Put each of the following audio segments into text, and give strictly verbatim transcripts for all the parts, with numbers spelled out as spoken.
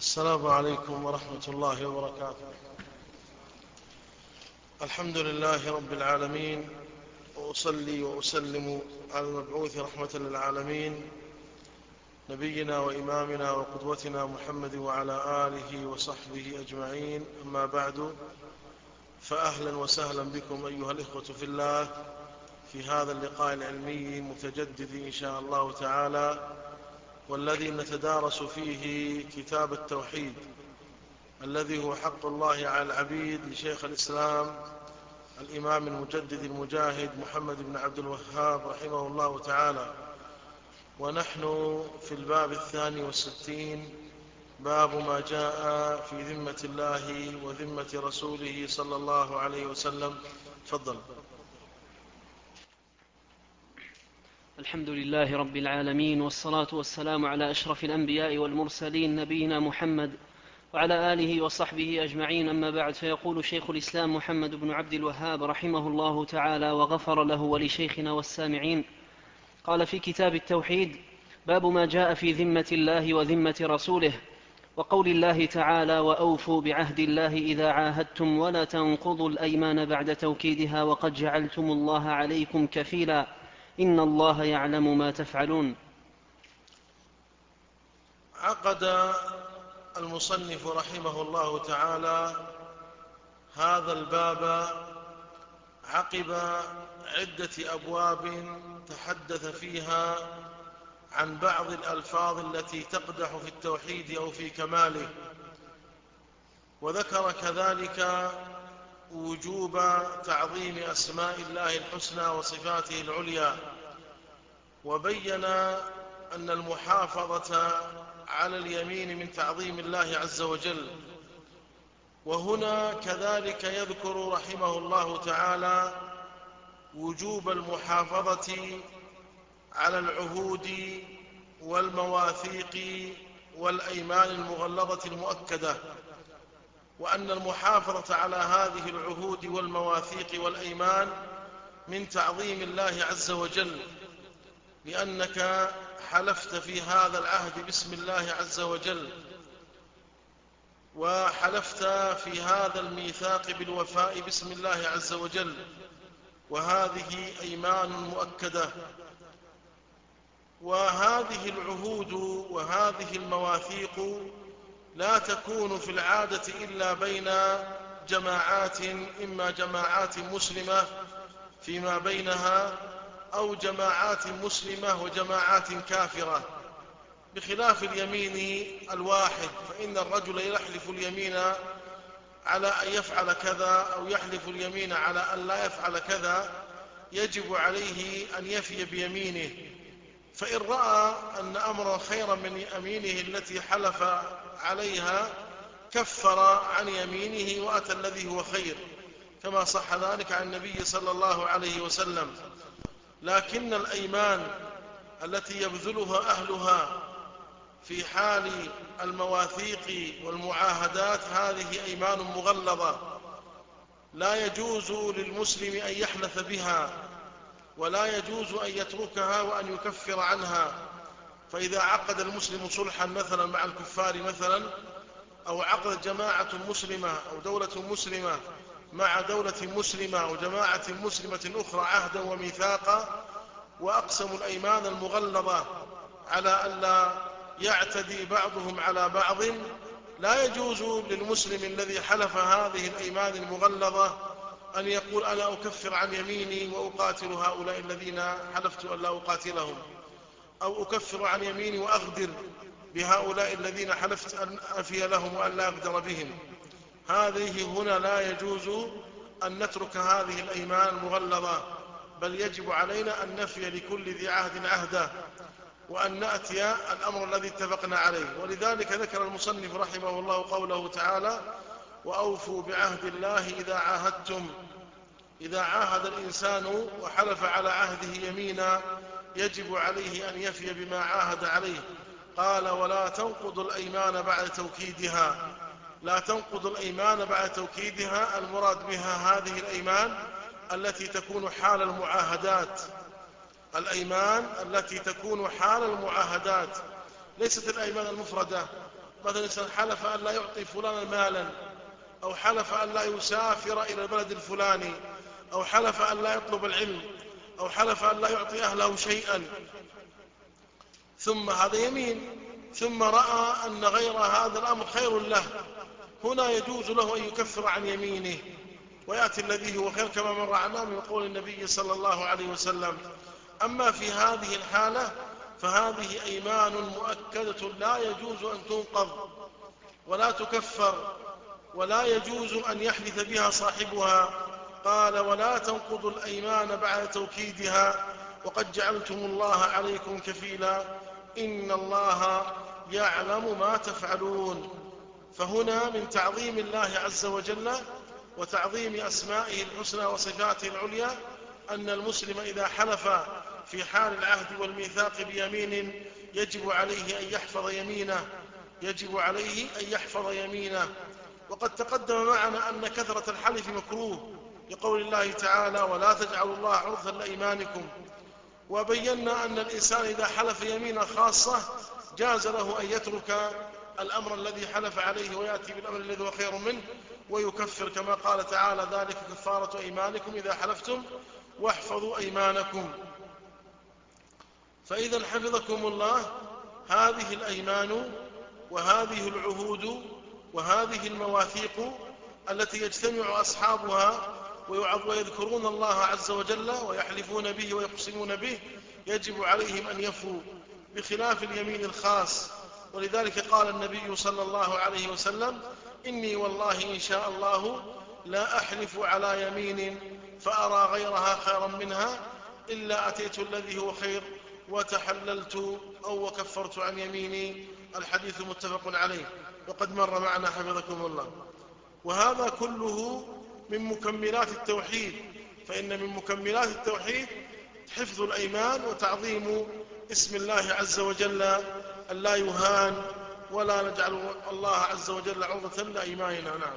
السلام عليكم ورحمة الله وبركاته. الحمد لله رب العالمين، وأصلي وأسلم على المبعوث رحمة للعالمين نبينا وإمامنا وقدوتنا محمد وعلى آله وصحبه أجمعين. أما بعد، فأهلا وسهلا بكم أيها الإخوة في الله في هذا اللقاء العلمي المتجدد إن شاء الله تعالى، والذي نتدارس فيه كتاب التوحيد الذي هو حق الله على العبيد لشيخ الإسلام الإمام المجدد المجاهد محمد بن عبد الوهاب رحمه الله تعالى. ونحن في الباب الثاني والستين، باب ما جاء في ذمة الله وذمة رسوله صلى الله عليه وسلم. تفضل. الحمد لله رب العالمين، والصلاة والسلام على أشرف الأنبياء والمرسلين نبينا محمد وعلى آله وصحبه أجمعين. أما بعد، فيقول شيخ الإسلام محمد بن عبد الوهاب رحمه الله تعالى وغفر له ولشيخنا والسامعين، قال في كتاب التوحيد: باب ما جاء في ذمة الله وذمة رسوله، وقول الله تعالى: وأوفوا بعهد الله إذا عاهدتم ولا تنقضوا الأيمان بعد توكيدها وقد جعلتم الله عليكم كفيلا إن الله يعلم ما تفعلون. عقد المصنف رحمه الله تعالى هذا الباب عقب عدة أبواب تحدث فيها عن بعض الألفاظ التي تقدح في التوحيد أو في كماله، وذكر كذلك وجوب تعظيم أسماء الله الحسنى وصفاته العليا، وبين أن المحافظة على اليمين من تعظيم الله عز وجل. وهنا كذلك يذكر رحمه الله تعالى وجوب المحافظة على العهود والمواثيق والأيمان المغلظة المؤكدة، وأن المحافظة على هذه العهود والمواثيق والأيمان من تعظيم الله عز وجل، لأنك حلفت في هذا العهد باسم الله عز وجل، وحلفت في هذا الميثاق بالوفاء باسم الله عز وجل، وهذه أيمان مؤكدة. وهذه العهود وهذه المواثيق لا تكون في العادة إلا بين جماعات، إما جماعات مسلمة فيما بينها أو جماعات مسلمة وجماعات كافرة، بخلاف اليمين الواحد، فإن الرجل يحلف اليمين على أن يفعل كذا أو يحلف اليمين على أن لا يفعل كذا، يجب عليه أن يفي بيمينه، فإن رأى أن أمرا خيرا من يمينه التي حلف عليها كفر عن يمينه وأتى الذي هو خير، كما صح ذلك عن النبي صلى الله عليه وسلم. لكن الأيمان التي يبذلها أهلها في حال المواثيق والمعاهدات هذه أيمان مغلظة، لا يجوز للمسلم أن يحلف بها، ولا يجوز أن يتركها وأن يكفر عنها. فإذا عقد المسلم صلحا مثلا مع الكفار مثلا، أو عقد جماعة مسلمة أو دولة مسلمة مع دولة مسلمة وجماعة مسلمة أخرى عهدا وميثاقا، وأقسموا الأيمان المغلظة على ألا يعتدي بعضهم على بعض، لا يجوز للمسلم الذي حلف هذه الأيمان المغلظة أن يقول: أنا أكفر عن يميني وأقاتل هؤلاء الذين حلفت أن لا أقاتلهم، أو أكفر عن يميني وأغدر بهؤلاء الذين حلفت أن أفي لهم وأن لا أقدر بهم. هذه هنا لا يجوز أن نترك هذه الأيمان المغلظة، بل يجب علينا أن نفي لكل ذي عهد عهده، وأن نأتي الأمر الذي اتفقنا عليه. ولذلك ذكر المصنف رحمه الله قوله تعالى: وأوفوا بعهد الله إذا عاهدتم. إذا عاهد الإنسان وحلف على عهده يمينا يجب عليه أن يفي بما عاهد عليه. قال: ولا تنقضوا الأيمان بعد توكيدها. لا تنقضوا الأيمان بعد توكيدها، المراد بها هذه الأيمان التي تكون حال المعاهدات، الأيمان التي تكون حال المعاهدات، ليست الأيمان المفردة مثلا إنسان حلف أن لا يعطي فلانا مالا، أو حلف أن لا يسافر إلى البلد الفلاني، أو حلف أن لا يطلب العلم، أو حلف أن لا يعطي أهله شيئا، ثم هذا يمين، ثم رأى أن غير هذا الأمر خير له، هنا يجوز له أن يكفر عن يمينه ويأتي الذي هو خير كما مر عنا من قول النبي صلى الله عليه وسلم. أما في هذه الحالة فهذه أيمان مؤكدة لا يجوز أن تنقض ولا تكفر، ولا يجوز أن يحدث بها صاحبها. قال: ولا تنقضوا الأيمان بعد توكيدها وقد جعلتم الله عليكم كفيلا إن الله يعلم ما تفعلون. فهنا من تعظيم الله عز وجل وتعظيم أسمائه الحسنى وصفاته العليا أن المسلم إذا حلف في حال العهد والميثاق بيمين يجب عليه أن يحفظ يمينه يجب عليه أن يحفظ يمينه. وقد تقدم معنا أن كثرة الحلف مكروه لقول الله تعالى: ولا تجعلوا الله عرضا لأيمانكم. وبينا أن الإنسان إذا حلف يمينا خاصة جاز له أن يترك الأمر الذي حلف عليه ويأتي بالأمر الذي هو خير منه ويكفر، كما قال تعالى: ذلك كفارة أيمانكم إذا حلفتم واحفظوا أيمانكم. فإذا حفظكم الله هذه الأيمان وهذه العهود وهذه المواثيق التي يجتمع أصحابها ويذكرون الله عز وجل ويحلفون به ويقسمون به يجب عليهم أن يفوا، بخلاف اليمين الخاص. ولذلك قال النبي صلى الله عليه وسلم: إني والله إن شاء الله لا أحلف على يمين فأرى غيرها خيرا منها إلا أتيت الذي هو خير وتحللت أو وكفرت عن يميني. الحديث متفق عليه وقد مر معنا حفظكم الله. وهذا كله من مكملات التوحيد، فإن من مكملات التوحيد حفظ الأيمان وتعظيم اسم الله عز وجل أن لا يهان ولا نجعل الله عز وجل عرضة لأيماننا. نعم.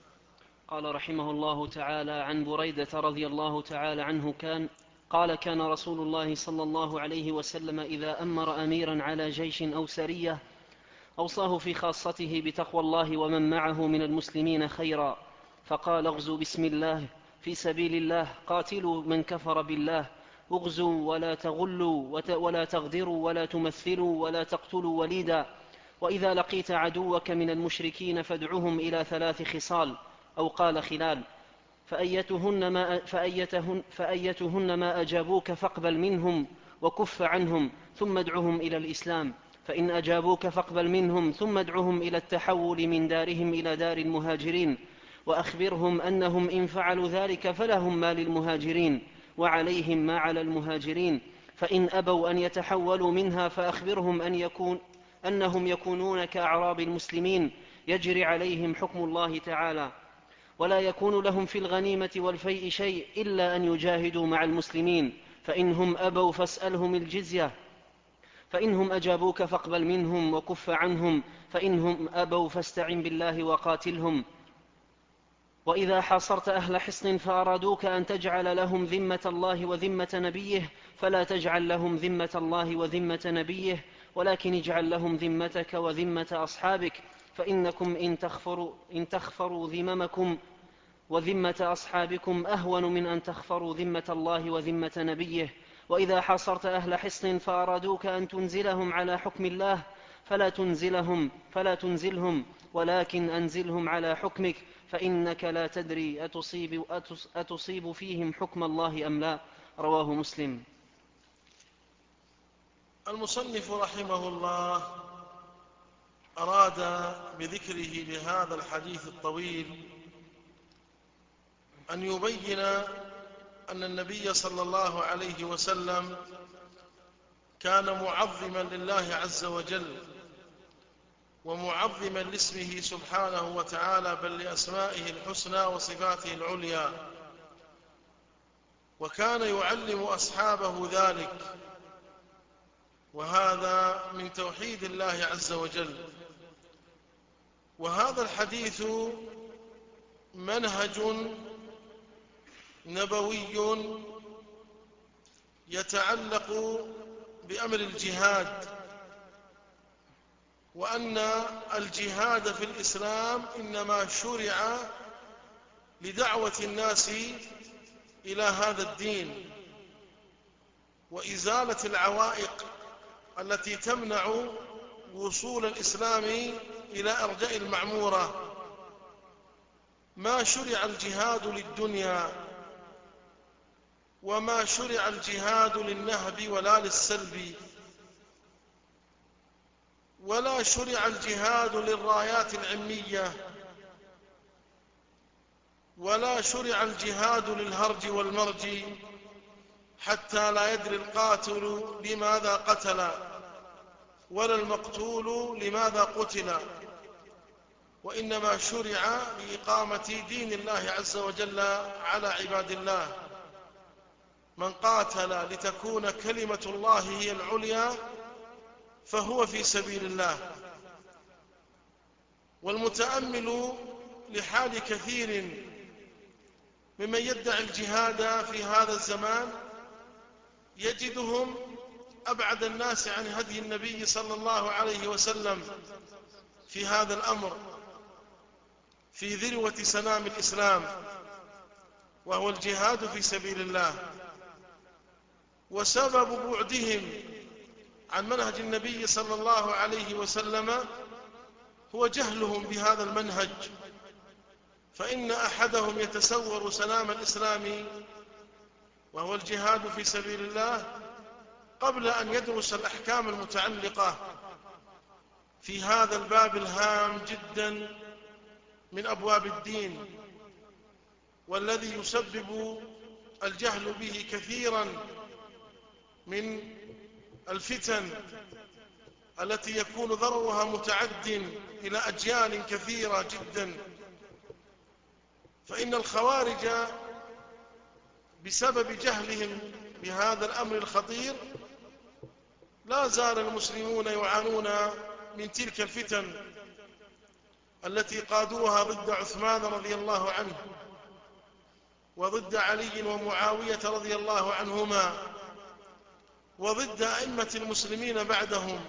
قال رحمه الله تعالى: عن بريدة رضي الله تعالى عنه كان قال: كان رسول الله صلى الله عليه وسلم إذا أمر أميرا على جيش أو سرية أوصاه في خاصته بتقوى الله ومن معه من المسلمين خيرا، فقال: اغزوا بسم الله في سبيل الله، قاتلوا من كفر بالله، اغزوا ولا تغلوا ولا تغدروا ولا تمثلوا ولا تقتلوا وليدا، وإذا لقيت عدوك من المشركين فادعهم إلى ثلاث خصال، أو قال خلال، فأيتهن ما, فأيتهن فأيتهن ما أجابوك فاقبل منهم وكف عنهم ثم ادعهم إلى الإسلام، فإن أجابوك فاقبل منهم ثم ادعهم إلى التحول من دارهم إلى دار المهاجرين، وأخبرهم أنهم إن فعلوا ذلك فلهم ما للمهاجرين وعليهم ما على المهاجرين، فإن أبوا أن يتحولوا منها فأخبرهم أن يكون أنهم يكونون كأعراب المسلمين يجري عليهم حكم الله تعالى، ولا يكون لهم في الغنيمة والفيء شيء إلا أن يجاهدوا مع المسلمين، فإنهم أبوا فاسألهم الجزية، فإنهم أجابوك فاقبل منهم وكف عنهم، فإنهم أبوا فاستعن بالله وقاتلهم. وإذا حاصرت أهل حصن فأرادوك أن تجعل لهم ذمة الله وذمة نبيه فلا تجعل لهم ذمة الله وذمة نبيه، ولكن اجعل لهم ذمتك وذمة أصحابك، فإنكم إن تخفروا, إن تخفروا ذممكم وذمة أصحابكم أهون من أن تخفروا ذمة الله وذمة نبيه. وإذا حاصرت أهل حصن فأرادوك أن تنزلهم على حكم الله فلا تنزلهم, فلا تنزلهم ولكن أنزلهم على حكمك، فإنك لا تدري أتصيب, أتصيب فيهم حكم الله أم لا. رواه مسلم. المصنف رحمه الله أراد بذكره لهذا الحديث الطويل أن يبين أن النبي صلى الله عليه وسلم كان معظما لله عز وجل ومعظما لاسمه سبحانه وتعالى، بل لأسمائه الحسنى وصفاته العليا، وكان يعلم أصحابه ذلك، وهذا من توحيد الله عز وجل. وهذا الحديث منهج نبوي يتعلق بأمر الجهاد، وأن الجهاد في الإسلام إنما شرع لدعوة الناس إلى هذا الدين وإزالة العوائق التي تمنع وصول الإسلام إلى أرجاء المعمورة. ما شرع الجهاد للدنيا، وما شرع الجهاد للنهب ولا للسلب، ولا شرع الجهاد للرايات العلمية، ولا شرع الجهاد للهرج والمرج، حتى لا يدري القاتل لماذا قتل ولا المقتول لماذا قتل، وإنما شرع لإقامة دين الله عز وجل على عباد الله. من قاتل لتكون كلمة الله هي العليا فهو في سبيل الله. والمتأمل لحال كثير ممن يدعي الجهاد في هذا الزمان يجدهم أبعد الناس عن هدي النبي صلى الله عليه وسلم في هذا الأمر، في ذروة سنام الإسلام، وهو الجهاد في سبيل الله. وسبب بعدهم عن منهج النبي صلى الله عليه وسلم هو جهلهم بهذا المنهج، فإن أحدهم يتسور سلام الإسلام وهو الجهاد في سبيل الله قبل أن يدرس الأحكام المتعلقة في هذا الباب الهام جدا من أبواب الدين، والذي يسبب الجهل به كثيرا من الفتن التي يكون ضررها متعد إلى أجيال كثيرة جدا. فإن الخوارج بسبب جهلهم بهذا الأمر الخطير لا زال المسلمون يعانون من تلك الفتن التي قادوها ضد عثمان رضي الله عنه وضد علي ومعاوية رضي الله عنهما وضد أئمة المسلمين بعدهم.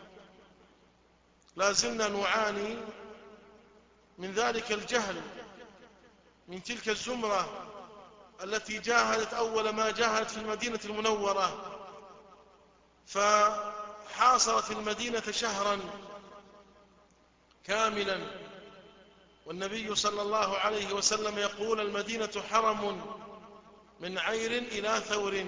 لا زلنا نعاني من ذلك الجهل من تلك الزمرة التي جاهدت أول ما جاهدت في المدينة المنورة، فحاصرت المدينة شهرا كاملا، والنبي صلى الله عليه وسلم يقول: المدينة حرم من عير إلى ثور،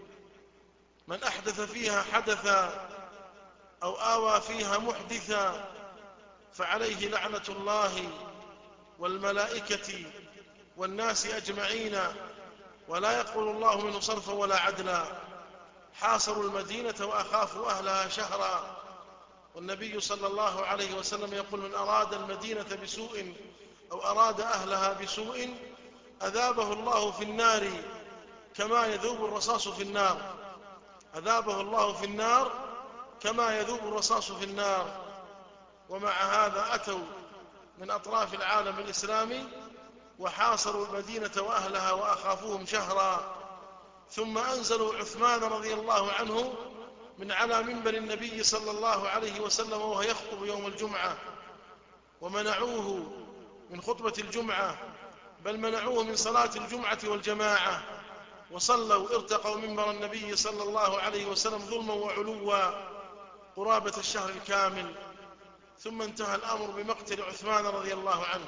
من أحدث فيها حدثا أو آوى فيها محدثا فعليه لعنة الله والملائكة والناس أجمعين ولا يقبل الله منه صرفا ولا عدلا. حاصروا المدينة وأخافوا أهلها شهرا، والنبي صلى الله عليه وسلم يقول: من أراد المدينة بسوء أو أراد أهلها بسوء أذابه الله في النار كما يذوب الرصاص في النار، أذابه الله في النار كما يذوب الرصاص في النار. ومع هذا أتوا من أطراف العالم الإسلامي وحاصروا المدينة وأهلها وأخافوهم شهرا، ثم أنزلوا عثمان رضي الله عنه من على منبر النبي صلى الله عليه وسلم وهو يخطب يوم الجمعة، ومنعوه من خطبة الجمعة، بل منعوه من صلاة الجمعة والجماعة، وصلوا ارتقوا منبر النبي صلى الله عليه وسلم ظلما وعلوا قرابة الشهر الكامل. ثم انتهى الأمر بمقتل عثمان رضي الله عنه،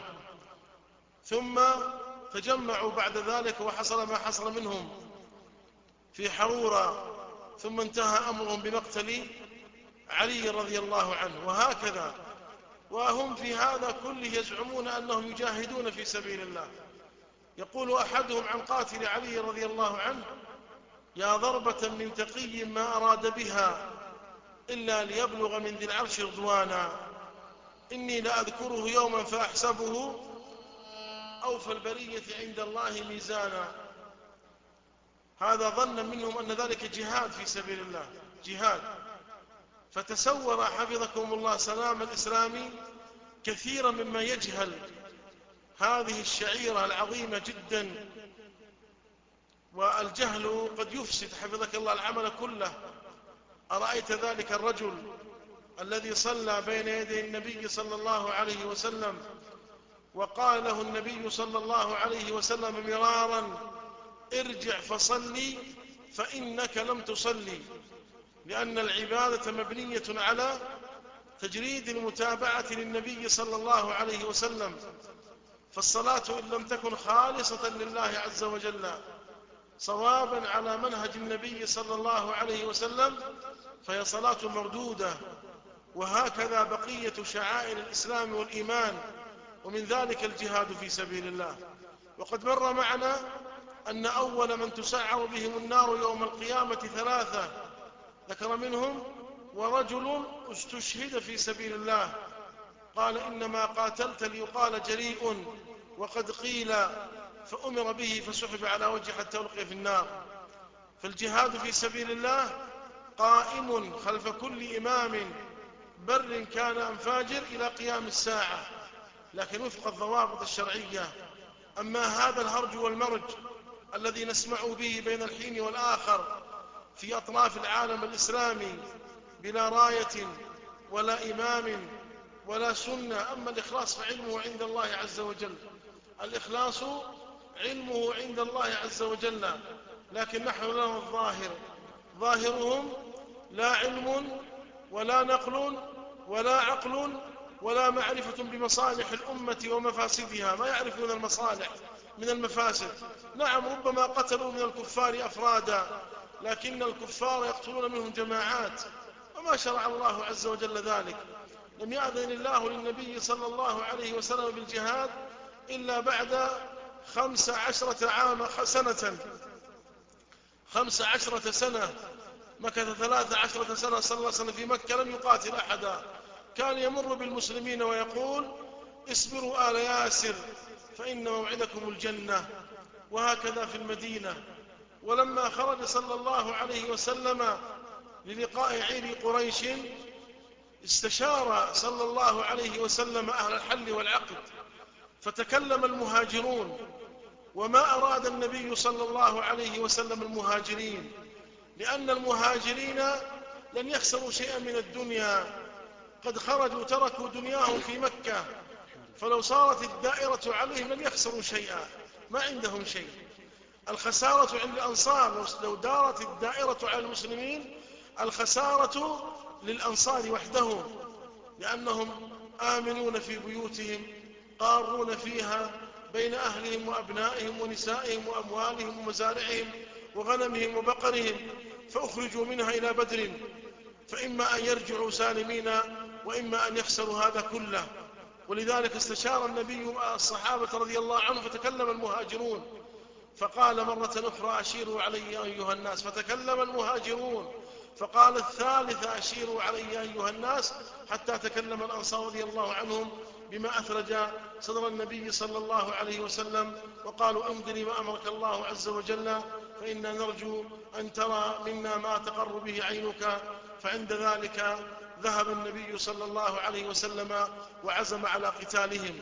ثم تجمعوا بعد ذلك وحصل ما حصل منهم في حرورة، ثم انتهى أمرهم بمقتل علي رضي الله عنه، وهكذا. وهم في هذا كله يزعمون أنهم يجاهدون في سبيل الله. يقول أحدهم عن قاتل علي رضي الله عنه: يا ضربة من تقي ما أراد بها إلا ليبلغ من ذي العرش رضوانا، إني لأذكره يوما فأحسبه أوفى البرية عند الله ميزانا. هذا ظن منهم أن ذلك جهاد في سبيل الله، جهاد. فتسور حفظكم الله سلام الإسلام كثيرا مما يجهل هذه الشعيرة العظيمة جدا. والجهل قد يفسد حفظك الله العمل كله. أرأيت ذلك الرجل الذي صلى بين يدي النبي صلى الله عليه وسلم وقال له النبي صلى الله عليه وسلم مرارا: ارجع فصلي فإنك لم تصلي، لأن العبادة مبنية على تجريد المتابعة للنبي صلى الله عليه وسلم، فالصلاة إن لم تكن خالصة لله عز وجل صوابا على منهج النبي صلى الله عليه وسلم فهي صلاة مردودة. وهكذا بقية شعائر الإسلام والإيمان، ومن ذلك الجهاد في سبيل الله. وقد مر معنا أن أول من تسعر بهم النار يوم القيامة ثلاثة، ذكر منهم: ورجل استشهد في سبيل الله، قال إنما قاتلت ليقال جريء، وقد قيل، فأمر به فسحب على وجهه حتى ألقي في النار. فالجهاد في سبيل الله قائم خلف كل إمام بر كان أم فاجر إلى قيام الساعة، لكن وفق الضوابط الشرعية. أما هذا الهرج والمرج الذي نسمع به بين الحين والآخر في أطراف العالم الإسلامي بلا راية ولا إمام ولا سنة، أما الإخلاص فعلمه عند الله عز وجل، الإخلاص علمه عند الله عز وجل، لكن نحن لنا الظاهر، ظاهرهم لا علم ولا نقل ولا عقل ولا معرفة بمصالح الأمة ومفاسدها، ما يعرفون المصالح من المفاسد. نعم، ربما قتلوا من الكفار أفرادا، لكن الكفار يقتلون منهم جماعات، وما شرع الله عز وجل ذلك. لم يأذن الله للنبي صلى الله عليه وسلم بالجهاد إلا بعد خمس عشرة عام سنة خمس عشرة سنة مكث ثلاث عشرة سنة صلى الله عليه وسلم في مكة لم يقاتل أحدا. كان يمر بالمسلمين ويقول: اصبروا آل ياسر فإن موعدكم الجنة. وهكذا في المدينة. ولما خرج صلى الله عليه وسلم للقاء عير قريش استشار صلى الله عليه وسلم أهل الحل والعقد، فتكلم المهاجرون، وما أراد النبي صلى الله عليه وسلم المهاجرين، لأن المهاجرين لن يخسروا شيئا من الدنيا، قد خرجوا تركوا دنياهم في مكة، فلو صارت الدائرة عليهم لن يخسروا شيئا، ما عندهم شيء. الخسارة عند الأنصار، لو دارت الدائرة على المسلمين الخسارة للأنصار وحدهم، لأنهم آمنون في بيوتهم قارون فيها بين أهلهم وأبنائهم ونسائهم وأموالهم ومزارعهم وغنمهم وبقرهم، فأخرجوا منها إلى بدر، فإما أن يرجعوا سالمين وإما أن يخسروا هذا كله. ولذلك استشار النبي الصحابة رضي الله عنهم فتكلم المهاجرون، فقال مرة أخرى: أشيروا علي أيها الناس، فتكلم المهاجرون، فقال الثالثة: أشيروا علي أيها الناس، حتى تكلم الأنصار رضي الله عنهم بما أثرج صدر النبي صلى الله عليه وسلم، وقالوا: امضي ما أمرك الله عز وجل، فإنا نرجو أن ترى منا ما تقر به عينك. فعند ذلك ذهب النبي صلى الله عليه وسلم وعزم على قتالهم.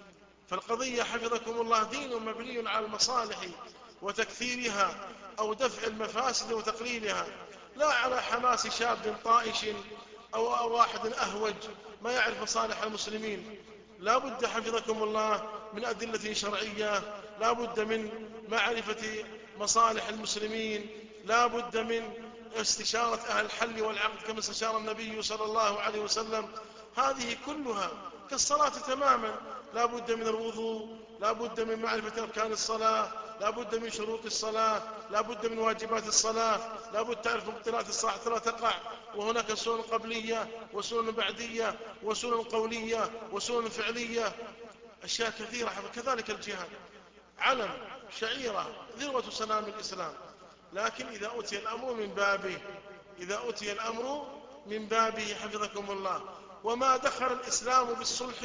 فالقضية حفظكم الله دين مبني على المصالح وتكثيرها أو دفع المفاسد وتقليلها، لا على حماس شاب طائش أو واحد أهوج ما يعرف مصالح المسلمين. لا بد حفظكم الله من أدلة شرعية، لا بد من معرفة مصالح المسلمين، لا بد من استشارة أهل الحل والعقد كما استشار النبي صلى الله عليه وسلم. هذه كلها كالصلاة تماما، لا بد من الوضوء، لا بد من معرفة أركان الصلاة، لا بد من شروط الصلاة، لا بد من واجبات الصلاة، لا بد تعرف مبطلات الصلاة حتى لا تقع. وهناك سنن قبلية وسنن بعدية وسنن قولية وسنن فعلية، أشياء كثيرة. كذلك الجهاد علم، شعيرة، ذروة سلام الإسلام، لكن إذا أتي الأمر من بابه إذا أتي الأمر من بابه حفظكم الله. وما دخل الإسلام بالصلح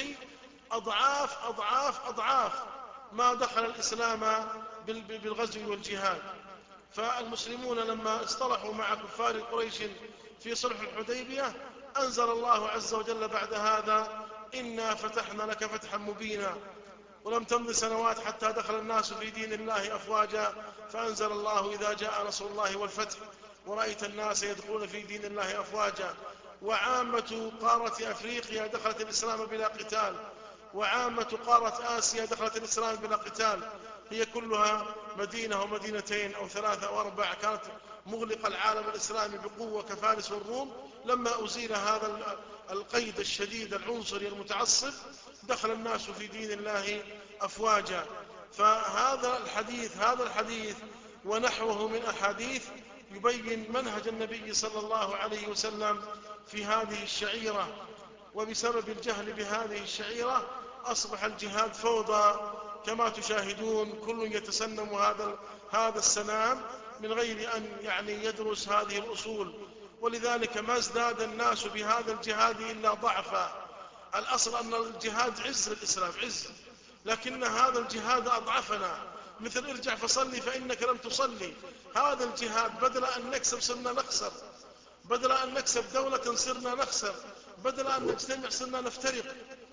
أضعاف أضعاف أضعاف ما دخل الإسلام بالغزو والجهاد. فالمسلمون لما اصطلحوا مع كفار قريش في صلح الحديبية أنزل الله عز وجل بعد هذا: إنا فتحنا لك فتحا مبينا. ولم تمض سنوات حتى دخل الناس في دين الله أفواجا، فأنزل الله: إذا جاء نصر الله والفتح ورأيت الناس يدخلون في دين الله أفواجا. وعامة قارة أفريقيا دخلت الإسلام بلا قتال، وعامة قارة آسيا دخلت الإسلام بلا قتال. هي كلها مدينة ومدينتين أو ثلاثة أو أربعة كانت مغلقة العالم الإسلامي بقوة كفارس والروم. لما أزيل هذا القيد الشديد العنصري المتعصب دخل الناس في دين الله أفواجا. فهذا الحديث هذا الحديث ونحوه من أحاديث يبين منهج النبي صلى الله عليه وسلم في هذه الشعيرة. وبسبب الجهل بهذه الشعيرة أصبح الجهاد فوضى كما تشاهدون، كل يتسنم هذا هذا السنام من غير أن يعني يدرس هذه الأصول. ولذلك ما ازداد الناس بهذا الجهاد إلا ضعفا. الأصل أن الجهاد عز للإسلام، عز، لكن هذا الجهاد أضعفنا. مثل ارجع فصلي فإنك لم تصلي. هذا الجهاد بدل أن نكسب صرنا نخسر، بدل أن نكسب دولة صرنا نخسر، بدل أن نجتمع صرنا نفترق.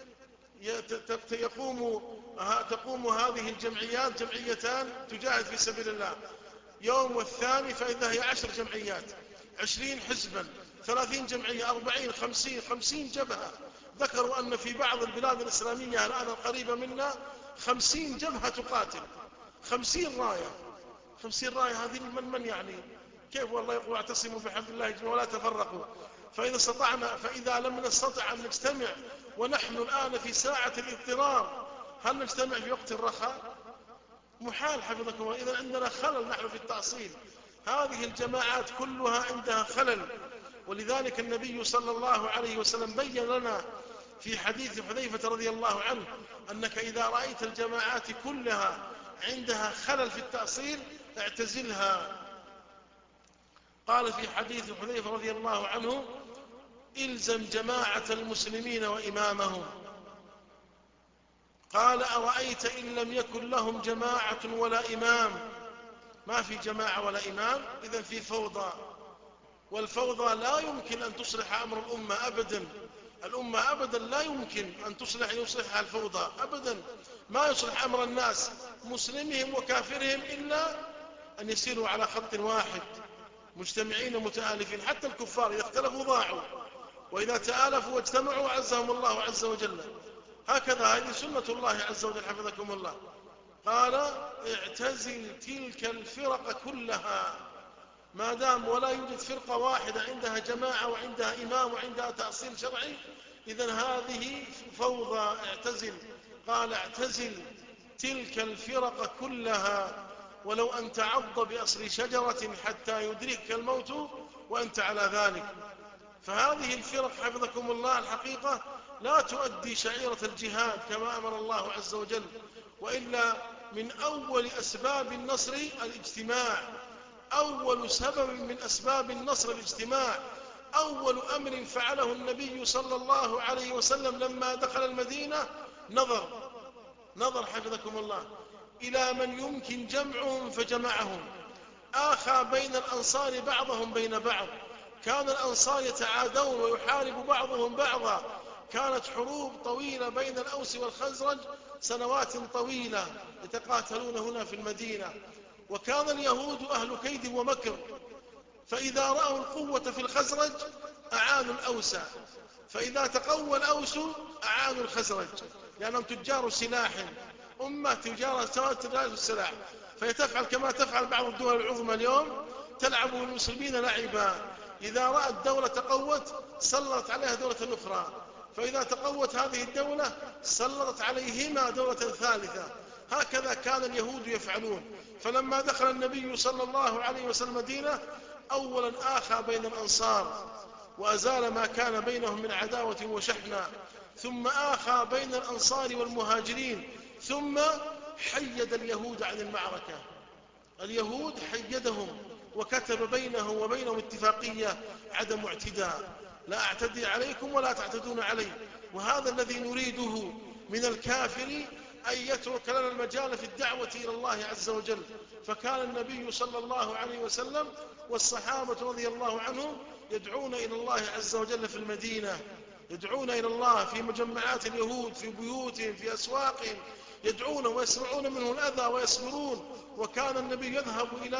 يقوم تقوم هذه الجمعيات جمعيتان تجاهد في سبيل الله، يوم والثاني فإذا هي عشر جمعيات، عشرين حزبا، ثلاثين جمعية، أربعين، خمسين، خمسين جبهة. ذكروا أن في بعض البلاد الإسلامية الآن القريبة منا خمسين جبهة تقاتل، خمسين راية. خمسين راية هذه من من يعني كيف؟ والله يقول اعتصموا بحبل الله جميعا ولا تفرقوا. فإذا استطعنا فإذا لم نستطع أن نجتمع ونحن الآن في ساعة الاضطرار، هل نجتمع في وقت الرخاء؟ محال حفظكم الله. إذا عندنا خلل نحن في التأصيل. هذه الجماعات كلها عندها خلل. ولذلك النبي صلى الله عليه وسلم بين لنا في حديث حذيفة رضي الله عنه أنك إذا رأيت الجماعات كلها عندها خلل في التأصيل اعتزلها. قال في حديث حذيفة رضي الله عنه: إلزم جماعة المسلمين وإمامهم. قال: أرأيت إن لم يكن لهم جماعة ولا إمام؟ ما في جماعة ولا إمام، إذن في فوضى. والفوضى لا يمكن أن تصلح أمر الأمة أبدا. الأمة أبدا لا يمكن أن تصلح يصلحها الفوضى أبدا. ما يصلح أمر الناس مسلمهم وكافرهم إلا أن يسيروا على خط واحد مجتمعين متآلفين. حتى الكفار إذا اختلفوا ضاعوا، وإذا تآلفوا واجتمعوا عزهم الله عز وجل. هكذا هذه سنة الله عز وجل حفظكم الله. قال: اعتزل تلك الفرق كلها. ما دام ولا يوجد فرقة واحدة عندها جماعة وعندها إمام وعندها تأصيل شرعي، إذن هذه فوضى. اعتزل. قال: اعتزل تلك الفرق كلها ولو أن تعض بأصل شجرة حتى يدركك الموت وأنت على ذلك. فهذه الفرق حفظكم الله الحقيقة لا تؤدي شعيرة الجهاد كما أمر الله عز وجل. وإلا من أول أسباب النصر الاجتماع، أول سبب من أسباب النصر الاجتماع. أول أمر فعله النبي صلى الله عليه وسلم لما دخل المدينة نظر نظر حفظكم الله إلى من يمكن جمعهم فجمعهم. آخى بين الأنصار بعضهم بين بعض. كان الأنصار يتعادون ويحارب بعضهم بعضا. كانت حروب طويلة بين الأوس والخزرج، سنوات طويلة يتقاتلون هنا في المدينة. وكان اليهود أهل كيد ومكر، فإذا رأوا القوة في الخزرج أعانوا الأوس، فإذا تقوى الأوس أعانوا الخزرج، لأنهم تجار سلاح، أمة تجارة تجار السلاح. فيتفعل كما تفعل بعض الدول العظمى اليوم، تلعب المسلمين لعبا. إذا رأت دولة تقوت سلطت عليها دولة أخرى، فإذا تقوت هذه الدولة سلطت عليهما دولة ثالثة. هكذا كان اليهود يفعلون. فلما دخل النبي صلى الله عليه وسلم المدينة أولا آخى بين الأنصار وأزال ما كان بينهم من عداوة وشحنة، ثم آخى بين الأنصار والمهاجرين، ثم حيد اليهود عن المعركة. اليهود حيدهم وكتب بينه وبينهم اتفاقية عدم اعتداء، لا أعتدي عليكم ولا تعتدون علي. وهذا الذي نريده من الكافر، أن يترك لنا المجال في الدعوة إلى الله عز وجل. فكان النبي صلى الله عليه وسلم والصحابة رضي الله عنهم يدعون إلى الله عز وجل في المدينة، يدعون إلى الله في مجمعات اليهود، في بيوتهم، في أسواقهم، يدعون ويسمعون منه الأذى ويصبرون. وكان النبي يذهب إلى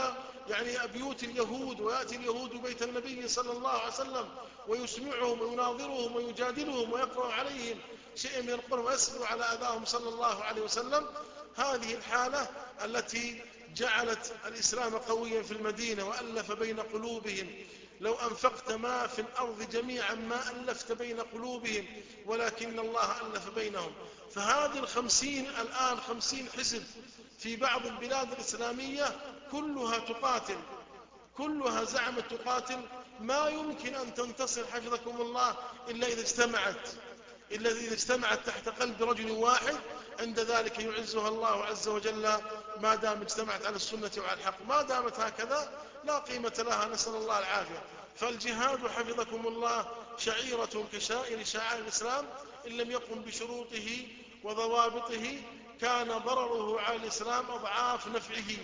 يعني بيوت اليهود، ويأتي اليهود بيت النبي صلى الله عليه وسلم ويسمعهم ويناظرهم ويجادلهم ويقرأ عليهم شيء من القرآن ويصبر على أذاهم صلى الله عليه وسلم. هذه الحالة التي جعلت الإسلام قويا في المدينة وألف بين قلوبهم. لو أنفقت ما في الأرض جميعا ما ألفت بين قلوبهم ولكن الله ألف بينهم. فهذه الخمسين الآن خمسين حزب في بعض البلاد الإسلامية كلها تقاتل، كلها زعمت تقاتل، ما يمكن أن تنتصر حفظكم الله إلا إذا اجتمعت إلا إذا اجتمعت تحت قلب رجل واحد، عند ذلك يعزها الله عز وجل ما دام اجتمعت على السنة وعلى الحق. ما دامت هكذا لا قيمة لها، نسأل الله العافية. فالجهاد حفظكم الله شعيرة كشائر شعائر الإسلام، إن لم يقم بشروطه وضوابطه كان ضرره على الإسلام أضعاف نفعه.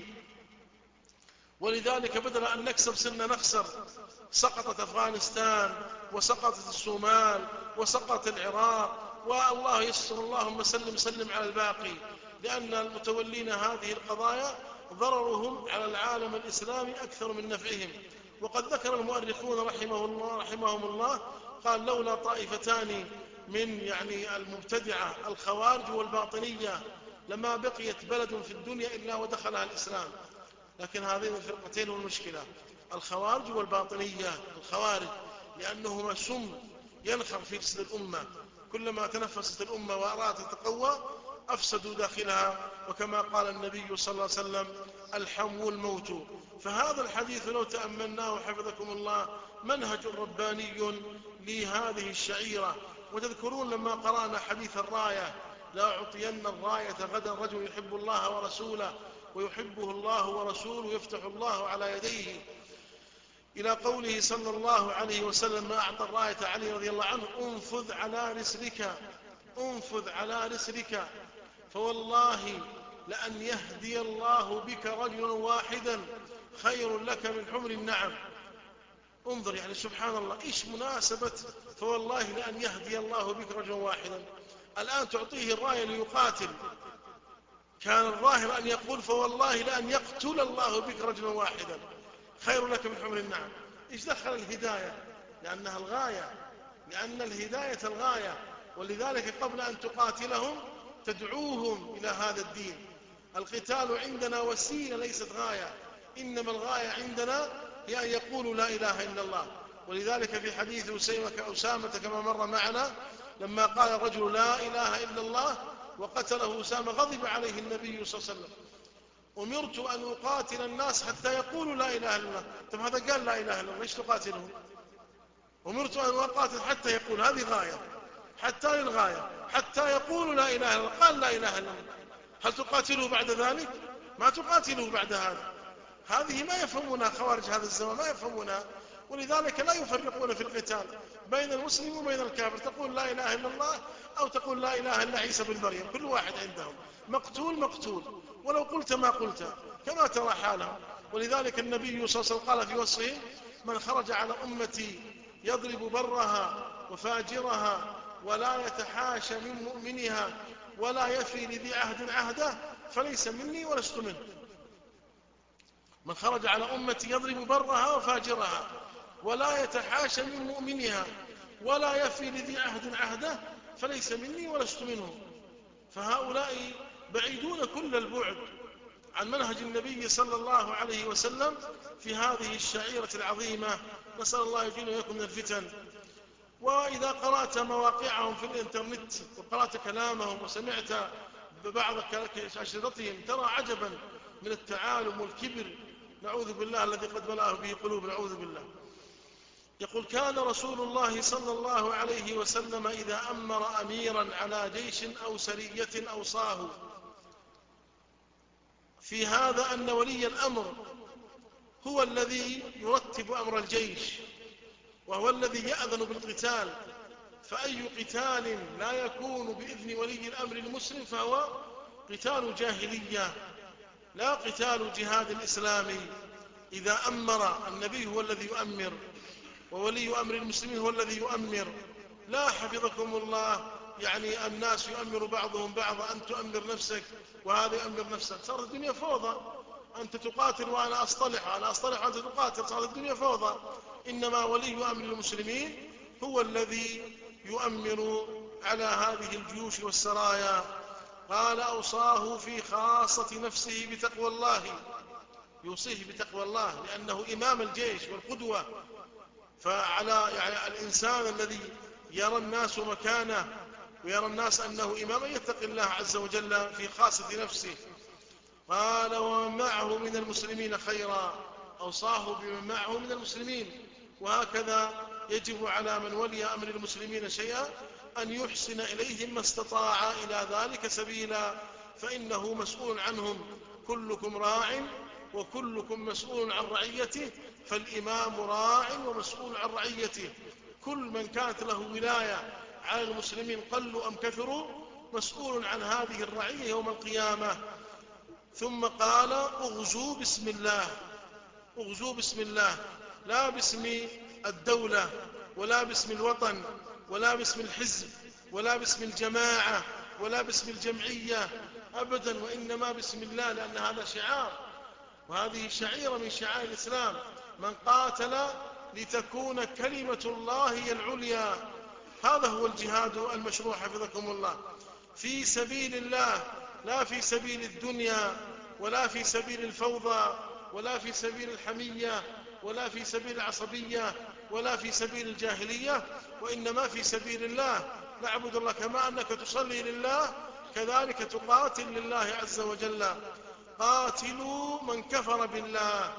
ولذلك بدل أن نكسب سنة نخسر. سقطت أفغانستان وسقطت الصومال وسقط العراق، والله يسر، اللهم سلم سلم على الباقي، لأن المتولين هذه القضايا ضررهم على العالم الإسلامي أكثر من نفعهم. وقد ذكر المؤرخون رحمه الله رحمهم الله قال لولا طائفتان من يعني المبتدعة الخوارج والباطنية لما بقيت بلد في الدنيا إلا ودخلها الإسلام. لكن هذين الفرقتين والمشكلة الخوارج والباطنية. الخوارج لأنهما سم ينخر في جسد الأمة، كلما تنفست الأمة وأرادت تتقوى أفسدوا داخلها، وكما قال النبي صلى الله عليه وسلم الحمو الموت. فهذا الحديث لو تأملناه حفظكم الله منهج رباني لهذه الشعيرة. وتذكرون لما قرأنا حديث الراية لا أعطين الراية غدا رجل يحب الله ورسوله ويحبه الله ورسوله يفتح الله على يديه، إلى قوله صلى الله عليه وسلم ما أعطى الراية علي رضي الله عنه انفذ على رسلك انفذ على رسلك فوالله لأن يهدي الله بك رجلا واحدا خير لك من حمر النعم. انظر يعني سبحان الله إيش مناسبة فوالله لأن يهدي الله بك رجلا واحدا. الآن تعطيه الراية ليقاتل، كان الظاهر أن يقول فوالله لأن يقتل الله بك رجلا واحدا خير لك من حمر النعم. إيش دخل الهداية؟ لأنها الغاية، لأن الهداية الغاية، ولذلك قبل أن تقاتلهم تدعوهم إلى هذا الدين. القتال عندنا وسيلة ليست غاية، إنما الغاية عندنا هي أن يقولوا لا إله إلا الله. ولذلك في حديث أسامة كما مر معنا لما قال الرجل لا إله إلا الله وقتله أسامة غضب عليه النبي صلى الله عليه وسلم أمرت أن أقاتل الناس حتى يقولوا لا إله إلا الله. طب هذا قال لا إله إلا الله ليش تقاتله؟ أمرت أن أقاتل حتى يقول، هذه غاية، حتى للغاية حتى يقولوا لا إله إلا الله. قال لا إله إلا الله، هل تقاتله بعد ذلك؟ ما تقاتله بعد هذا. هذه ما يفهمونها خوارج هذا الزمان، ما يفهمونها. ولذلك لا يفرقون في القتال بين المسلم وبين الكافر. تقول لا إله إلا الله أو تقول لا إله إلا عيسى بن مريم، كل واحد عندهم مقتول مقتول ولو قلت ما قلت كما ترى حالهم. ولذلك النبي صلى الله عليه وسلم قال في وصفه من خرج على أمتي يضرب برها وفاجرها ولا يتحاشى من مؤمنها ولا يفي لذي عهد عهده فليس مني ولست منه. من خرج على أمتي يضرب برها وفاجرها ولا يتحاشى من مؤمنها ولا يفي لذي عهد عهده فليس مني ولست منه. فهؤلاء بعيدون كل البعد عن منهج النبي صلى الله عليه وسلم في هذه الشعيرة العظيمة. نسأل الله يجينا ويكون من الفتن. وإذا قرأت مواقعهم في الإنترنت وقرأت كلامهم وسمعت ببعض أشرطتهم ترى عجبا من التعالم والكبر، نعوذ بالله الذي قد ملأه به قلوب، نعوذ بالله. يقول كان رسول الله صلى الله عليه وسلم إذا أمر أميرا على جيش أو سرية أوصاه في هذا أن ولي الأمر هو الذي يرتب أمر الجيش وهو الذي يأذن بالقتال، فأي قتال لا يكون بإذن ولي الأمر المسلم فهو قتال جاهلية لا قتال جهاد الإسلامي. إذا أمر النبي هو الذي يؤمر وولي أمر المسلمين هو الذي يؤمر، لا حفظكم الله يعني الناس يؤمر بعضهم بعضا، أن تؤمر نفسك وهذا يؤمر نفسك، صارت الدنيا فوضى. أنت تقاتل وأنا أصطلح، وأنا أصطلح وأنت تقاتل، صارت الدنيا فوضى. إنما ولي أمر المسلمين هو الذي يؤمر على هذه الجيوش والسرايا. قال أوصاه في خاصة نفسه بتقوى الله، يوصيه بتقوى الله لأنه إمام الجيش والقدوة. فعلى يعني الإنسان الذي يرى الناس مكانه ويرى الناس أنه إمام يتقي الله عز وجل في خاصة نفسه. قال ومن معه من المسلمين خيرا، أوصاه بمن معه من المسلمين. وهكذا يجب على من ولي أمر المسلمين شيئا أن يحسن إليهم ما استطاع إلى ذلك سبيلا، فإنه مسؤول عنهم. كلكم راع وكلكم مسؤول عن رعيته، فالإمام راع ومسؤول عن رعيته. كل من كانت له ولاية على المسلمين قلوا أم كثروا مسؤول عن هذه الرعية يوم القيامة. ثم قال اغزوا بسم الله، اغزوا بسم الله، لا باسم الدولة ولا باسم الوطن ولا باسم الحزب ولا باسم الجماعة ولا باسم الجمعية أبدا، وإنما باسم الله، لأن هذا شعار، وهذه شعيرة من شعائر الإسلام. من قاتل لتكون كلمة الله هي العليا، هذا هو الجهاد المشروع حفظكم الله، في سبيل الله، لا في سبيل الدنيا ولا في سبيل الفوضى ولا في سبيل الحمية ولا في سبيل العصبية ولا في سبيل الجاهلية، وإنما في سبيل الله. نعبد الله كما أنك تصلي لله كذلك تقاتل لله عز وجل. قاتلوا من كفر بالله،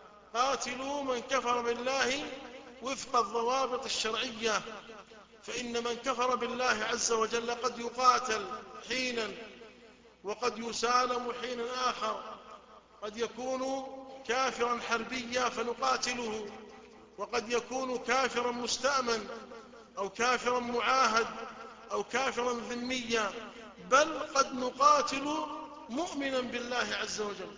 قاتلوا من كفر بالله وفق الضوابط الشرعية، فإن من كفر بالله عز وجل قد يقاتل حينا وقد يسالم حينا آخر، قد يكون كافرا حربيا فنقاتله، وقد يكون كافرا مستأمن أو كافرا معاهد أو كافرا ذميا، بل قد نقاتل مؤمنا بالله عز وجل.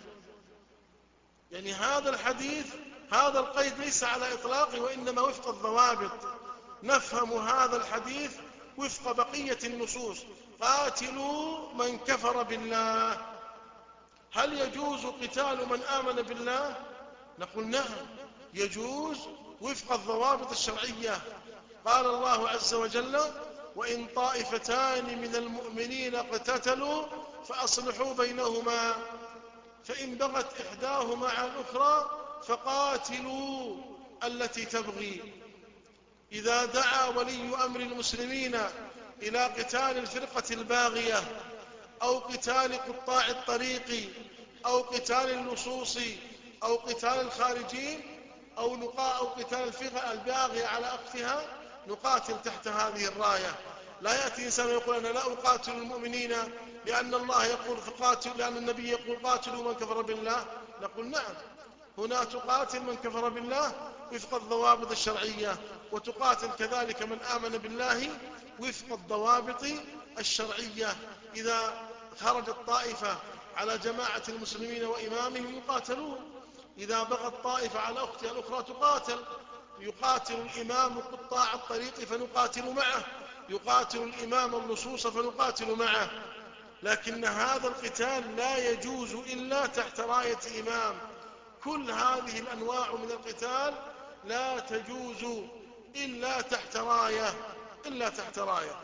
يعني هذا الحديث، هذا القيد ليس على إطلاقه، وإنما وفق الضوابط. نفهم هذا الحديث وفق بقية النصوص. قاتلوا من كفر بالله. هل يجوز قتال من آمن بالله؟ نقول نعم يجوز وفق الضوابط الشرعية. قال الله عز وجل وإن طائفتان من المؤمنين اقتتلوا فأصلحوا بينهما فإن بغت إحداهما على الأخرى فقاتلوا التي تبغي. إذا دعا ولي أمر المسلمين إلى قتال الفرقة الباغية أو قتال قطاع الطريق أو قتال اللصوص أو قتال الخارجين أو نقاء أو قتال الفرقة الباغية على أختها، نقاتل تحت هذه الراية. لا يأتي إنسان يقول أنا لا أقاتل المؤمنين لأن الله يقول فقاتل، لأن النبي يقول قاتلوا من كفر بالله. نقول نعم، هنا تقاتل من كفر بالله وفق الضوابط الشرعية، وتقاتل كذلك من آمن بالله وفق الضوابط الشرعية. إذا خرجت طائفة على جماعة المسلمين وإمامهم يقاتلون، إذا بغت طائفة على أختها الأخرى تقاتل. يقاتل الإمام قطاع الطريق فنقاتل معه، يقاتل الإمام اللصوص فنقاتل معه. لكن هذا القتال لا يجوز إلا تحت راية إمام. كل هذه الأنواع من القتال لا تجوز إلا تحت راية، إلا تحت راية.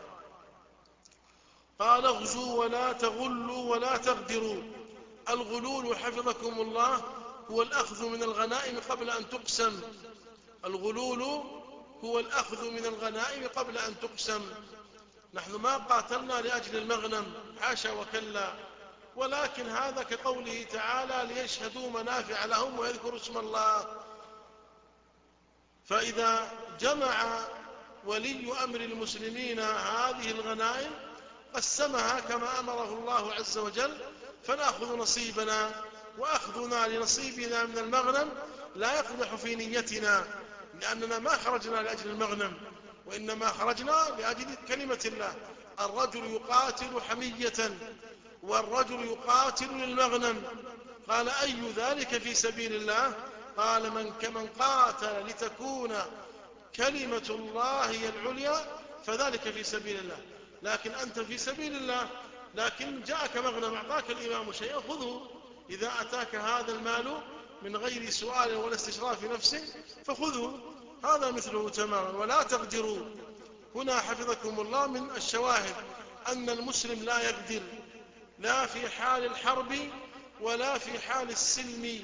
قال اغزوا ولا تغلوا ولا تغدروا. الغلول حفظكم الله هو الأخذ من الغنائم قبل أن تقسم. الغلول هو الأخذ من الغنائم قبل أن تقسم. نحن ما قاتلنا لأجل المغنم، حاشا وكلا، ولكن هذا كقوله تعالى ليشهدوا منافع لهم ويذكروا اسم الله. فإذا جمع ولي أمر المسلمين هذه الغنائم قسمها كما أمره الله عز وجل، فنأخذ نصيبنا، وأخذنا لنصيبنا من المغنم لا يقدح في نيتنا، لأننا ما خرجنا لأجل المغنم، وإنما خرجنا لأجل كلمة الله. الرجل يقاتل حمية والرجل يقاتل للمغنم. قال أي ذلك في سبيل الله؟ قال من كمن قاتل لتكون كلمة الله هي العليا فذلك في سبيل الله. لكن أنت في سبيل الله، لكن جاءك مغنم أعطاك الإمام شيئا خذه، إذا أتاك هذا المال من غير سؤال ولا استشراف نفس فخذه، هذا مثله تماما. ولا تغدروا، هنا حفظكم الله من الشواهد أن المسلم لا يغدر، لا في حال الحرب ولا في حال السلم.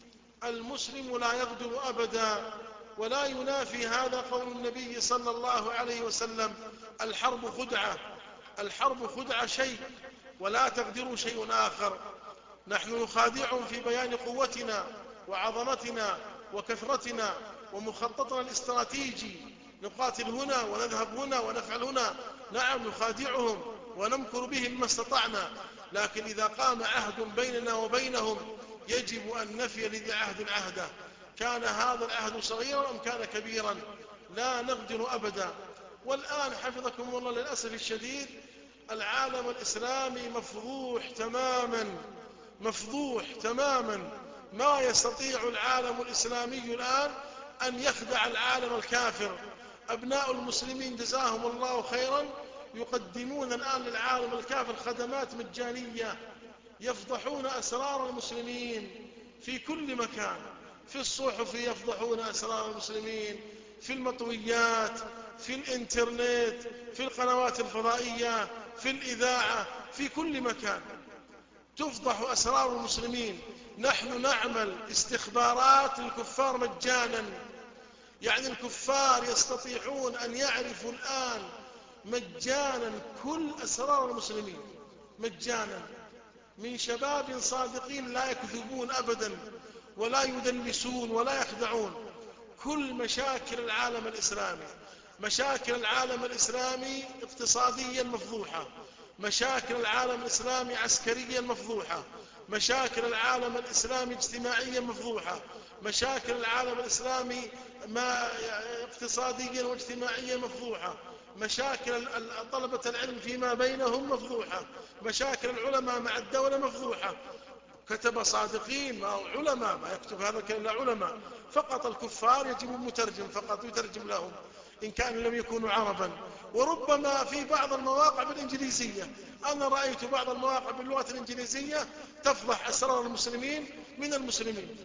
المسلم لا يغدر أبدا، ولا ينافي هذا قول النبي صلى الله عليه وسلم: الحرب خدعة، الحرب خدعة شيء، ولا تغدروا شيء آخر. نحن نخادعهم في بيان قوتنا وعظمتنا وكثرتنا ومخططنا الاستراتيجي، نقاتل هنا ونذهب هنا ونفعل هنا، نعم نخادعهم ونمكر بهم ما استطعنا، لكن إذا قام عهد بيننا وبينهم يجب أن نفي لذي عهد عهده، كان هذا العهد صغيرا أم كان كبيرا، لا نغدر أبدا. والآن حفظكم الله للأسف الشديد العالم الإسلامي مفضوح تماما، مفضوح تماما. ما يستطيع العالم الإسلامي الآن أن يخدع العالم الكافر. أبناء المسلمين جزاهم الله خيرا يقدمون الآن للعالم الكافر خدمات مجانية، يفضحون أسرار المسلمين في كل مكان، في الصحف يفضحون أسرار المسلمين، في المطويات، في الإنترنت، في القنوات الفضائية، في الإذاعة، في كل مكان تفضح أسرار المسلمين. نحن نعمل استخبارات للكفار مجانا، يعني الكفار يستطيعون أن يعرفوا الآن مجانا كل أسرار المسلمين مجانا، من شباب صادقين لا يكذبون أبدا ولا يدلسون ولا يخدعون. كل مشاكل العالم الإسلامي، مشاكل العالم الإسلامي اقتصاديا مفضوحة، مشاكل العالم الإسلامي عسكريا مفضوحة، مشاكل العالم الإسلامي اجتماعيا مفضوحة، مشاكل العالم الإسلامي ما اقتصاديا واجتماعيا مفضوحة، مشاكل طلبة العلم فيما بينهم مفضوحة، مشاكل العلماء مع الدولة مفضوحة. كتب صادقين، ما هو علماء، ما يكتب هذا كلا علماء، فقط الكفار يجب مترجم فقط يترجم لهم إن كان لم يكونوا عربا، وربما في بعض المواقع بالإنجليزية. أنا رأيت بعض المواقع باللغة الإنجليزية تفضح أسرار المسلمين من المسلمين.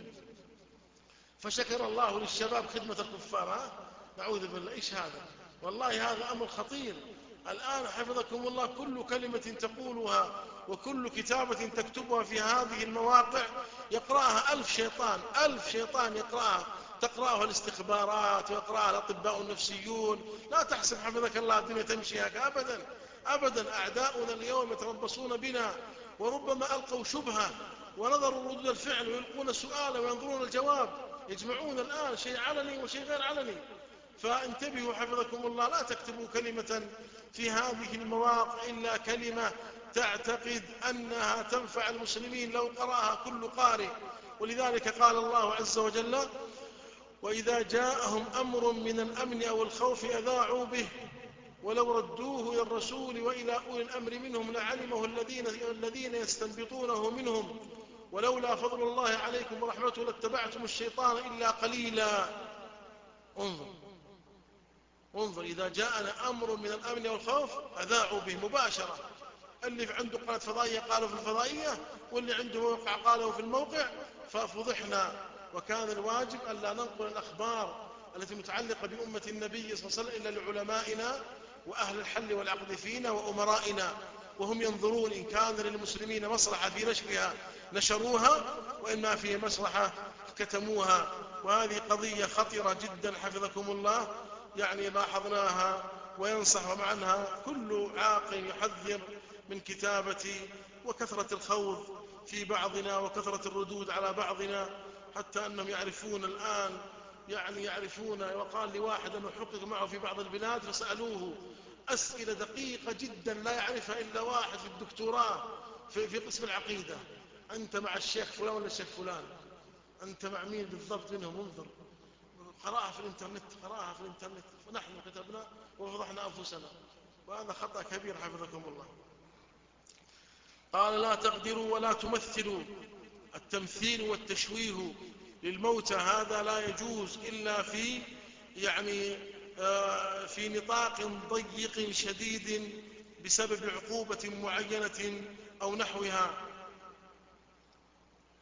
فشكر الله للشباب خدمة الكفار. ها؟ نعوذ بالله، إيش هذا؟ والله هذا أمر خطير. الآن حفظكم الله كل كلمة تقولها وكل كتابة تكتبها في هذه المواقع يقرأها ألف شيطان، ألف شيطان يقرأها، تقرأها الاستخبارات ويقرأها الأطباء النفسيون. لا تحسب حفظك الله الدنيا تمشي هكذا أبدا أبدا. أعداؤنا اليوم يتربصون بنا، وربما ألقوا شبهة ونظروا ردود الفعل ويلقون سؤالا وينظرون الجواب، يجمعون الآن شيء علني وشيء غير علني. فانتبهوا حفظكم الله، لا تكتبوا كلمة في هذه المواقع إلا كلمة تعتقد أنها تنفع المسلمين لو قرأها كل قارئ. ولذلك قال الله عز وجل: وإذا جاءهم أمر من الأمن أو الخوف أذاعوا به ولو ردوه إلى الرسول وإلى أولي الأمر منهم لعلمه الذين الذين يستنبطونه منهم ولولا فضل الله عليكم ورحمته لاتبعتم الشيطان إلا قليلا. انظر انظر، إذا جاءنا أمر من الأمن والخوف أذاعوا به مباشرة. اللي عنده قناة فضائية قالوا في الفضائية، واللي عنده موقع قالوا في الموقع، ففضحنا. وكان الواجب ألا ننقل الأخبار التي متعلقة بأمة النبي صلى الله عليه وسلم إلا لعلمائنا وأهل الحل والعقد فينا وأمرائنا، وهم ينظرون إن كان للمسلمين مصلحة في نشرها نشروها، وإما فيه مصلحة كتموها. وهذه قضية خطيرة جدا حفظكم الله، يعني لاحظناها، وينصح عنها كل عاقل يحذر من كتابة وكثرة الخوض في بعضنا وكثرة الردود على بعضنا، حتى أنهم يعرفون الآن، يعني يعرفون. وقال لي واحد أنه حقق معه في بعض البلاد فسألوه أسئلة دقيقة جدا لا يعرفها إلا واحد في الدكتوراه في, في قسم العقيدة: أنت مع الشيخ فلان ولا الشيخ فلان؟ أنت مع مين بالضبط منهم؟ انظر، قرأها في الإنترنت، قرأها في الإنترنت، فنحن كتبنا وفضحنا أنفسنا، وهذا خطأ كبير حفظكم الله. قال: لا تقدروا ولا تمثلوا. التمثيل والتشويه للموتى هذا لا يجوز إلا في يعني في نطاق ضيق شديد بسبب عقوبة معينة أو نحوها.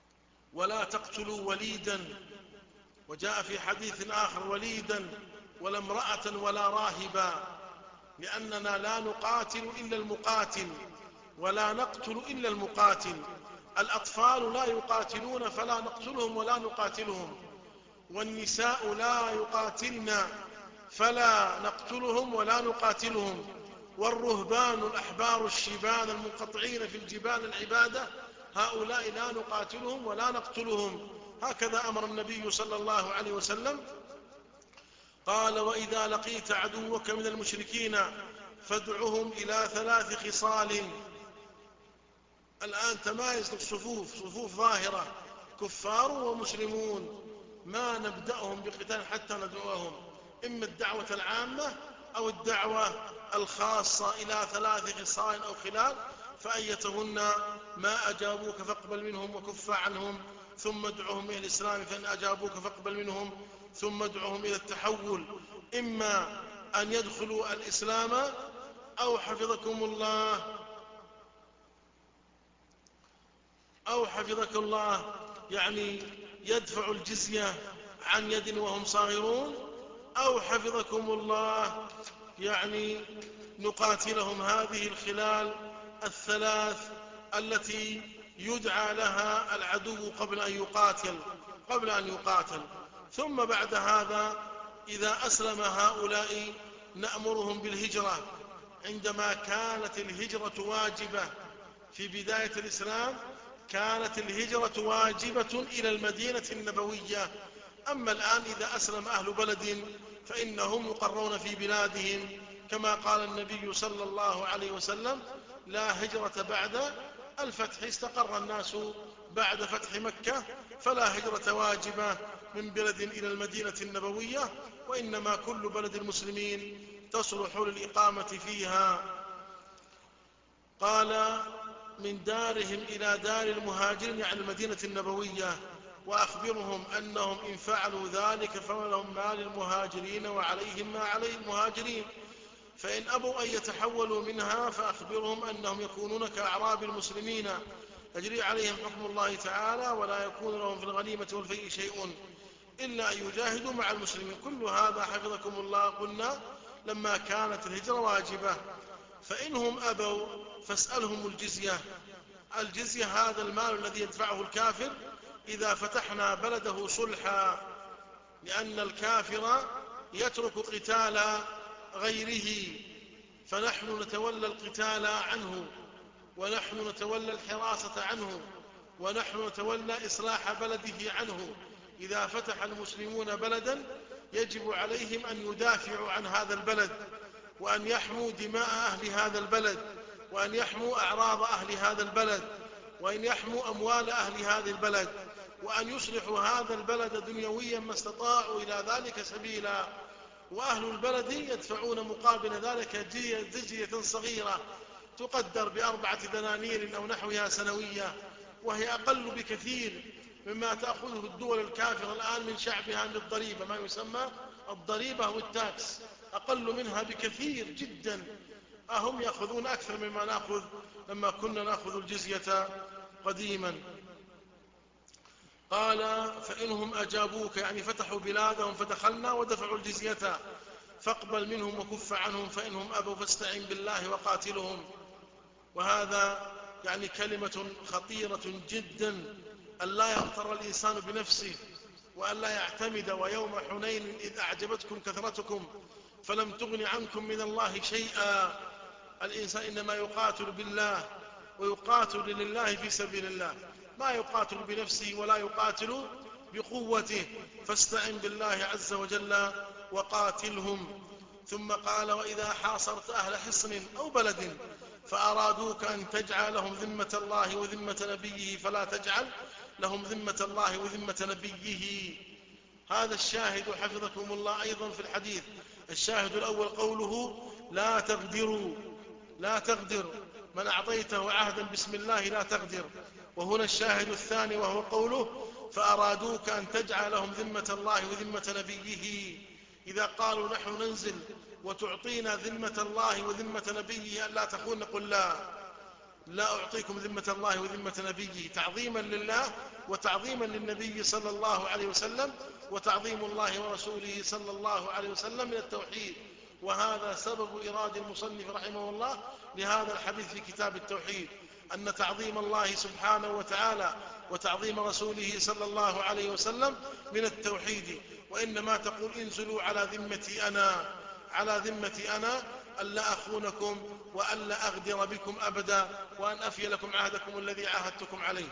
ولا تقتلوا وليدا، وجاء في حديث آخر وليدا ولا امرأة ولا راهبا، لأننا لا نقاتل إلا المقاتل ولا نقتل إلا المقاتل. الأطفال لا يقاتلون فلا نقتلهم ولا نقاتلهم، والنساء لا يقاتلن فلا نقتلهم ولا نقاتلهم، والرهبان الأحبار الشيبان المنقطعين في الجبال العبادة هؤلاء لا نقاتلهم ولا نقتلهم. هكذا أمر النبي صلى الله عليه وسلم. قال: وإذا لقيت عدوك من المشركين فادعهم إلى ثلاث خصال. الآن تمايز الصفوف، صفوف ظاهرة، كفار ومسلمون، ما نبدأهم بقتال حتى ندعوهم، إما الدعوة العامة أو الدعوة الخاصة إلى ثلاث خصال أو خلال، فأيتهن ما أجابوك فاقبل منهم وكف عنهم ثم ادعوهم إلى الإسلام، فإن أجابوك فاقبل منهم ثم ادعوهم إلى التحول، إما أن يدخلوا الإسلام أو حفظكم الله أو حفظك الله يعني يدفع الجزية عن يد وهم صاغرون، أو حفظكم الله يعني نقاتلهم. هذه الخلال الثلاث التي يدعى لها العدو قبل أن يقاتل قبل أن يقاتل ثم بعد هذا إذا أسلم هؤلاء نأمرهم بالهجرة. عندما كانت الهجرة واجبة في بداية الإسلام كانت الهجرة واجبة إلى المدينة النبوية. أما الآن إذا أسلم أهل بلد فإنهم يقرون في بلادهم، كما قال النبي صلى الله عليه وسلم: لا هجرة بعد الفتح. استقر الناس بعد فتح مكة، فلا هجرة واجبة من بلد إلى المدينة النبوية، وإنما كل بلد المسلمين تصلح للإقامة فيها. قال: من دارهم إلى دار المهاجرين، يعني المدينة النبوية، وأخبرهم أنهم إن فعلوا ذلك فلهم ما للمهاجرين وعليهم ما علي المهاجرين، فإن أبوا أن يتحولوا منها فأخبرهم أنهم يكونون كأعراب المسلمين يجري عليهم حكم الله تعالى، ولا يكون لهم في الغنيمة والفيء شيء إلا أن يجاهدوا مع المسلمين. كل هذا حفظكم الله قلنا لما كانت الهجرة واجبة. فإنهم أبوا فاسألهم الجزية. الجزية هذا المال الذي يدفعه الكافر إذا فتحنا بلده صلحا، لأن الكافر يترك قتال غيره، فنحن نتولى القتال عنه، ونحن نتولى الحراسة عنه، ونحن نتولى إصلاح بلده عنه. إذا فتح المسلمون بلدا يجب عليهم أن يدافعوا عن هذا البلد، وأن يحموا دماء أهل هذا البلد، وأن يحموا أعراض أهل هذا البلد، وأن يحموا أموال أهل هذا البلد، وأن يصلحوا هذا البلد دنيويا ما استطاعوا إلى ذلك سبيلا. وأهل البلد يدفعون مقابل ذلك جزية صغيرة تقدر بأربعة دنانير أو نحوها سنوية، وهي أقل بكثير مما تأخذه الدول الكافرة الآن من شعبها من الضريبة، ما يسمى الضريبة والتاكس، أقل منها بكثير جدا. أهم يأخذون أكثر مما نأخذ لما كنا نأخذ الجزية قديما. قال: فإنهم أجابوك، يعني فتحوا بلادهم فدخلنا ودفعوا الجزية، فاقبل منهم وكف عنهم، فإنهم أبوا فاستعن بالله وقاتلهم. وهذا يعني كلمة خطيرة جدا، أن لا يغتر الإنسان بنفسه، وأن لا يعتمد. ويوم حنين إذ أعجبتكم كثرتكم فلم تغن عنكم من الله شيئا. الإنسان إنما يقاتل بالله ويقاتل لله في سبيل الله، ما يقاتل بنفسه ولا يقاتل بقوته. فاستعن بالله عز وجل وقاتلهم. ثم قال: وإذا حاصرت أهل حصن أو بلد فأرادوك أن تجعل لهم ذمة الله وذمة نبيه فلا تجعل لهم ذمة الله وذمة نبيه. هذا الشاهد حفظكم الله أيضا في الحديث. الشاهد الأول قوله: لا تغدروا، لا تغدر، من أعطيته عهدا بسم الله لا تغدر. وهنا الشاهد الثاني وهو قوله: فأرادوك أن تجعل لهم ذمة الله وذمة نبيه. إذا قالوا نحن ننزل وتعطينا ذمة الله وذمة نبيه ألا تخون، نقول لا، لا أعطيكم ذمة الله وذمة نبيه، تعظيما لله وتعظيما للنبي صلى الله عليه وسلم، وتعظيم الله ورسوله صلى الله عليه وسلم من التوحيد. وهذا سبب إرادة المصنف رحمه الله لهذا الحديث في كتاب التوحيد، أن تعظيم الله سبحانه وتعالى وتعظيم رسوله صلى الله عليه وسلم من التوحيد. وإنما تقول انزلوا على ذمتي أنا، على ذمتي أنا، ألا أخونكم وألا أغدر بكم أبدا، وأن أفي لكم عهدكم الذي عاهدتكم عليه.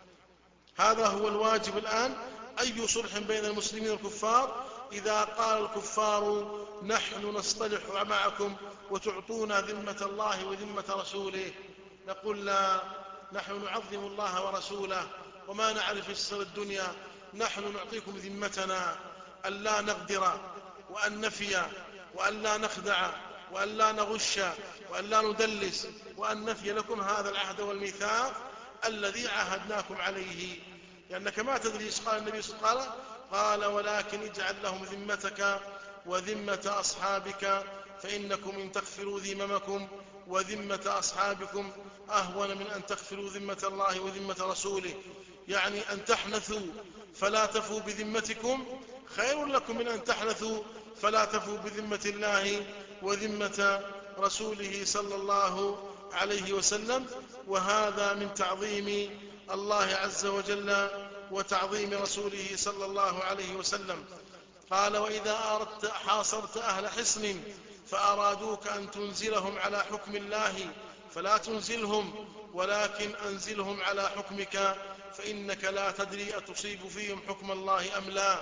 هذا هو الواجب الآن. أي صلح بين المسلمين والكفار إذا قال الكفار نحن نصطلح معكم وتعطونا ذمة الله وذمة رسوله، نقول لا، نحن نعظم الله ورسوله وما نعرف السر الدنيا، نحن نعطيكم ذمتنا أن لا نغدر وأن نفي وأن لا نخدع وأن لا نغش وأن لا ندلس، وأن نفي لكم هذا العهد والميثاق الذي عاهدناكم عليه. لأنك ما تدري ايش قال النبي صلى الله عليه وسلم، قال ولكن اجعل لهم ذمتك وذمة أصحابك، فإنكم إن تغفروا ذممكم وذمة أصحابكم أهون من أن تغفروا ذمة الله وذمة رسوله. يعني أن تحنثوا فلا تفوا بذمتكم خير لكم من أن تحنثوا فلا تفوا بذمة الله وذمة رسوله صلى الله عليه وسلم. وهذا من تعظيم الله عز وجل وتعظيم رسوله صلى الله عليه وسلم. قال وإذا أردت حاصرت أهل حصن فأرادوك أن تنزلهم على حكم الله فلا تنزلهم، ولكن أنزلهم على حكمك، فإنك لا تدري أتصيب فيهم حكم الله أم لا.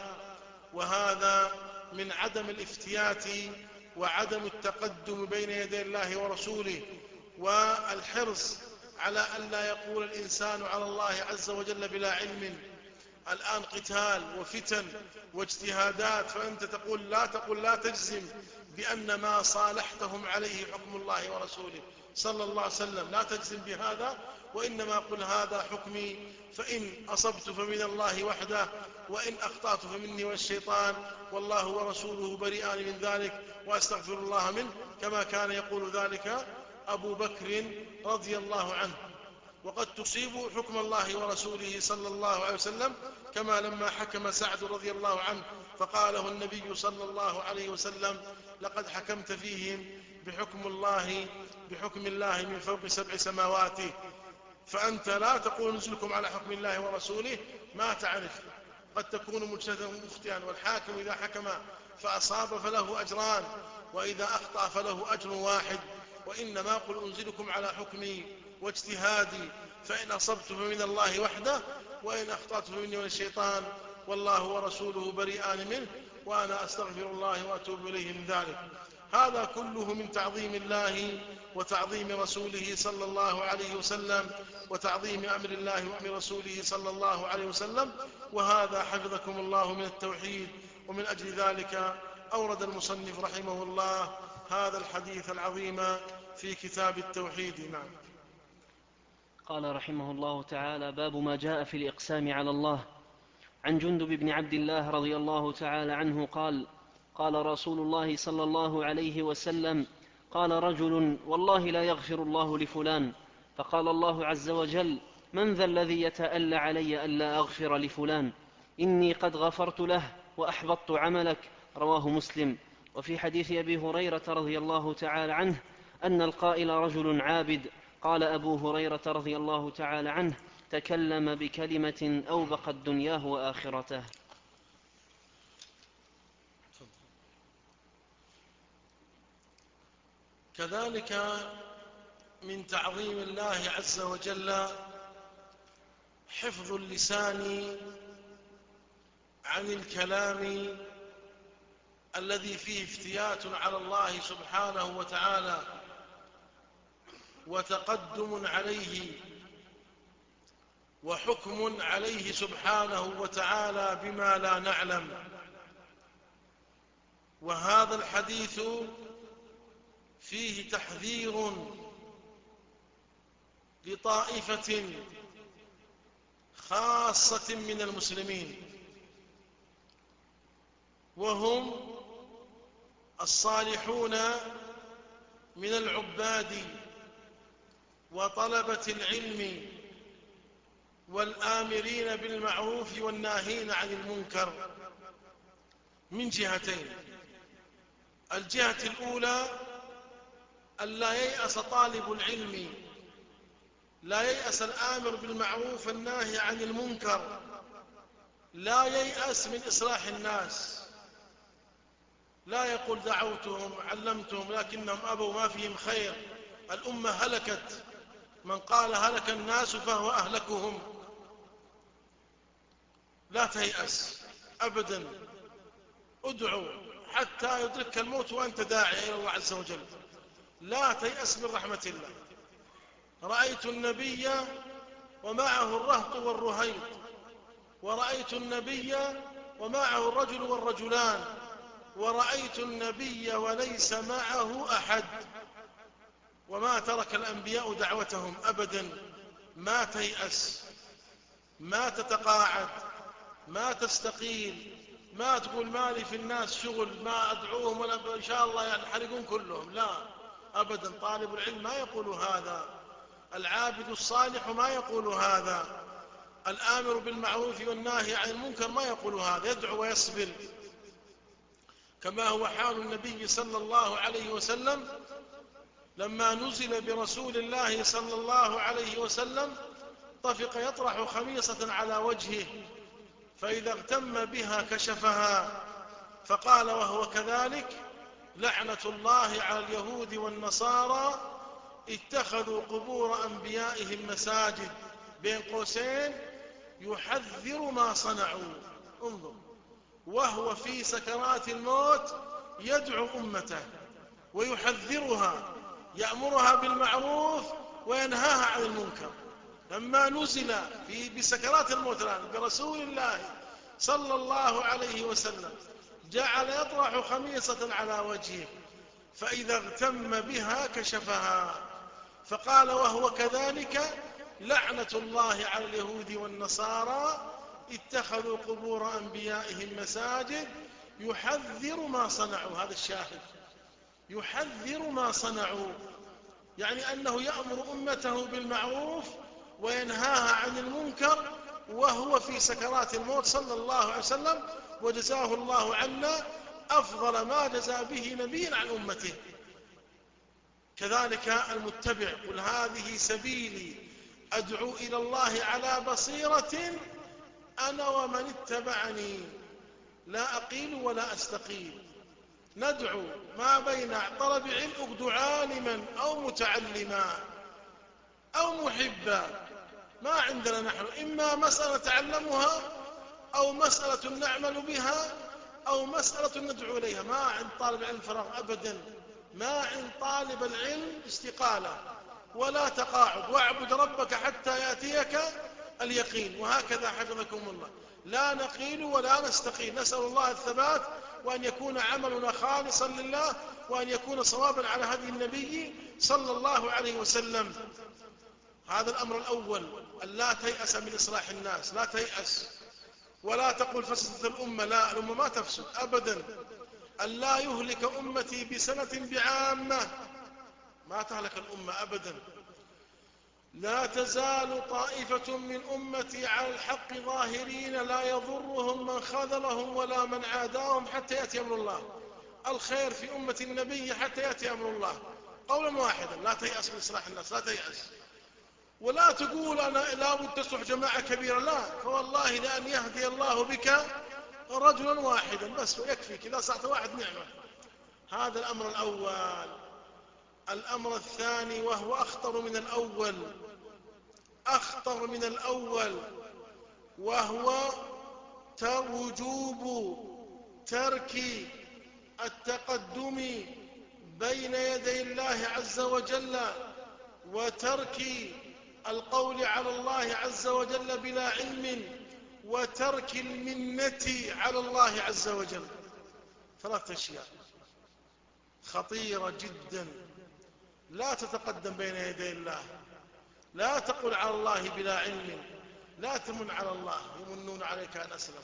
وهذا من عدم الافتيات وعدم التقدم بين يدي الله ورسوله، والحرص على أن لا يقول الإنسان على الله عز وجل بلا علم. الآن قتال وفتن واجتهادات، فأنت تقول لا تقول لا تجزم بأن ما صالحتهم عليه حكم الله ورسوله صلى الله عليه وسلم، لا تجزم بهذا، وإنما قل هذا حكمي، فإن أصبت فمن الله وحده وإن أخطأت فمني والشيطان، والله ورسوله بريئان من ذلك وأستغفر الله منه، كما كان يقول ذلك أبو بكر رضي الله عنه. وقد تصيب حكم الله ورسوله صلى الله عليه وسلم، كما لما حكم سعد رضي الله عنه فقاله النبي صلى الله عليه وسلم لقد حكمت فيهم بحكم الله بحكم الله من فوق سبع سماوات. فأنت لا تقول نزلكم على حكم الله ورسوله، ما تعرف، قد تكون مجتهدا مخطئا، والحاكم إذا حكم فأصاب فله أجران وإذا أخطأ فله أجر واحد. وإنما قل أنزلكم على حكمي واجتهادي، فإن أصبت فمن الله وحده وإن أخطأت فمني والشيطان، والله ورسوله بريئان منه وأنا أستغفر الله وأتوب إليه من ذلك. هذا كله من تعظيم الله وتعظيم رسوله صلى الله عليه وسلم وتعظيم أمر الله وأمر رسوله صلى الله عليه وسلم. وهذا حفظكم الله من التوحيد. ومن أجل ذلك أورد المصنف رحمه الله هذا الحديث العظيم في كتاب التوحيد. نعم. قال رحمه الله تعالى: باب ما جاء في الإقسام على الله. عن جندب بن عبد الله رضي الله تعالى عنه قال: قال رسول الله صلى الله عليه وسلم: قال رجل: والله لا يغفر الله لفلان. فقال الله عز وجل: من ذا الذي يتألى علي ألا أغفر لفلان؟ إني قد غفرت له وأحبطت عملك. رواه مسلم. وفي حديث أبي هريرة رضي الله تعالى عنه أن القائل رجل عابد. قال أبو هريرة رضي الله تعالى عنه: تكلم بكلمة أوبقت دنياه وآخرته. كذلك من تعظيم الله عز وجل حفظ اللسان عن الكلام الذي فيه افتيات على الله سبحانه وتعالى وتقدم عليه وحكم عليه سبحانه وتعالى بما لا نعلم. وهذا الحديث فيه تحذير لطائفة خاصة من المسلمين، وهم الصالحون من العباد وطلبة العلم والآمرين بالمعروف والناهين عن المنكر من جهتين. الجهة الأولى أن لا ييأس طالب العلم، لا ييأس الآمر بالمعروف والناهي عن المنكر، لا ييأس من إصلاح الناس، لا يقول دعوتهم علمتهم لكنهم أبوا ما فيهم خير، الأمة هلكت، من قال هلك الناس فهو أهلكهم. لا تيأس أبدا، ادعو حتى يدرك الموت وأنت داعي إلى الله عز وجل، لا تيأس من رحمة الله. رأيت النبي ومعه الرهط والرهيط، ورأيت النبي ومعه الرجل والرجلان، ورأيت النبي وليس معه أحد، وما ترك الأنبياء دعوتهم أبدا. ما تيأس، ما تتقاعد، ما تستقيل، ما تقول مالي في الناس شغل ما أدعوهم ولا إن شاء الله ينحرقون كلهم، لا أبدا. طالب العلم ما يقول هذا، العابد الصالح ما يقول هذا، الآمر بالمعروف والناهي عن المنكر ما يقول هذا، يدعو ويصبر، كما هو حال النبي صلى الله عليه وسلم لما نزل برسول الله صلى الله عليه وسلم طفق يطرح خميصة على وجهه، فإذا اغتم بها كشفها، فقال وهو كذلك: لعنة الله على اليهود والنصارى اتخذوا قبور أنبيائهم مساجد، بين قوسين يحذر ما صنعوا. انظر، وهو في سكرات الموت يدعو أمته ويحذرها، يأمرها بالمعروف وينهاها عن المنكر. لما نزل في بسكرات الموت الآن برسول الله صلى الله عليه وسلم جعل يطرح خميصة على وجهه، فإذا اغتم بها كشفها، فقال وهو كذلك: لعنة الله على اليهود والنصارى اتخذوا قبور أنبيائهم مساجد، يحذر ما صنعوا. هذا الشاهد، يحذر ما صنعوا، يعني أنه يأمر أمته بالمعروف وينهاها عن المنكر وهو في سكرات الموت صلى الله عليه وسلم، وجزاه الله عنا أفضل ما جزى به نبي عن أمته. كذلك المتبع: قل هذه سبيلي أدعو إلى الله على بصيرة أنا ومن اتبعني لا أقيل ولا أستقيل. ندعو ما بين طلب علم، اغدو عالما أو متعلما أو محبا، ما عندنا نحن إما مسألة نتعلمها أو مسألة نعمل بها أو مسألة ندعو إليها. ما عند طالب العلم فراغ أبدا، ما عند طالب العلم استقالة ولا تقاعد، واعبد ربك حتى يأتيك اليقين. وهكذا حفظكم الله، لا نقيل ولا نستقيل، نسأل الله الثبات، وأن يكون عملنا خالصا لله، وأن يكون صوابا على هدي النبي صلى الله عليه وسلم. هذا الأمر الأول، أن لا تيأس من إصلاح الناس، لا تيأس ولا تقول فسدت الأمة، لا، الأمة ما تفسد أبدا. أن لا يهلك أمتي بسنة بعامة، ما تهلك الأمة أبدا. لا تزال طائفة من أمتي على الحق ظاهرين لا يضرهم من خذلهم ولا من عاداهم حتى يأتي أمر الله. الخير في أمة النبي حتى يأتي أمر الله، قولا واحدا. لا تيأس من إصلاح الناس، لا تيأس، ولا تقول أنا لا بد تصلح جماعة كبيرة، لا، فوالله لأن يهدي الله بك رجلا واحدا بس ويكفيك، إذا صحت واحد نعمة. هذا الأمر الأول. الأمر الثاني وهو أخطر من الأول، أخطر من الأول، وهو وجوب ترك التقدم بين يدي الله عز وجل، وترك القول على الله عز وجل بلا علم، وترك المنة على الله عز وجل. ثلاث أشياء خطيرة جدا. لا تتقدم بين يدي الله، لا تقل على الله بلا علم، لا تمن على الله، يمنون عليك أن أسلم.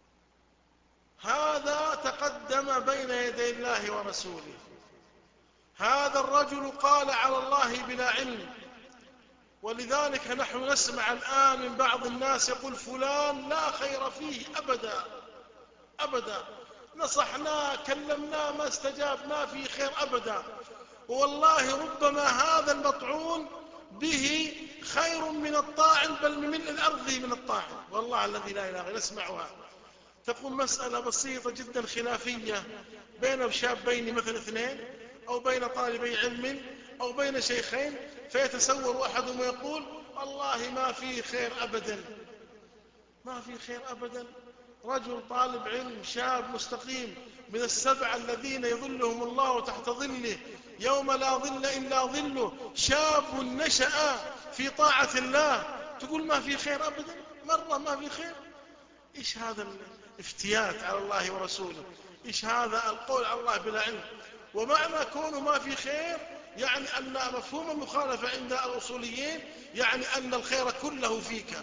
هذا تقدم بين يدي الله ورسوله، هذا الرجل قال على الله بلا علم. ولذلك نحن نسمع الآن من بعض الناس يقول فلان لا خير فيه أبدا أبدا، نصحناه كلمناه ما استجاب، ما فيه خير أبدا. والله ربما هذا المطعون به خير من الطاعن، بل من ملء الأرض من الطاعن، والله الذي لا إله إلا نسمعها. تكون مسألة بسيطة جدا خلافية بين شابين مثل اثنين، أو بين طالبي علم، أو بين شيخين، فيتسور أحدهم ويقول والله ما فيه خير أبدا، ما فيه خير أبدا. رجل طالب علم شاب مستقيم من السبع الذين يظلهم الله تحت ظله يوم لا ظل إلا ظله، شاب نشأ في طاعة الله، تقول ما في خير أبدا، مرة ما في خير؟ إيش هذا الافتيات على الله ورسوله؟ إيش هذا القول على الله بلا علم؟ ومعنى كونه ما في خير يعني أن مفهوم المخالفة عند الأصوليين يعني أن الخير كله فيك،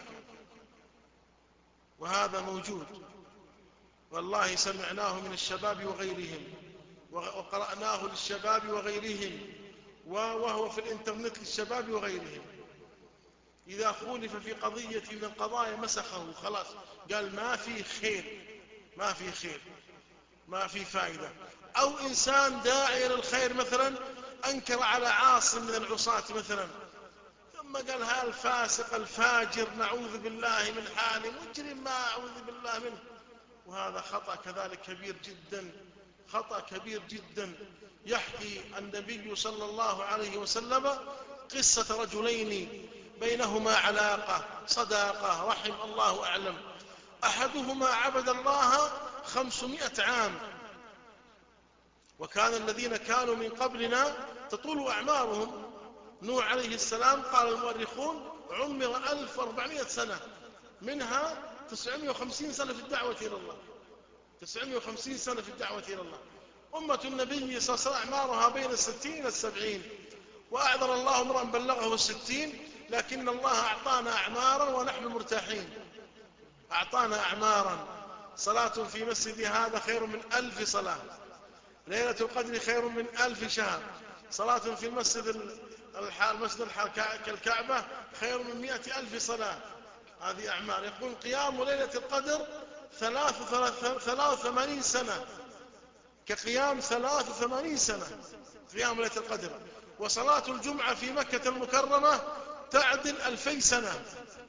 وهذا موجود والله، سمعناه من الشباب وغيرهم، وقرأناه للشباب وغيرهم، وهو في الانترنت للشباب وغيرهم. إذا خولف في قضية من القضايا مسخه خلاص، قال ما في خير، ما في خير، ما في فائدة. أو إنسان داعي للخير مثلا أنكر على عاصم من العصاة مثلا، ثم قال ها الفاسق الفاجر نعوذ بالله من حاله، مجرم ما أعوذ بالله منه، وهذا خطأ كذلك كبير جدا، خطأ كبير جدا. يحكي النبي صلى الله عليه وسلم قصة رجلين بينهما علاقة صداقة رحم الله أعلم. أحدهما عبد الله خمسمائة عام، وكان الذين كانوا من قبلنا تطول أعمارهم. نوح عليه السلام قال المؤرخون عمر ألف وأربعمائة سنة، منها تسعمائة وخمسين سنة في الدعوة إلى الله، تسعمائة وخمسين سنة في الدعوة إلى الله. أمة النبي صلى الله عليه وسلم أعمارها بين الستين والسبعين، وأعذر الله امرأ بلغه الستين، لكن الله أعطانا أعمارا ونحن مرتاحين، أعطانا أعمارا. صلاة في مسجد هذا خير من ألف صلاة، ليلة القدر خير من ألف شهر، صلاة في المسجد المسجد كالكعبة خير من مئة ألف صلاة. هذه أعمار. يقول قيام ليلة القدر ثلاث وثمانين سنة، كقيام ثلاث وثمانين سنة قيام ليلة القدر. وصلاة الجمعة في مكة المكرمة تعدل ألفي سنة،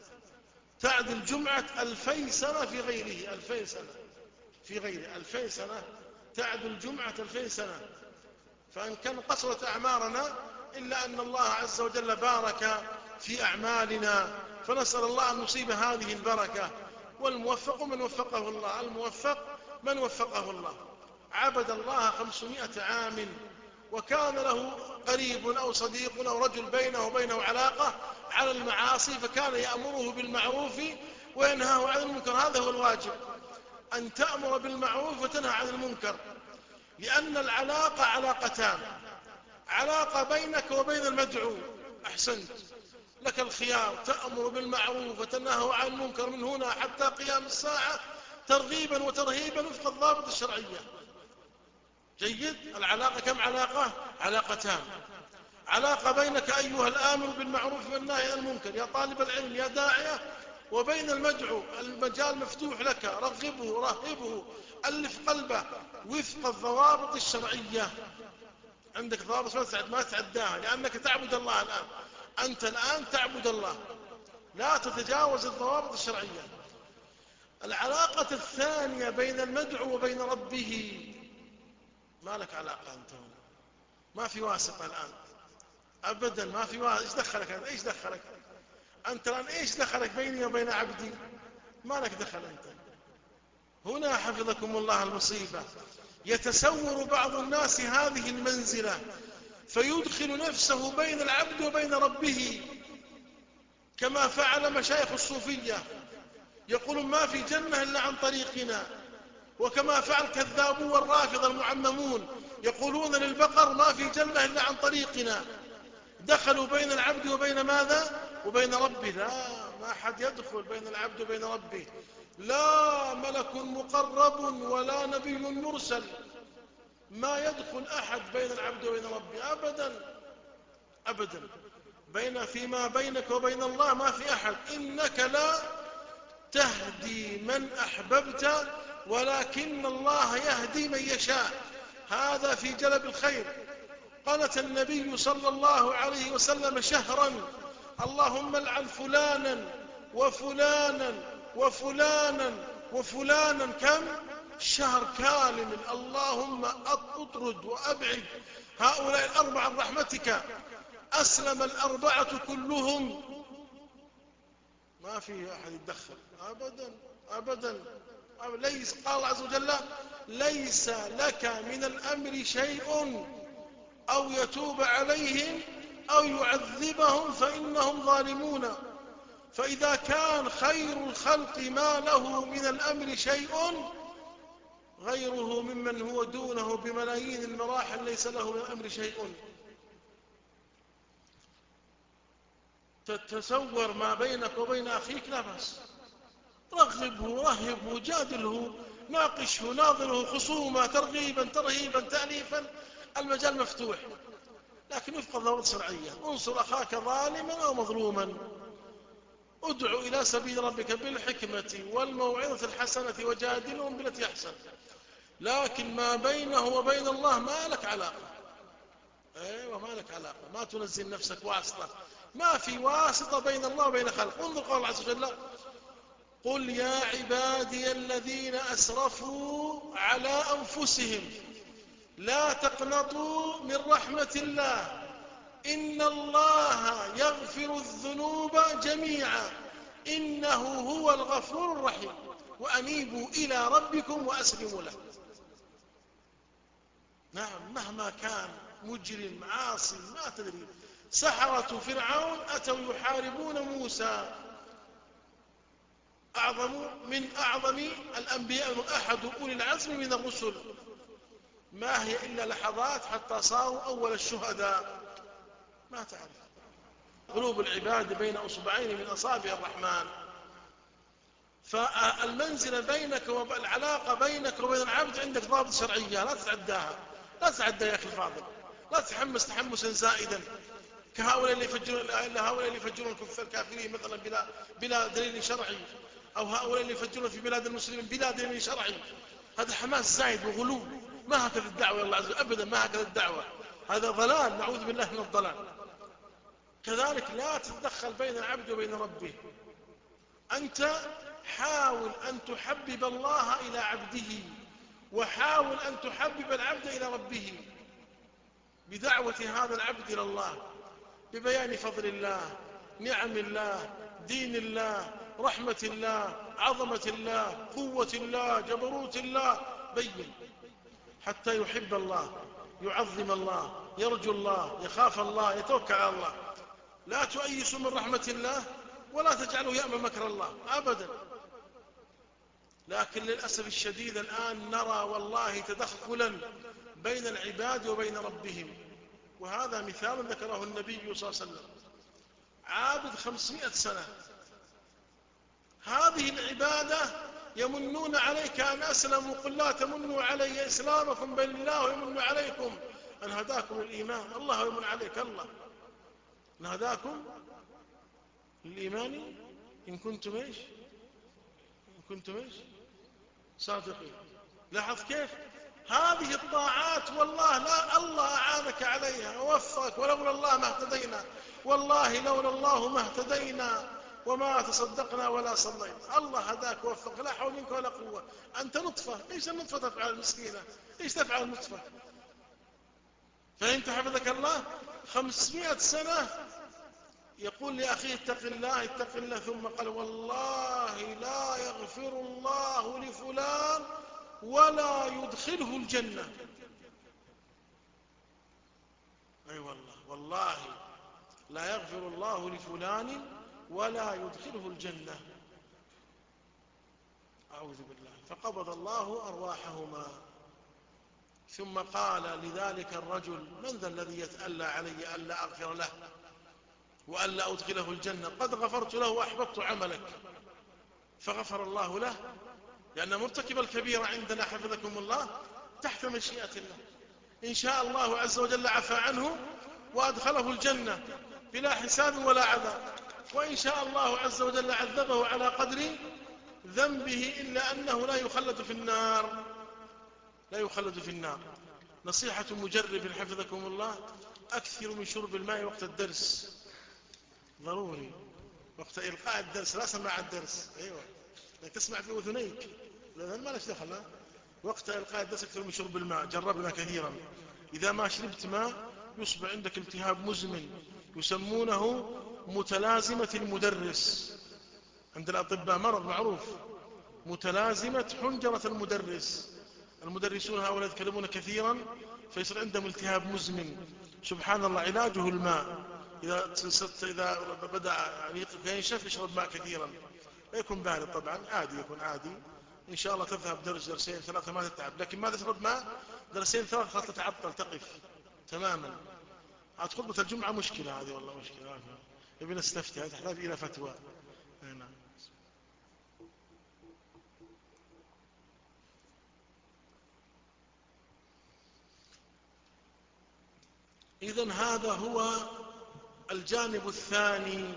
تعدل جمعة ألفي سنة في غيره، ألفي سنة في غيره، ألفي سنة تعدل جمعة ألفي سنة. فإن كان قصرت أعمارنا إلا أن الله عز وجل بارك في أعمالنا، فنسأل الله أن نصيب هذه البركة. والموفق من وفقه الله، الموفق من وفقه الله. عبد الله خمسمائة عام، وكان له قريب أو صديق أو رجل بينه وبينه علاقة على المعاصي، فكان يأمره بالمعروف وينهاه عن المنكر. هذا هو الواجب، أن تأمر بالمعروف وتنهى عن المنكر، لأن العلاقة علاقتان: علاقة بينك وبين المدعو، أحسنت، لك الخيار، تأمر بالمعروف وتنهى عن المنكر من هنا حتى قيام الساعة، ترغيبا وترهيبا وفق الضابط الشرعية. جيد. العلاقة كم علاقة؟ علاقتان: علاقة بينك أيها الآمر بالمعروف والنهي عن المنكر يا طالب العلم يا داعية، وبين المدعو، المجال مفتوح لك، رغبه رهبه ألف قلبه وفق الضوابط الشرعية. عندك ضوابط ما تعداها، لأنك تعبد الله الآن، أنت الآن تعبد الله، لا تتجاوز الضوابط الشرعية. العلاقة الثانية بين المدعو وبين ربه، ما لك علاقة أنت هنا، ما في واسطة الآن أبدا، ما في واسطة. إيش دخلك أنت؟ إيش دخلك أنت الآن؟ إيش دخلك بيني وبين عبدي؟ ما لك دخل أنت هنا. حفظكم الله المصيبة، يتسور بعض الناس هذه المنزلة فيدخل نفسه بين العبد وبين ربه، كما فعل مشايخ الصوفية، يقولون ما في جنة إلا عن طريقنا. وكما فعل كذابو والرافضة المعممون، يقولون للبقر ما في جنة إلا عن طريقنا. دخلوا بين العبد وبين ماذا؟ وبين ربه. لا، ما حد يدخل بين العبد وبين ربه، لا ملك مقرب ولا نبي مرسل، ما يدخل أحد بين العبد وبين ربه أبدا أبدا. بين فيما بينك وبين الله ما في أحد. إنك لا تهدي من أحببت ولكن الله يهدي من يشاء. هذا في جلب الخير. قالت النبي صلى الله عليه وسلم شهرا اللهم العن فلانا وفلانا وفلانا وفلانا. كم شهر كامل اللهم اطرد وأبعد هؤلاء الأربعة عن رحمتك. أسلم الأربعة كلهم، ما في أحد يتدخل أبدا أبدا. ليس قال الله عز وجل ليس لك من الأمر شيء أو يتوب عليهم أو يعذبهم فإنهم ظالمون. فإذا كان خير الخلق ما له من الأمر شيء، غيره ممن هو دونه بملايين المراحل ليس له من الأمر شيء. تتصور ما بينك وبين أخيك لا بأس، رغبه رهبه جادله ناقشه ناظره خصومة ترغيبا ترهيبا تأليفا، المجال مفتوح. لكن وفق الضوابط الشرعية. انصر أخاك ظالما أو مظلوما، ادعو إلى سبيل ربك بالحكمة والموعظة الحسنة وجادلهم بالتي أحسن. لكن ما بينه وبين الله ما لك علاقة. ايوه ما لك علاقة، ما تنزل نفسك واسطة. ما في واسطة بين الله وبين خلق. انظر قول الله عز وجل قل يا عبادي الذين أسرفوا على أنفسهم لا تقنطوا من رحمة الله إن الله يغفر الذنوب جميعا إنه هو الغفور الرحيم وأنيبوا إلى ربكم وأسلموا له. نعم مهما كان مجرم عاصي ما تدري. سحرة فرعون أتوا يحاربون موسى، أعظم من أعظم الأنبياء أحد أولي العزم من الرسل. ما هي إلا لحظات حتى صاروا أول الشهداء. ما تعرف قلوب العباد بين أصبعين من أصابع الرحمن. فالمنزلة بينك والعلاقة بينك وبين العبد عندك ضابط شرعية لا تتعداها. لا تتعدى يا أخي الفاضل، لا تتحمس تحمسا زائدا كهؤلاء اللي يفجرون هؤلاء اللي يفجرون الكافرين مثلا بلا بلا دليل شرعي، أو هؤلاء اللي يفجرون في بلاد المسلمين بلا دليل شرعي. هذا حماس زايد وغلو. ما هكذا الدعوة يا الله عز وجل أبدا، ما هكذا الدعوة. هذا ضلال، نعوذ بالله من الضلال. كذلك لا تتدخل بين العبد وبين ربه. أنت حاول أن تحبب الله إلى عبده، وحاول أن تحبب العبد إلى ربه بدعوة هذا العبد إلى الله، ببيان فضل الله، نعم الله، دين الله، رحمة الله، عظمة الله، قوة الله، جبروت الله. بين حتى يحب الله، يعظم الله، يرجو الله، يخاف الله، يتوكل على الله. لا تؤيس من رحمة الله ولا تجعله يأمن مكر الله أبدا. لكن للأسف الشديد الآن نرى والله تدخلا بين العباد وبين ربهم. وهذا مثال ذكره النبي صلى الله عليه وسلم. عابد خمسمائة سنة، هذه العبادة يمنون عليك أن أسلموا قل لا تمنوا علي إسلامكم بل الله يمن عليكم أن هداكم الإيمان. الله يمن عليك، الله أن هداكم الإيمان إن كنتم إيش إن كنتم إيش صادقين. لاحظ كيف هذه الطاعات والله لا الله أعانك عليها ووفقك، ولولا الله ما اهتدينا، والله لولا الله ما اهتدينا وما تصدقنا ولا صلينا. الله هداك ووفقك، لا حول منك ولا قوة. أنت نطفة، إيش النطفة تفعل المسكينة؟ إيش تفعل النطفة؟ فأنت حفظك الله خمسمائة سنة يقول لأخيه اتق الله اتق الله، ثم قال والله لا يغفر الله لفلان ولا يدخله الجنة. أي أيوة والله والله لا يغفر الله لفلان ولا يدخله الجنة. أعوذ بالله. فقبض الله أرواحهما ثم قال لذلك الرجل من ذا الذي يتألى علي ألا أغفر له وألا أدخله الجنة؟ قد غفرت له وأحبطت عملك. فغفر الله له، لأن مرتكب الكبيرة عندنا حفظكم الله تحت مشيئة الله. إن شاء الله عز وجل عفى عنه وأدخله الجنة بلا حساب ولا عذاب، وإن شاء الله عز وجل عذبه على قدر ذنبه إلا أنه لا يخلد في النار، لا يخلد في النار. نصيحة مجرب حفظكم الله: أكثر من شرب الماء وقت الدرس، ضروري وقت إلقاء الدرس، لا سماع الدرس. أيوة، لا تسمع بأذنيك، لأن ما لش دخل. وقت إلقاء الدرس أكثر من شرب الماء، جربنا كثيرا. إذا ما شربت ماء يصبح عندك التهاب مزمن يسمونه متلازمة المدرس، عند الأطباء مرض معروف، متلازمة حنجرة المدرس. المدرسون هؤلاء يتكلمون كثيرا فيصير عندهم التهاب مزمن. سبحان الله، علاجه الماء. إذا إذا بدأ يعني ينشف يشرب ماء كثيرا، لا يكون بارد طبعا، عادي، يكون عادي. إن شاء الله تذهب درس درسين ثلاثة ما تتعب، لكن ما تشرب ماء درسين ثلاثة خلاص تتعطل، تقف تماما. عاد خطبة الجمعة مشكلة هذه، والله مشكلة. يبي نستفتي، تحتاج إلى فتوى. هنا إذن هذا هو الجانب الثاني،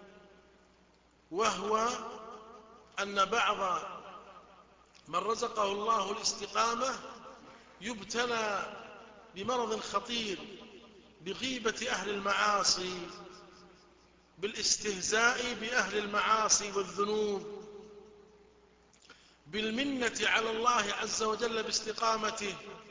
وهو أن بعض من رزقه الله الاستقامة يبتلى بمرض خطير، بغيبة أهل المعاصي، بالاستهزاء بأهل المعاصي والذنوب، بالمنة على الله عز وجل باستقامته،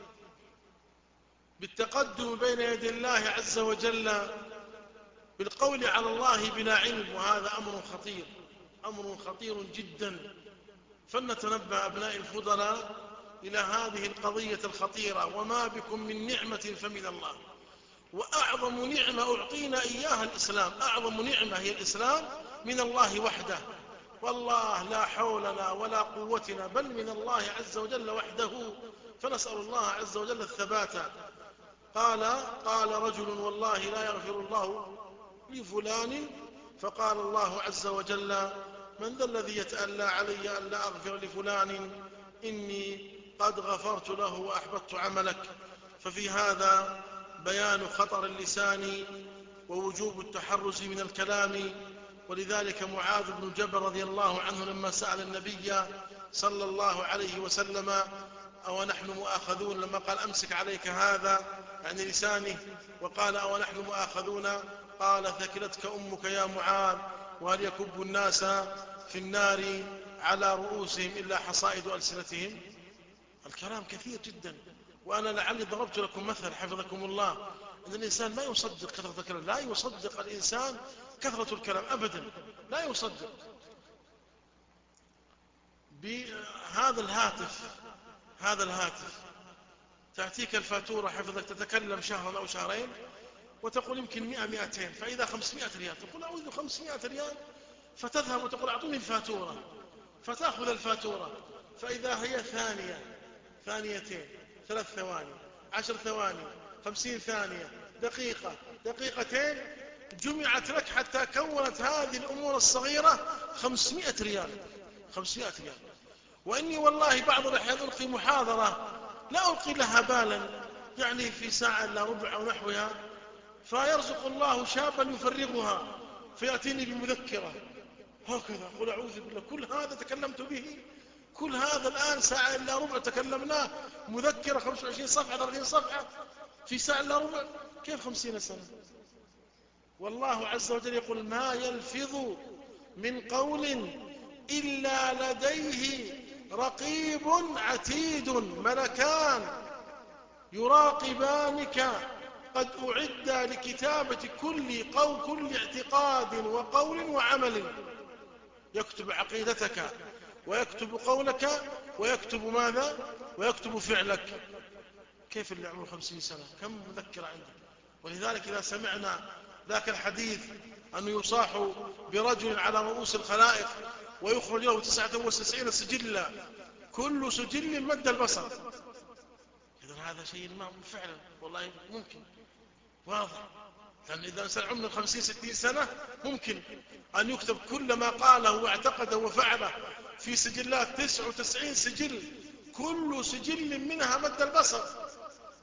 بالتقدم بين يدي الله عز وجل، بالقول على الله بلا علم. وهذا أمر خطير، أمر خطير جدا. فلنتنبه أبناء الفضلاء إلى هذه القضية الخطيرة. وما بكم من نعمة فمن الله، وأعظم نعمة أعطينا إياها الإسلام، أعظم نعمة هي الإسلام من الله وحده. والله لا حولنا ولا قوتنا بل من الله عز وجل وحده، فنسأل الله عز وجل الثبات. قال قال رجل: والله لا يغفر الله لفلان، فقال الله عز وجل: من ذا الذي يتألى علي أن لا أغفر لفلان؟ إني قد غفرت له وأحبطت عملك. ففي هذا بيان خطر اللسان ووجوب التحرز من الكلام. ولذلك معاذ بن جبل رضي الله عنه لما سأل النبي صلى الله عليه وسلم: أو نحن مؤاخذون، لما قال: أمسك عليك هذا، يعني لسانه، وقال: أو نحن مؤاخذون؟ قال: ثكلتك أمك يا معاذ، وهل يكب الناس في النار على رؤوسهم إلا حصائد ألسنتهم؟ الكلام كثير جدا. وأنا لعلي ضربت لكم مثل حفظكم الله، أن الإنسان ما يصدق كثرة الكلام، لا يصدق الإنسان كثرة الكلام أبدا، لا يصدق. بهذا الهاتف هذا الهاتف تأتيك الفاتورة حفظك، تتكلم شهرا أو شهرين وتقول يمكن مئة مئتين، فإذا خمسمائة ريال تقول أعوذ خمسمائة ريال، فتذهب وتقول أعطوني الفاتورة، فتأخذ الفاتورة، فإذا هي ثانية، ثانيتين، ثلاث ثواني، عشر ثواني، خمسين ثانية، دقيقة، دقيقتين، جمعت لك حتى كونت هذه الأمور الصغيرة خمسمائة ريال، خمسمائة ريال. وإني والله بعض الأحيان ألقي محاضرة لا ألقي لها بالا، يعني في ساعة إلا ربع أو نحوها، فيرزق الله شابا يفرغها فيأتيني بمذكرة هكذا، قل أعوذ بالله، كل هذا تكلمت به، كل هذا الآن ساعة إلا ربع تكلمناه، مذكرة خمسة وعشرين صفحة ثلاثين صفحة في ساعة إلا ربع، كيف خمسين سنة؟ والله عز وجل يقول: ما يلفظ من قول إلا لديه رقيب عتيد، ملكان يراقبانك قد أعد لكتابة كل قول، كل اعتقاد وقول وعمل، يكتب عقيدتك ويكتب قولك ويكتب ماذا؟ ويكتب فعلك. كيف اللي عمره خمسين سنة؟ كم مذكرة عندك؟ ولذلك إذا سمعنا ذاك الحديث أنه يصاح برجل على رؤوس الخلائق ويخرج له تسعة وتسعين سجلا، كل سجل مد البصر، إذن هذا شيء ما فعلا والله ممكن واضح. لأن إذا إنسان عمره خمسين ستين سنة ممكن أن يكتب كل ما قاله واعتقده وفعله في سجلات، تسعة وتسعين سجل، كل سجل منها مد البصر،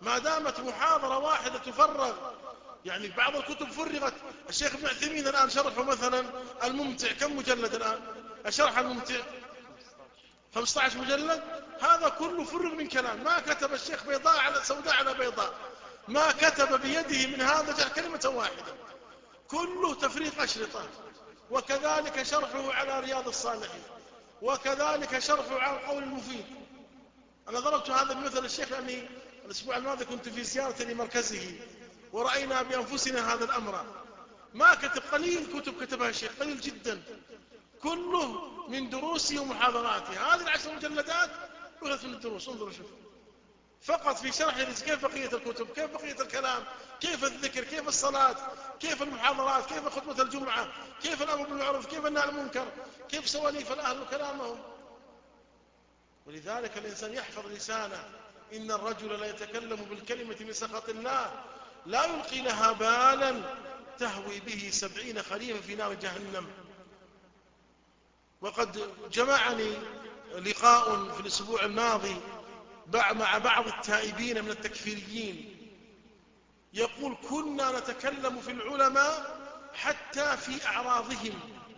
ما دامت محاضرة واحدة تفرغ. يعني بعض الكتب فرغت. الشيخ ابن عثيمين الآن شرحه مثلا الممتع كم مجلد الآن؟ الشرح الممتع خمسة عشر مجلد. هذا كله فرغ من كلام، ما كتب الشيخ بيضاء على سوداء على بيضاء، ما كتب بيده من هذا كلمة واحدة، كله تفريق أشرطة. وكذلك شرحه على رياض الصالحين، وكذلك شرحه على القول المفيد. أنا ضربت هذا بمثل الشيخ لأني الأسبوع الماضي كنت في زيارة لمركزه ورأينا بأنفسنا هذا الأمر. ما كتب، قليل كتب كتبها الشيخ، قليل جدا، كله من دروسه ومحاضراته. هذه العشر مجلدات أخذت من الدروس. انظروا شوف، فقط في شرح كيف بقية الكتب، كيف بقية الكلام، كيف الذكر، كيف الصلاة، كيف المحاضرات، كيف خطبة الجمعة، كيف الأمر بالمعروف، كيف النهي عن المنكر، كيف سواليف الأهل وكلامهم. ولذلك الإنسان يحفظ لسانه. إن الرجل لا يتكلم بالكلمة من سخط الله لا يلقي لها بالا تهوي به سبعين خريفا في نار جهنم. وقد جمعني لقاء في الأسبوع الماضي مع بعض التائبين من التكفيريين، يقول كنا نتكلم في العلماء حتى في أعراضهم.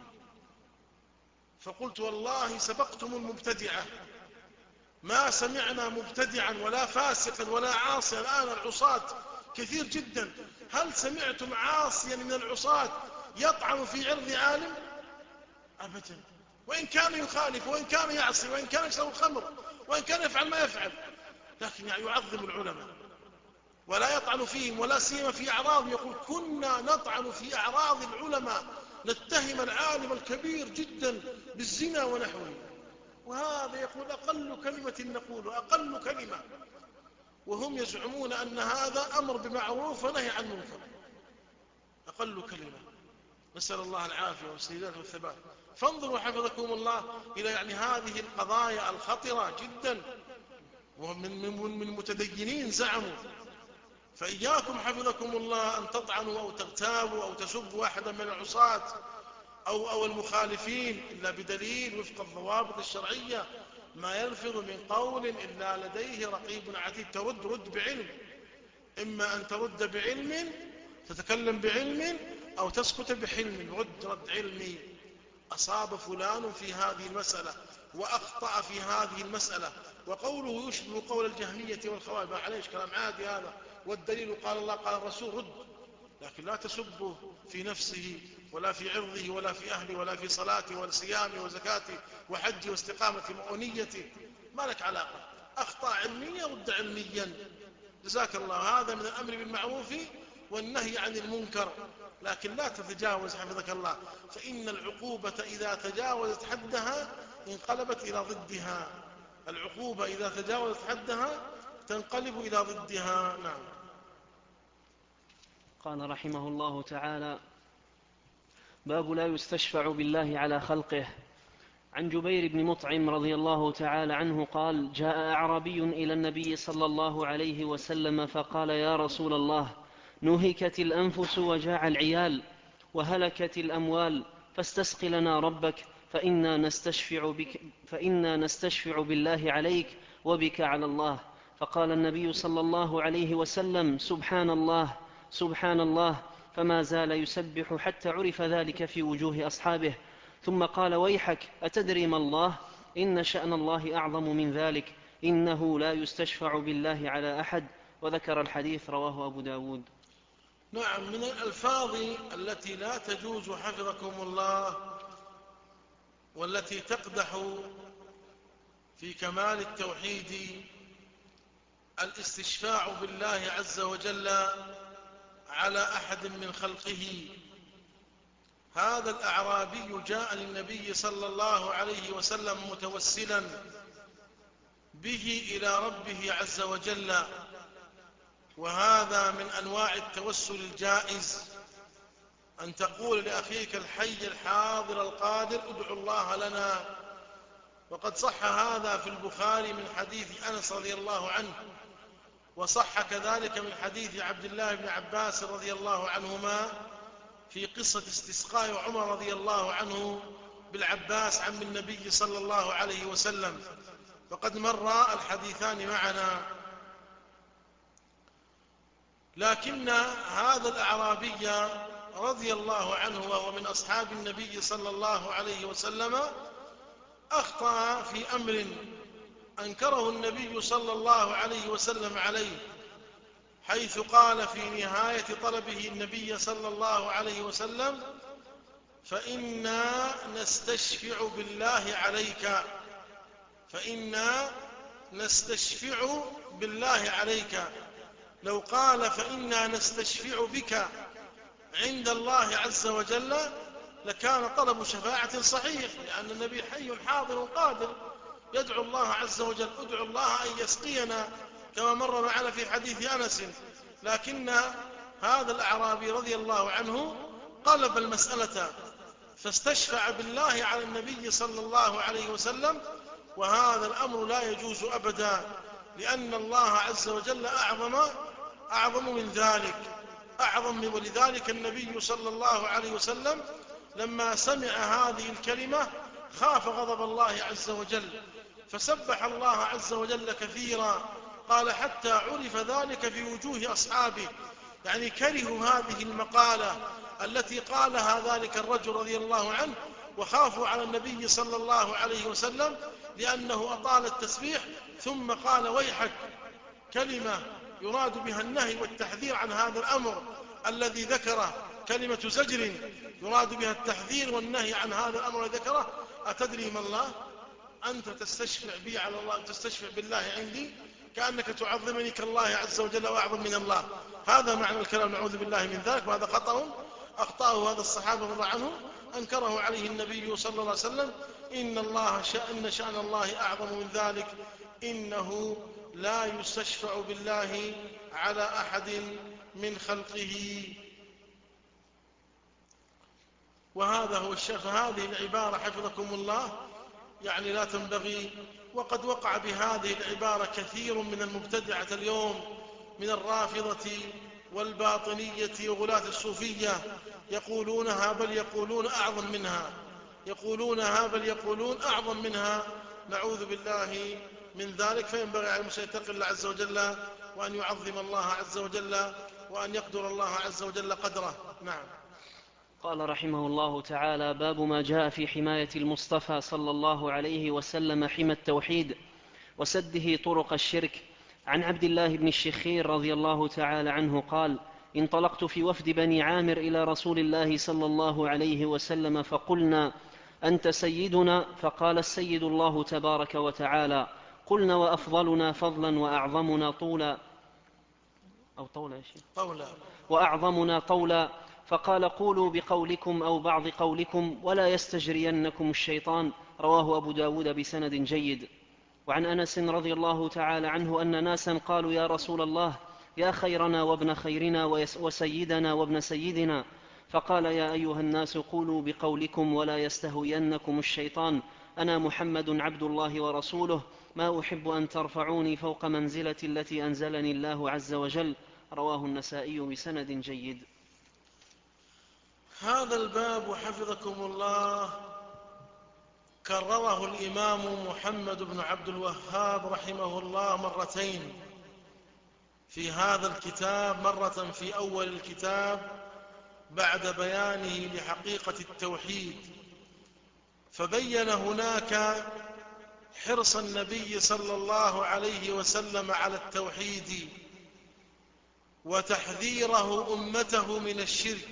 فقلت والله سبقتم المبتدعة، ما سمعنا مبتدعا ولا فاسقا ولا عاصيا. الآن العصاة كثير جدا، هل سمعتم عاصيا من العصاة يطعن في عرض عالم؟ أبدا، وإن كان يخالف، وإن كان يعصي، وإن كان يشرب الخمر، وإن كان يفعل ما يفعل، لكن يعني يعظم العلماء ولا يطعن فيهم، ولا سيما في أعراضهم. يقول كنا نطعن في أعراض العلماء، نتهم العالم الكبير جدا بالزنا ونحوه. وهذا يقول أقل كلمة نقول، أقل كلمة، وهم يزعمون أن هذا أمر بمعروف ونهي عن منكر. أقل كلمة. نسأل الله العافية والسداد والثبات. فانظروا حفظكم الله إلى يعني هذه القضايا الخطرة جدا، ومن من من متدينين زعموا. فإياكم حفظكم الله أن تطعنوا أو تغتابوا أو تسبوا واحدا من العصاة أو, أو المخالفين إلا بدليل وفق الضوابط الشرعية. ما يلفظ من قول إلا لديه رقيب عتيد. ترد رد بعلم، إما أن ترد بعلم تتكلم بعلم، أو تسكت بحلم. رد رد علمي. أصاب فلان في هذه المسألة وأخطأ في هذه المسألة، وقوله يشبه قول الجهمية والخوارج، معليش كلام عادي هذا، والدليل قال الله قال الرسول. رد، لكن لا تسبه في نفسه ولا في عرضه ولا في أهله ولا في صلاته ولا صيامه وزكاته وحجه واستقامته ونيته. ما لك علاقة. أخطأ علميا رد علميا، جزاك الله. هذا من الأمر بالمعروف والنهي عن المنكر. لكن لا تتجاوز حفظك الله، فإن العقوبة إذا تجاوزت حدها انقلبت إلى ضدها. العقوبة إذا تجاوزت حدها تنقلب إلى ضدها. نعم. قال رحمه الله تعالى: باب لا يستشفع بالله على خلقه. عن جبير بن مطعم رضي الله تعالى عنه قال: جاء أعرابي إلى النبي صلى الله عليه وسلم فقال: يا رسول الله، نهكت الأنفس وجاع العيال وهلكت الأموال، فاستسق لنا ربك، فإنا نستشفع, بك فإنا نستشفع بالله عليك وبك على الله. فقال النبي صلى الله عليه وسلم: سبحان الله سبحان الله، فما زال يسبح حتى عرف ذلك في وجوه أصحابه. ثم قال: ويحك، أتدري ما الله؟ إن شأن الله أعظم من ذلك، إنه لا يستشفع بالله على أحد. وذكر الحديث، رواه أبو داود. نعم. من الألفاظ التي لا تجوز حفظكم الله والتي تقدح في كمال التوحيد الاستشفاع بالله عز وجل على أحد من خلقه. هذا الأعرابي جاء للنبي صلى الله عليه وسلم متوسلا به إلى ربه عز وجل، وهذا من أنواع التوسل الجائز، أن تقول لأخيك الحي الحاضر القادر ادعو الله لنا. وقد صح هذا في البخاري من حديث أنس رضي الله عنه، وصح كذلك من حديث عبد الله بن عباس رضي الله عنهما في قصة استسقاء عمر رضي الله عنه بالعباس عم النبي صلى الله عليه وسلم. فقد مر الحديثان معنا. لكن هذا الأعرابي رضي الله عنه وهو من أصحاب النبي صلى الله عليه وسلم أخطأ في أمر أنكره النبي صلى الله عليه وسلم عليه، حيث قال في نهاية طلبه النبي صلى الله عليه وسلم: فإنا نستشفع بالله عليك فإنا نستشفع بالله عليك لو قال فإنا نستشفع بك عند الله عز وجل لكان طلب شفاعة صحيح، لأن النبي حي حاضر قادر يدعو الله عز وجل: ادعو الله أن يسقينا، كما مر معنا في حديث أنس. لكن هذا الأعرابي رضي الله عنه قلب المسألة فاستشفع بالله على النبي صلى الله عليه وسلم، وهذا الأمر لا يجوز أبدا، لأن الله عز وجل أعظم أعظم من ذلك أعظم من ولذلك النبي صلى الله عليه وسلم لما سمع هذه الكلمة خاف غضب الله عز وجل، فسبح الله عز وجل كثيرا. قال: حتى عرف ذلك في وجوه أصحابه، يعني كرهوا هذه المقالة التي قالها ذلك الرجل رضي الله عنه، وخافوا على النبي صلى الله عليه وسلم لأنه أطال التسبيح، ثم قال: ويحك، كلمة يراد بها النهي والتحذير عن هذا الأمر الذي ذكره، كلمة زجر يراد بها التحذير والنهي عن هذا الأمر الذي ذكره. أتدري ما الله؟ أنت تستشفع بي على الله، تستشفع بالله عندي، كأنك تعظمني كالله عز وجل وأعظم من الله. هذا معنى الكلام، نعوذ بالله من ذلك، وهذا خطأ أخطأه هذا الصحابة رضي الله عنه، أنكره عليه النبي صلى الله عليه وسلم. إن الله شأن شأن الله أعظم من ذلك، إنه لا يستشفع بالله على أحد من خلقه. وهذا هو الشف. هذه العبارة حفظكم الله يعني لا تنبغي، وقد وقع بهذه العبارة كثير من المبتدعة اليوم من الرافضة والباطنية وغلاة الصوفية، يقولونها بل يقولون أعظم منها يقولونها بل يقولون أعظم منها نعوذ بالله من ذلك. فينبغي على المسلم يتقي الله عز وجل، وأن يعظم الله عز وجل، وأن يقدر الله عز وجل قدره. نعم. قال رحمه الله تعالى: باب ما جاء في حماية المصطفى صلى الله عليه وسلم حمى التوحيد وسده طرق الشرك. عن عبد الله بن الشخير رضي الله تعالى عنه قال: انطلقت في وفد بني عامر إلى رسول الله صلى الله عليه وسلم فقلنا: أنت سيدنا؟ فقال: السيد الله تبارك وتعالى. قلنا: وأفضلنا فضلا وأعظمنا طولا أو طولا, طولا. وأعظمنا طولا. فقال: قولوا بقولكم أو بعض قولكم ولا يستجرينكم الشيطان. رواه أبو داود بسند جيد. وعن أنس رضي الله تعالى عنه أن ناسا قالوا: يا رسول الله، يا خيرنا وابن خيرنا وسيدنا وابن سيدنا. فقال: يا أيها الناس، قولوا بقولكم ولا يستهوينكم الشيطان. أنا محمد عبد الله ورسوله، ما أحب أن ترفعوني فوق منزلتي التي أنزلني الله عز وجل. رواه النسائي بسند جيد. هذا الباب حفظكم الله كرره الإمام محمد بن عبد الوهاب رحمه الله مرتين في هذا الكتاب، مرة في أول الكتاب بعد بيانه لحقيقة التوحيد، فبين هناك حرص النبي صلى الله عليه وسلم على التوحيد وتحذيره أمته من الشرك،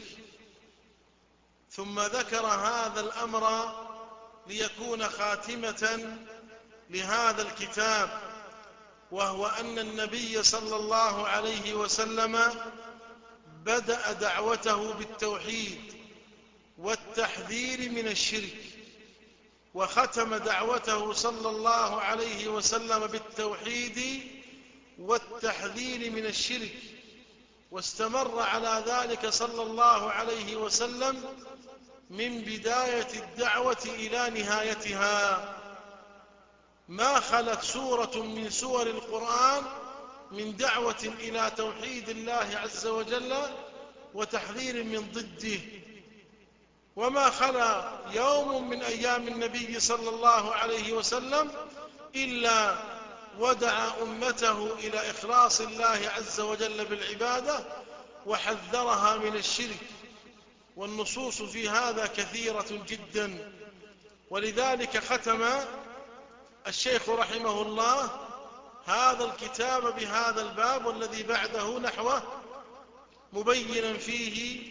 ثم ذكر هذا الأمر ليكون خاتمة لهذا الكتاب، وهو أن النبي صلى الله عليه وسلم بدأ دعوته بالتوحيد والتحذير من الشرك، وختم دعوته صلى الله عليه وسلم بالتوحيد والتحذير من الشرك، واستمر على ذلك صلى الله عليه وسلم من بداية الدعوة إلى نهايتها. ما خلت سورة من سور القرآن من دعوة إلى توحيد الله عز وجل وتحذير من ضده، وما خلا يوم من أيام النبي صلى الله عليه وسلم إلا ودعا أمته إلى إخلاص الله عز وجل بالعبادة وحذرها من الشرك، والنصوص في هذا كثيرة جدا. ولذلك ختم الشيخ رحمه الله هذا الكتاب بهذا الباب والذي بعده نحوه، مبينا فيه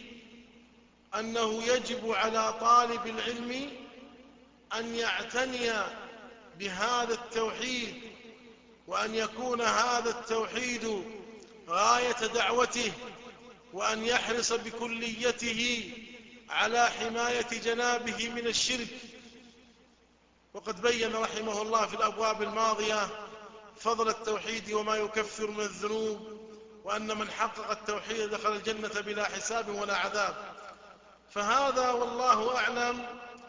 أنه يجب على طالب العلم أن يعتني بهذا التوحيد، وأن يكون هذا التوحيد غاية دعوته، وأن يحرص بكليته على حماية جنابه من الشرك. وقد بين رحمه الله في الأبواب الماضية فضل التوحيد وما يكفر من الذنوب، وأن من حقق التوحيد دخل الجنة بلا حساب ولا عذاب. فهذا والله أعلم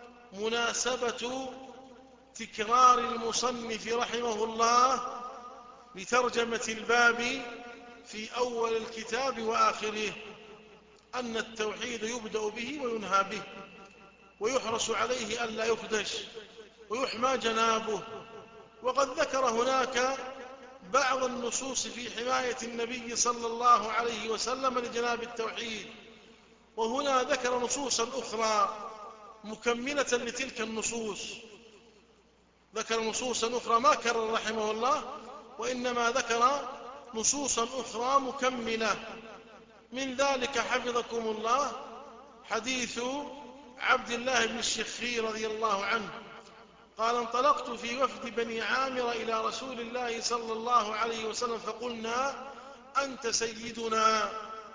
مناسبة تكرار المصنف رحمه الله لترجمة الباب في أول الكتاب وآخره، أن التوحيد يبدأ به وينهى به، ويحرص عليه ألا يخدش ويحمى جنابه. وقد ذكر هناك بعض النصوص في حماية النبي صلى الله عليه وسلم لجناب التوحيد، وهنا ذكر نصوصا أخرى مكملة لتلك النصوص، ذكر نصوصا أخرى ما كرر رحمه الله، وإنما ذكر نصوصا أخرى مكملة. من ذلك حفظكم الله حديث عبد الله بن الشخير رضي الله عنه قال: انطلقت في وفد بني عامر إلى رسول الله صلى الله عليه وسلم فقلنا: أنت سيدنا.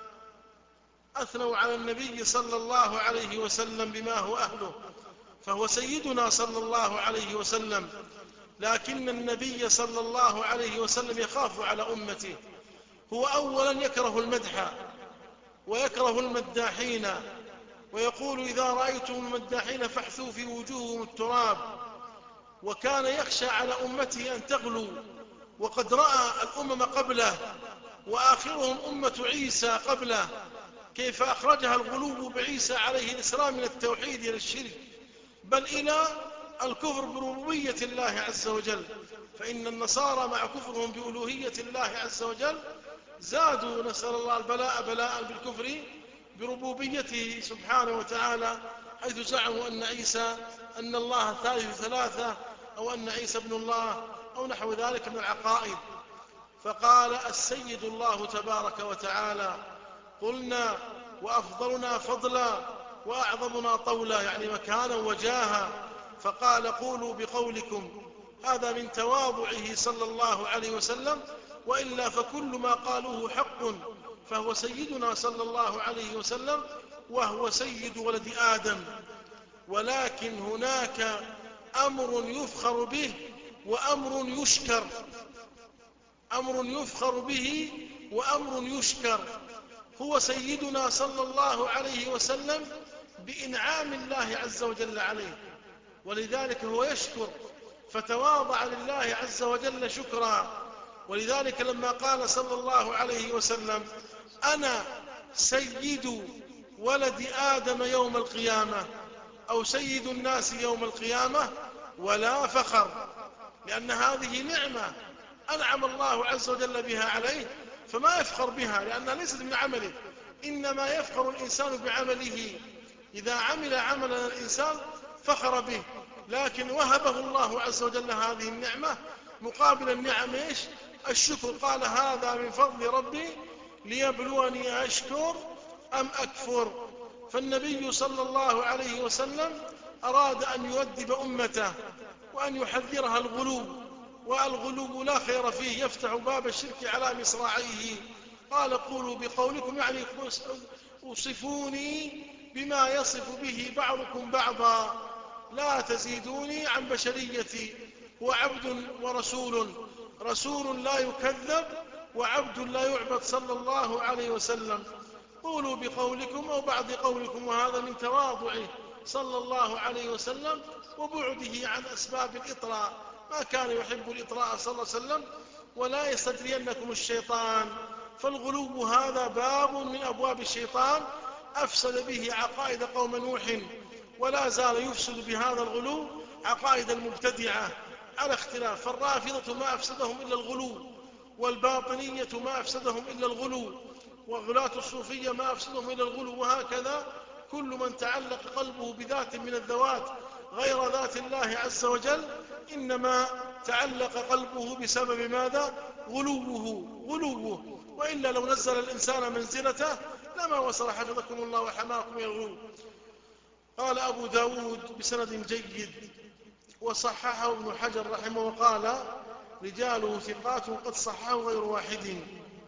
أثنوا على النبي صلى الله عليه وسلم بما هو أهله، فهو سيدنا صلى الله عليه وسلم، لكن النبي صلى الله عليه وسلم يخاف على أمته. هو أولا يكره المدح ويكره المداحين، ويقول: إذا رأيتم المداحين فاحثوا في وجوههم التراب. وكان يخشى على أمته أن تغلو، وقد رأى الأمم قبله وآخرهم أمة عيسى قبله كيف أخرجها الغلو بعيسى عليه السلام من التوحيد إلى الشرك، بل إلى الكفر بربوبية الله عز وجل. فإن النصارى مع كفرهم بألوهية الله عز وجل زادوا، نسأل الله البلاء بلاء بالكفر بربوبيته سبحانه وتعالى، حيث زعموا أن عيسى أن الله ثالث ثلاثة، أو أن عيسى ابن الله، أو نحو ذلك من العقائد. فقال: السيد الله تبارك وتعالى. قلنا: وأفضلنا فضلا وأعظمنا طولا، يعني مكانا وجاها. فقال: قولوا بقولكم. هذا من تواضعه صلى الله عليه وسلم، وإلا فكل ما قالوه حق، فهو سيدنا صلى الله عليه وسلم، وهو سيد ولد آدم. ولكن هناك أمر يفخر به وأمر يشكر، أمر يفخر به وأمر يشكر. هو سيدنا صلى الله عليه وسلم بإنعام الله عز وجل عليه، ولذلك هو يشكر، فتواضع لله عز وجل شكرا. ولذلك لما قال صلى الله عليه وسلم: أنا سيد ولد آدم يوم القيامة، أو سيد الناس يوم القيامة، ولا فخر، لأن هذه نعمة أنعم الله عز وجل بها عليه، فما يفخر بها لأنها ليست من عمله، إنما يفخر الإنسان بعمله. إذا عمل عملا الإنسان فخر به، لكن وهبه الله عز وجل هذه النعمة مقابل النعم إيش؟ الشكر. قال: هذا من فضل ربي ليبلوني أشكر أم أكفر. فالنبي صلى الله عليه وسلم أراد أن يؤدب أمته وأن يحذرها الغلو، والغلو لا خير فيه، يفتح باب الشرك على مصراعيه. قال: قولوا بقولكم، يعني وصفوني بما يصف به بعضكم بعضا، لا تزيدوني عن بشريتي. هو عبد ورسول، رسول لا يكذب وعبد لا يعبد صلى الله عليه وسلم. قولوا بقولكم أو بعض قولكم. وهذا من تواضعه صلى الله عليه وسلم وبعده عن أسباب الإطراء، ما كان يحب الإطراء صلى الله عليه وسلم. ولا يستدرينكم الشيطان، فالغلو هذا باب من أبواب الشيطان أفسد به عقائد قوم نوح، ولا زال يفسد بهذا الغلو عقائد المبتدعة على اختلاف، فالرافضة ما أفسدهم إلا الغلو، والباطنية ما أفسدهم إلا الغلو، وغلاة الصوفية ما أفسدهم إلا الغلو، وهكذا كل من تعلق قلبه بذات من الذوات غير ذات الله عز وجل إنما تعلق قلبه بسبب ماذا؟ غلوه غلوه وإلا لو نزل الإنسان منزلته لما وصل حفظكم الله وحماكم إلى الغلو. قال أبو داود بسند جيد وصححه ابن حجر رحمه وقال رجاله ثقات قد صححه غير واحد.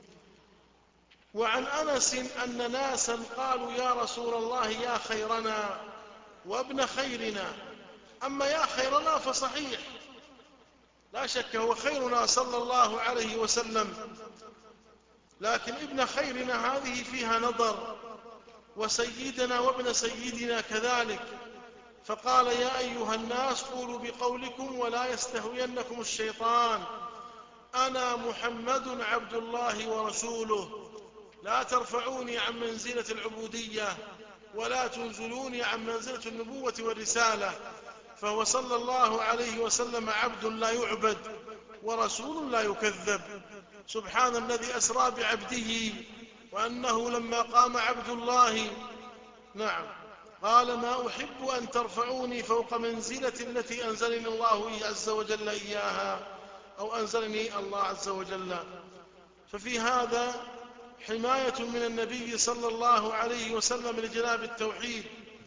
وعن أنس أن ناسا قالوا يا رسول الله يا خيرنا وابن خيرنا. أما يا خيرنا فصحيح لا شك هو خيرنا صلى الله عليه وسلم، لكن ابن خيرنا هذه فيها نظر، وسيدنا وابن سيدنا كذلك. فقال يا أيها الناس قولوا بقولكم ولا يستهوينكم الشيطان، أنا محمد عبد الله ورسوله، لا ترفعوني عن منزلة العبودية ولا تنزلوني عن منزلة النبوة والرسالة. فهو صلى الله عليه وسلم عبد لا يعبد ورسول لا يكذب. سبحان الذي أسرى بعبده، وأنه لما قام عبد الله نعم قال ما أحب أن ترفعوني فوق منزلة التي أنزلني الله عز وجل إياها، أو أنزلني الله عز وجل. ففي هذا حماية من النبي صلى الله عليه وسلم لجناب التوحيد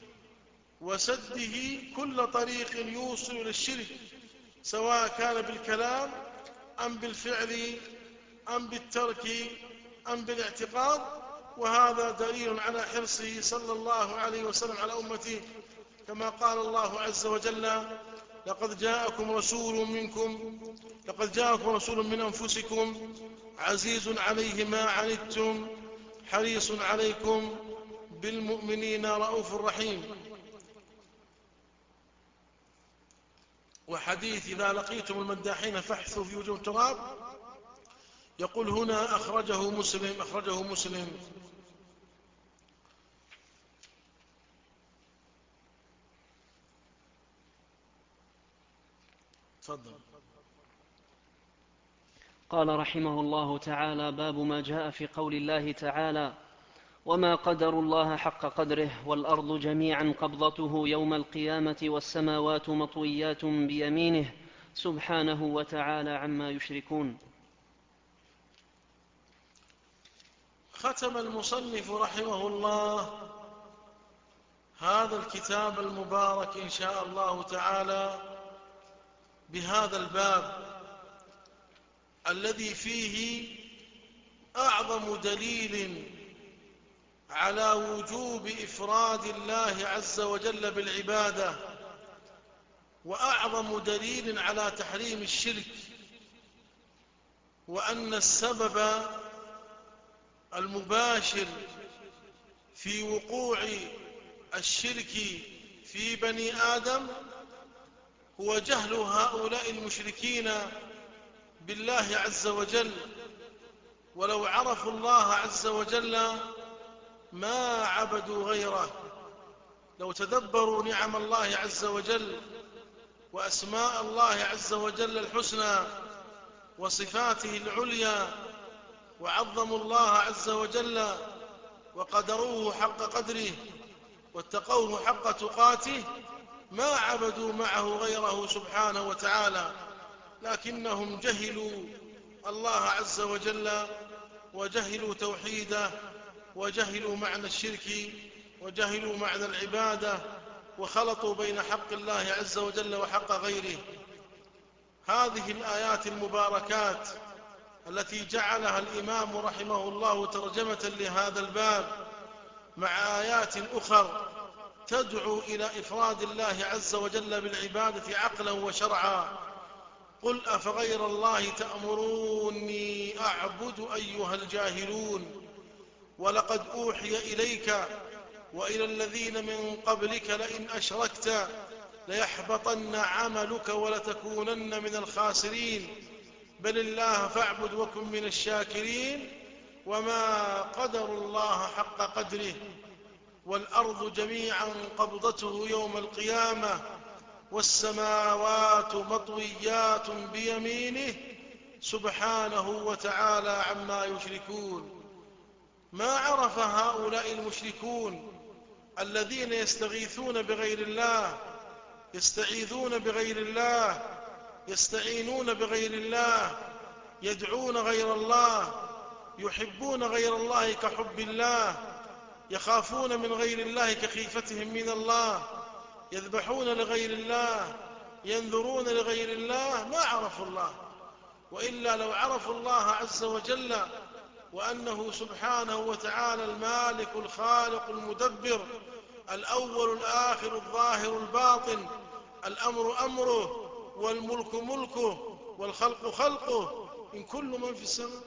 وسده كل طريق يوصل للشرك، سواء كان بالكلام أم بالفعل أم بالترك أم بالاعتقاد. وهذا دليل على حرصه صلى الله عليه وسلم على أمته، كما قال الله عز وجل لقد جاءكم رسول منكم لقد جاءكم رسول من أنفسكم عزيز عليه ما عنتم حريص عليكم بالمؤمنين رؤوف رحيم. وحديث إذا لقيتم المداحين فاحثوا في وجوه التراب يقول هنا أخرجه مسلم أخرجه مسلم تفضل. قال رحمه الله تعالى باب ما جاء في قول الله تعالى وما قدروا الله حق قدره والأرض جميعا قبضته يوم القيامة والسماوات مطويات بيمينه سبحانه وتعالى عما يشركون. ختم المصنف رحمه الله هذا الكتاب المبارك إن شاء الله تعالى بهذا الباب الذي فيه أعظم دليل على وجوب إفراد الله عز وجل بالعبادة، وأعظم دليل على تحريم الشرك، وأن السبب المباشر في وقوع الشرك في بني آدم هو جهل هؤلاء المشركين بالله عز وجل. ولو عرفوا الله عز وجل ما عبدوا غيره، لو تدبروا نعم الله عز وجل وأسماء الله عز وجل الحسنى وصفاته العليا وعظموا الله عز وجل وقدروه حق قدره واتقوه حق تقاته ما عبدوا معه غيره سبحانه وتعالى، لكنهم جهلوا الله عز وجل وجهلوا توحيده وجهلوا معنى الشرك وجهلوا معنى العبادة وخلطوا بين حق الله عز وجل وحق غيره. هذه الآيات المباركات التي جعلها الإمام رحمه الله ترجمة لهذا الباب مع آيات أخر تدعو إلى إفراد الله عز وجل بالعبادة عقلا وشرعا. قل أفغير الله تأمروني أعبد أيها الجاهلون ولقد أوحي إليك وإلى الذين من قبلك لئن أشركت ليحبطن عملك ولتكونن من الخاسرين بل الله فاعبد وكن من الشاكرين وما قدروا الله حق قدره والأرض جميعا قبضته يوم القيامة والسماوات مطويات بيمينه سبحانه وتعالى عما يشركون. ما عرف هؤلاء المشركون الذين يستغيثون بغير الله، يستعيذون بغير الله، يستعينون بغير الله، يدعون غير الله، يحبون غير الله كحب الله، يخافون من غير الله كخيفتهم من الله، يذبحون لغير الله، ينذرون لغير الله، ما عرفوا الله. وإلا لو عرفوا الله عز وجل وأنه سبحانه وتعالى المالك الخالق المدبر الأول الآخر الظاهر الباطن، الأمر أمره والملك ملكه والخلق خلقه، إن كل من في السماء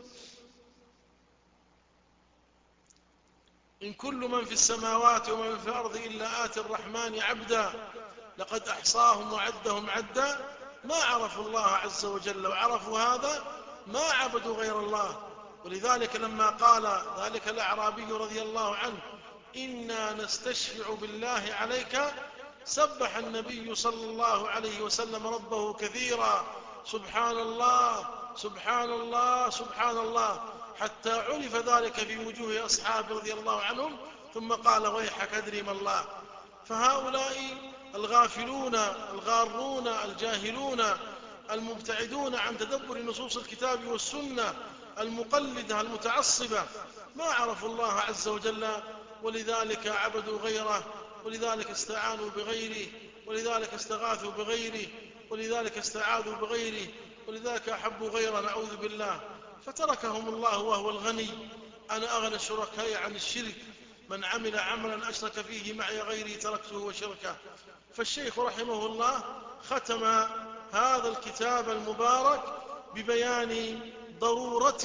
إن كل من في السماوات ومن في الأرض إلا آتي الرحمن عبدا لقد أحصاهم وعدهم عدا، ما عرفوا الله عز وجل. وعرفوا هذا ما عبدوا غير الله. ولذلك لما قال ذلك الأعرابي رضي الله عنه إنا نستشفع بالله عليك، سبح النبي صلى الله عليه وسلم ربه كثيرا، سبحان الله سبحان الله سبحان الله، حتى عرف ذلك في وجوه أصحابه رضي الله عنهم، ثم قال ويحك أدري ما الله. فهؤلاء الغافلون الغارون الجاهلون المبتعدون عن تدبر نصوص الكتاب والسنة المقلدة المتعصبة ما عرفوا الله عز وجل، ولذلك عبدوا غيره، ولذلك استعانوا بغيره، ولذلك استغاثوا بغيره، ولذلك استعاذوا بغيره، ولذلك أحبوا غيره، نعوذ بالله. فتركهم الله وهو الغني. أنا أغنى الشركاء عن الشرك، من عمل عملا أشرك فيه معي غيري تركته وشركه. فالشيخ رحمه الله ختم هذا الكتاب المبارك ببيان ضرورة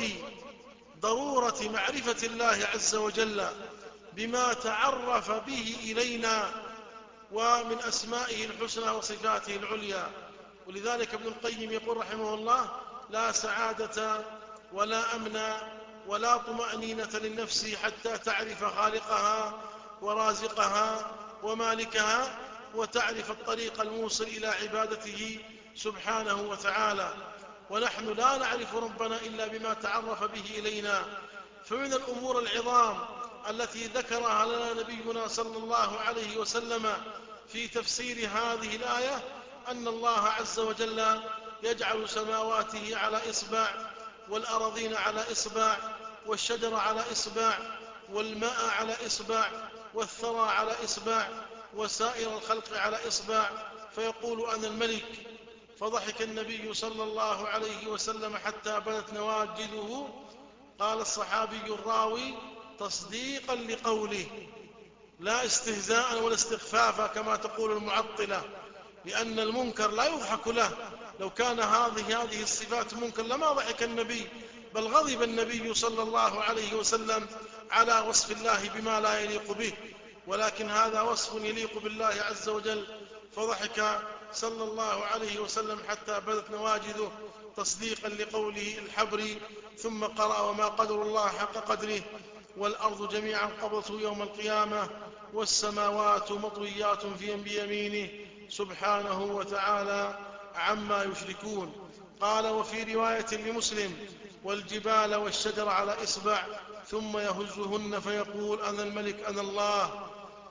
ضرورة معرفة الله عز وجل بما تعرف به إلينا ومن أسمائه الحسنى وصفاته العليا. ولذلك ابن القيم يقول رحمه الله لا سعادة ولا أمن ولا طمأنينة للنفس حتى تعرف خالقها ورازقها ومالكها، وتعرف الطريق الموصل إلى عبادته سبحانه وتعالى. ونحن لا نعرف ربنا إلا بما تعرف به إلينا. فمن الأمور العظام التي ذكرها لنا نبينا صلى الله عليه وسلم في تفسير هذه الآية أن الله عز وجل يجعل سماواته على إصبع، والأراضين على إصبع، والشجر على إصبع، والماء على إصبع، والثرى على إصبع، وسائر الخلق على إصبع، فيقول أنا الملك. فضحك النبي صلى الله عليه وسلم حتى بدت نواجذه. قال الصحابي الراوي تصديقا لقوله، لا استهزاء ولا استخفافا كما تقول المعطلة، لأن المنكر لا يضحك له. لو كان هذه هذه الصفات منكر لما ضحك النبي، بل غضب النبي صلى الله عليه وسلم على وصف الله بما لا يليق به، ولكن هذا وصف يليق بالله عز وجل، فضحك صلى الله عليه وسلم حتى بدت نواجذه تصديقا لقوله الحبري. ثم قرأ وما قدر الله حق قدره والأرض جميعا قبضته يوم القيامة والسماوات مطويات بيمينه سبحانه وتعالى عما يشركون. قال وفي رواية لمسلم والجبال والشجر على إصبع ثم يهزهن فيقول أنا الملك أنا الله.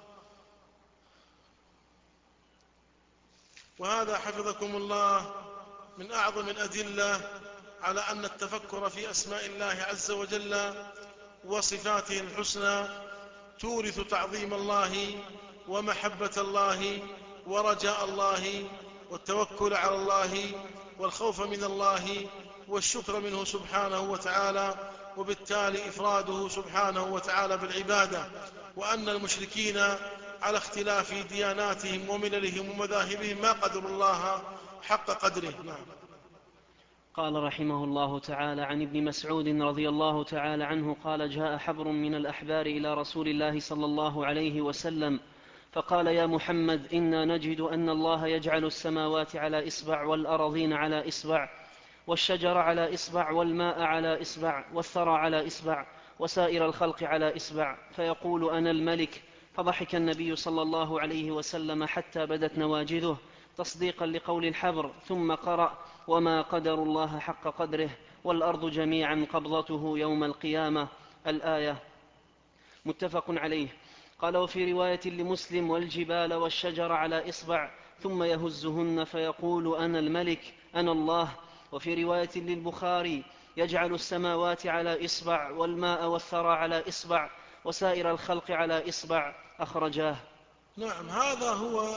وهذا حفظكم الله من أعظم الأدلة على أن التفكر في أسماء الله عز وجل وصفاته الحسنى تورث تعظيم الله ومحبة الله ورجاء الله والتوكل على الله والخوف من الله والشكر منه سبحانه وتعالى، وبالتالي إفراده سبحانه وتعالى بالعبادة. وأن المشركين على اختلاف دياناتهم ومللهم ومذاهبهم ما قدروا الله حق قدره. نعم. قال رحمه الله تعالى عن ابن مسعود رضي الله تعالى عنه قال جاء حبر من الأحبار إلى رسول الله صلى الله عليه وسلم فقال يا محمد إنا نجد أن الله يجعل السماوات على إصبع والأراضين على إصبع والشجر على إصبع والماء على إصبع والثرى على إصبع وسائر الخلق على إصبع، فيقول أنا الملك. فضحك النبي صلى الله عليه وسلم حتى بدت نواجذه تصديقا لقول الحبر، ثم قرأ: وما قدر الله حق قدره والأرض جميعا قبضته يوم القيامة، الآية، متفق عليه. قال: وفي رواية لمسلم: والجبال والشجر على إصبع ثم يهزهن فيقول: أنا الملك أنا الله. وفي رواية للبخاري: يجعل السماوات على إصبع والماء والثرى على إصبع وسائر الخلق على إصبع، أخرجاه. نعم، هذا هو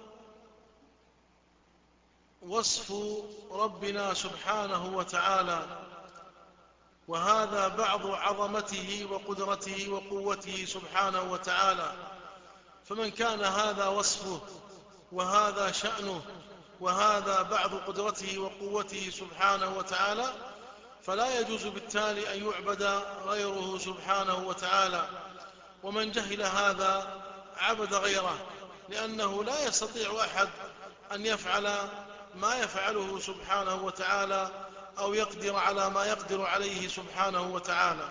وصف ربنا سبحانه وتعالى، وهذا بعض عظمته وقدرته وقوته سبحانه وتعالى. فمن كان هذا وصفه وهذا شأنه وهذا بعض قدرته وقوته سبحانه وتعالى، فلا يجوز بالتالي أن يعبد غيره سبحانه وتعالى. ومن جهل هذا عبد غيره، لأنه لا يستطيع أحد أن يفعل ما يفعله سبحانه وتعالى أو يقدر على ما يقدر عليه سبحانه وتعالى.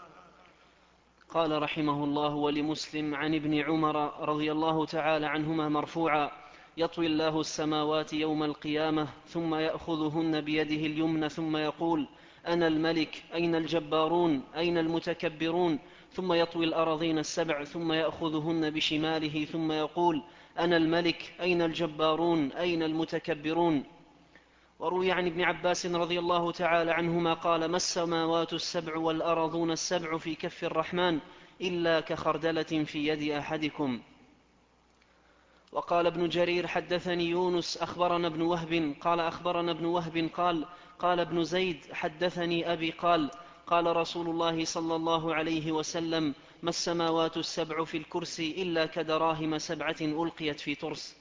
قال رحمه الله: ولمسلم عن ابن عمر رضي الله تعالى عنهما مرفوعا: يطوي الله السماوات يوم القيامة ثم يأخذهن بيده اليمنى ثم يقول: أنا الملك أين الجبارون أين المتكبرون. ثم يطوي الأراضين السبع ثم يأخذهن بشماله ثم يقول: أنا الملك أين الجبارون أين المتكبرون. وروي عن ابن عباس رضي الله تعالى عنهما قال: ما السماوات السبع والأراضون السبع في كف الرحمن إلا كخردلة في يد أحدكم. وقال ابن جرير: حدثني يونس أخبرنا ابن وهب قال أخبرنا ابن وهب قال قال ابن زيد: حدثني أبي قال قال رسول الله صلى الله عليه وسلم: ما السماوات السبع في الكرسي إلا كدراهم سبعة ألقيت في ترس.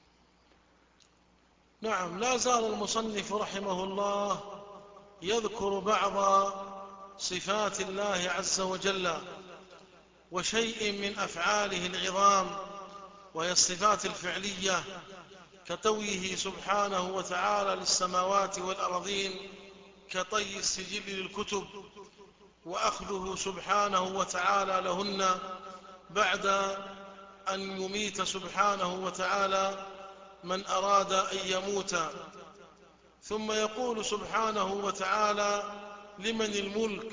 نعم، لا زال المصنف رحمه الله يذكر بعض صفات الله عز وجل وشيء من أفعاله العظام، وهي الصفات الفعلية، كطويه سبحانه وتعالى للسماوات والأرضين كطي السجل للكتب، وأخذه سبحانه وتعالى لهن بعد أن يميت سبحانه وتعالى من أراد أن يموت. ثم يقول سبحانه وتعالى: لمن الملك،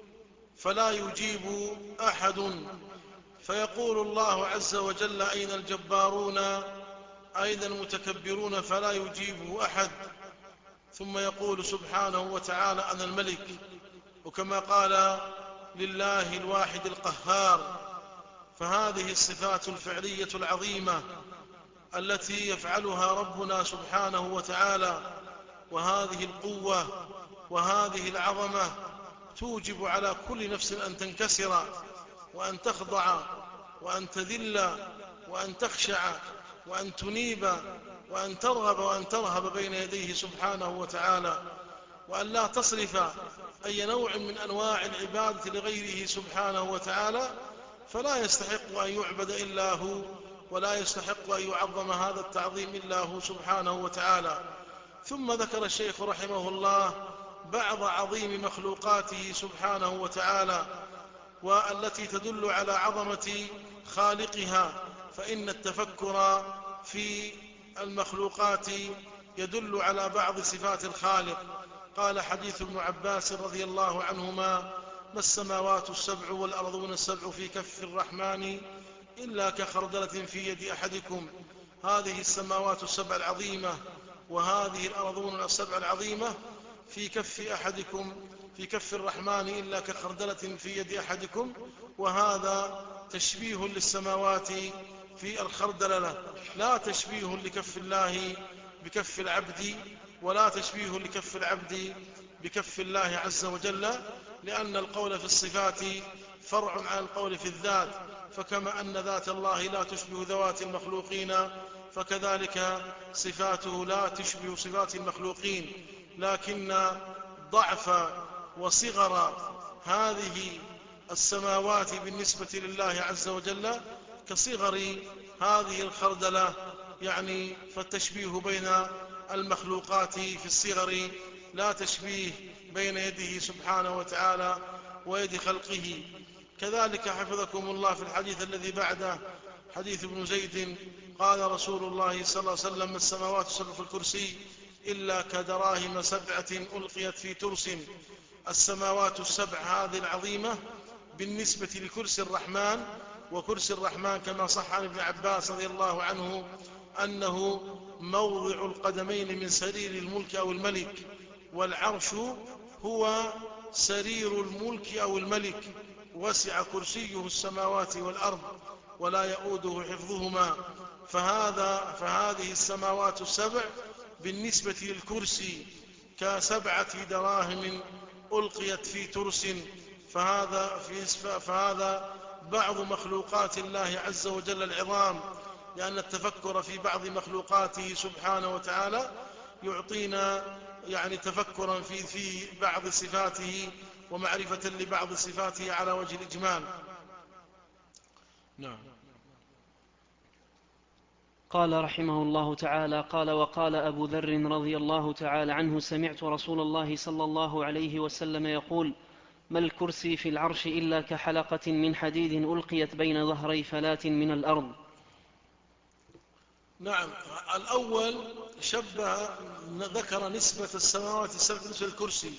فلا يجيب أحد، فيقول الله عز وجل: أين الجبارون أين المتكبرون، فلا يجيبه أحد. ثم يقول سبحانه وتعالى: أنا الملك. وكما قال: لله الواحد القهار. فهذه الصفات الفعلية العظيمة التي يفعلها ربنا سبحانه وتعالى، وهذه القوة وهذه العظمة توجب على كل نفس أن تنكسر وأن تخضع وأن تذل وأن تخشع وأن تنيب وأن ترغب وأن ترهب بين يديه سبحانه وتعالى، وأن لا تصرف أي نوع من أنواع العبادة لغيره سبحانه وتعالى، فلا يستحق أن يعبد إلا هو، ولا يستحق أن يعظم هذا التعظيم إلا هو سبحانه وتعالى. ثم ذكر الشيخ رحمه الله بعض عظيم مخلوقاته سبحانه وتعالى، والتي تدل على عظمة خالقها، فإن التفكر في المخلوقات يدل على بعض صفات الخالق. قال حديث ابن عباس رضي الله عنهما: ما السماوات السبع والأرضون السبع في كف الرحمن إلا كخردلة في يد أحدكم. هذه السماوات السبع العظيمة وهذه الأرضون السبع العظيمة في كف أحدكم في كف الرحمن إلا كخردلة في يد أحدكم. وهذا تشبيه للسماوات في الخردلة، لا تشبيه لكف الله بكف العبد، ولا تشبيه لكف العبد بكف الله عز وجل، لأن القول في الصفات فرع عن القول في الذات. فكما أن ذات الله لا تشبه ذوات المخلوقين، فكذلك صفاته لا تشبه صفات المخلوقين. لكن ضعف وصغر هذه السماوات بالنسبة لله عز وجل كصغر هذه الخردلة، يعني فالتشبيه بين المخلوقات في الصغر لا تشبيه بين يده سبحانه وتعالى ويد خلقه. كذلك حفظكم الله في الحديث الذي بعده، حديث ابن زيد قال رسول الله صلى الله عليه وسلم: ما السماوات السبع في الكرسي إلا كدراهم سبعة ألقيت في ترس. السماوات السبع هذه العظيمة بالنسبة لكرسي الرحمن، وكرسي الرحمن كما صح عن ابن عباس رضي الله عنه أنه موضع القدمين من سرير الملك أو الملك، والعرش هو سرير الملك أو الملك، وسع كرسيه السماوات والأرض ولا يؤوده حفظهما. فهذا فهذه السماوات السبع بالنسبة للكرسي كسبعة دراهم ألقيت في ترس. فهذا, في فهذا بعض مخلوقات الله عز وجل العظام، لأن التفكر في بعض مخلوقاته سبحانه وتعالى يعطينا يعني تفكرا في, في بعض صفاته ومعرفة لبعض صفاته على وجه الإجمال. نعم. قال رحمه الله تعالى: قال وقال أبو ذر رضي الله تعالى عنه: سمعت رسول الله صلى الله عليه وسلم يقول: ما الكرسي في العرش إلا كحلقة من حديد ألقيت بين ظهري فلاة من الأرض. نعم. الأول شبه ذكر نسبة السماوات السبع بالنسبة للكرسي،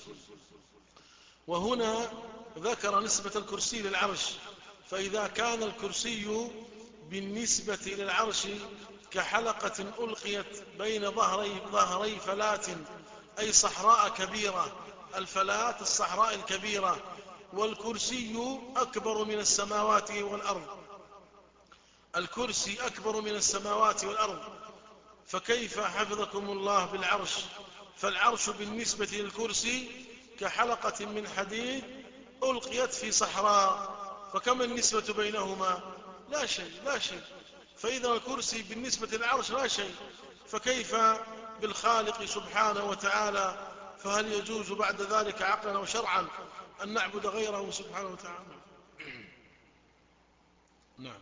وهنا ذكر نسبة الكرسي للعرش. فإذا كان الكرسي بالنسبة للعرش كحلقة ألقيت بين ظهري, ظهري فلاة، أي صحراء كبيرة، الفلاة الصحراء الكبيرة، والكرسي أكبر من السماوات والأرض، الكرسي أكبر من السماوات والأرض، فكيف حفظكم الله بالعرش؟ فالعرش بالنسبة للكرسي كحلقة من حديد ألقيت في صحراء، فكم النسبة بينهما؟ لا شيء لا شيء. فإذا الكرسي بالنسبة للعرش لا شيء، فكيف بالخالق سبحانه وتعالى؟ فهل يجوز بعد ذلك عقلا وشرعا أن نعبد غيره سبحانه وتعالى؟ نعم.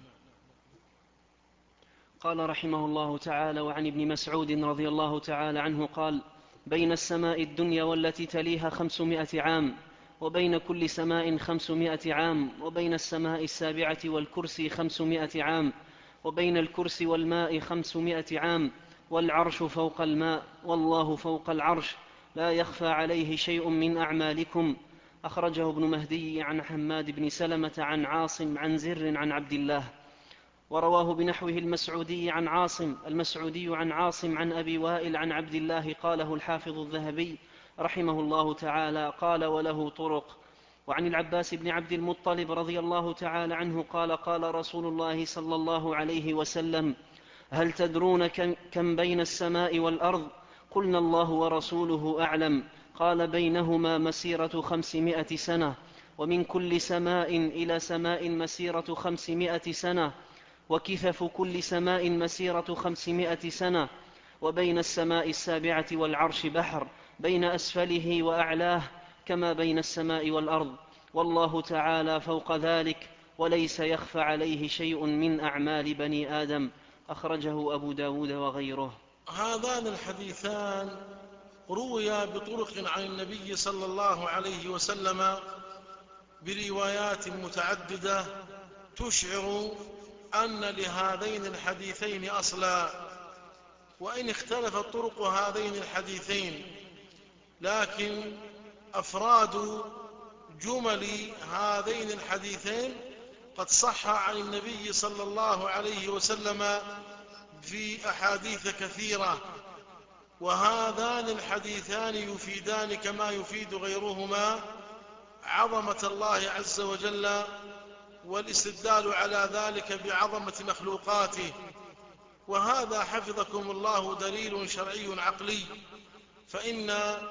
قال رحمه الله تعالى: وعن ابن مسعود رضي الله تعالى عنه قال: بين السماء الدنيا والتي تليها خمسمائة عام، وبين كل سماء خمسمائة عام، وبين السماء السابعة والكرسي خمسمائة عام، وبين الكرسي والماء خمسمائة عام، والعرش فوق الماء، والله فوق العرش، لا يخفى عليه شيء من أعمالكم. أخرجه ابن مهدي عن حماد بن سلمة عن عاصم عن زر عن عبد الله. ورواه بنحوه المسعودي عن عاصم المسعودي عن عاصم عن أبي وائل عن عبد الله. قاله الحافظ الذهبي رحمه الله تعالى: قال وله طرق. وعن العباس بن عبد المطلب رضي الله تعالى عنه قال: قال رسول الله صلى الله عليه وسلم: هل تدرون كم بين السماء والأرض؟ قلنا: الله ورسوله أعلم. قال: بينهما مسيرة خمسمائة سنة، ومن كل سماء إلى سماء مسيرة خمسمائة سنة، وكثف كل سماء مسيرة خمسمائة سنة، وبين السماء السابعة والعرش بحر، بين أسفله وأعلاه كما بين السماء والأرض، والله تعالى فوق ذلك، وليس يخفى عليه شيء من أعمال بني آدم. أخرجه أبو داود وغيره. هذان الحديثان رويا بطرق عن النبي صلى الله عليه وسلم بروايات متعددة تشعر أن لهذين الحديثين أصلا، وإن اختلفت طرق هذين الحديثين، لكن أفراد جمل هذين الحديثين قد صح عن النبي صلى الله عليه وسلم في أحاديث كثيرة. وهذان الحديثان يفيدان كما يفيد غيرهما عظمة الله عز وجل، والاستدلال على ذلك بعظمة مخلوقاته. وهذا حفظكم الله دليل شرعي عقلي، فإن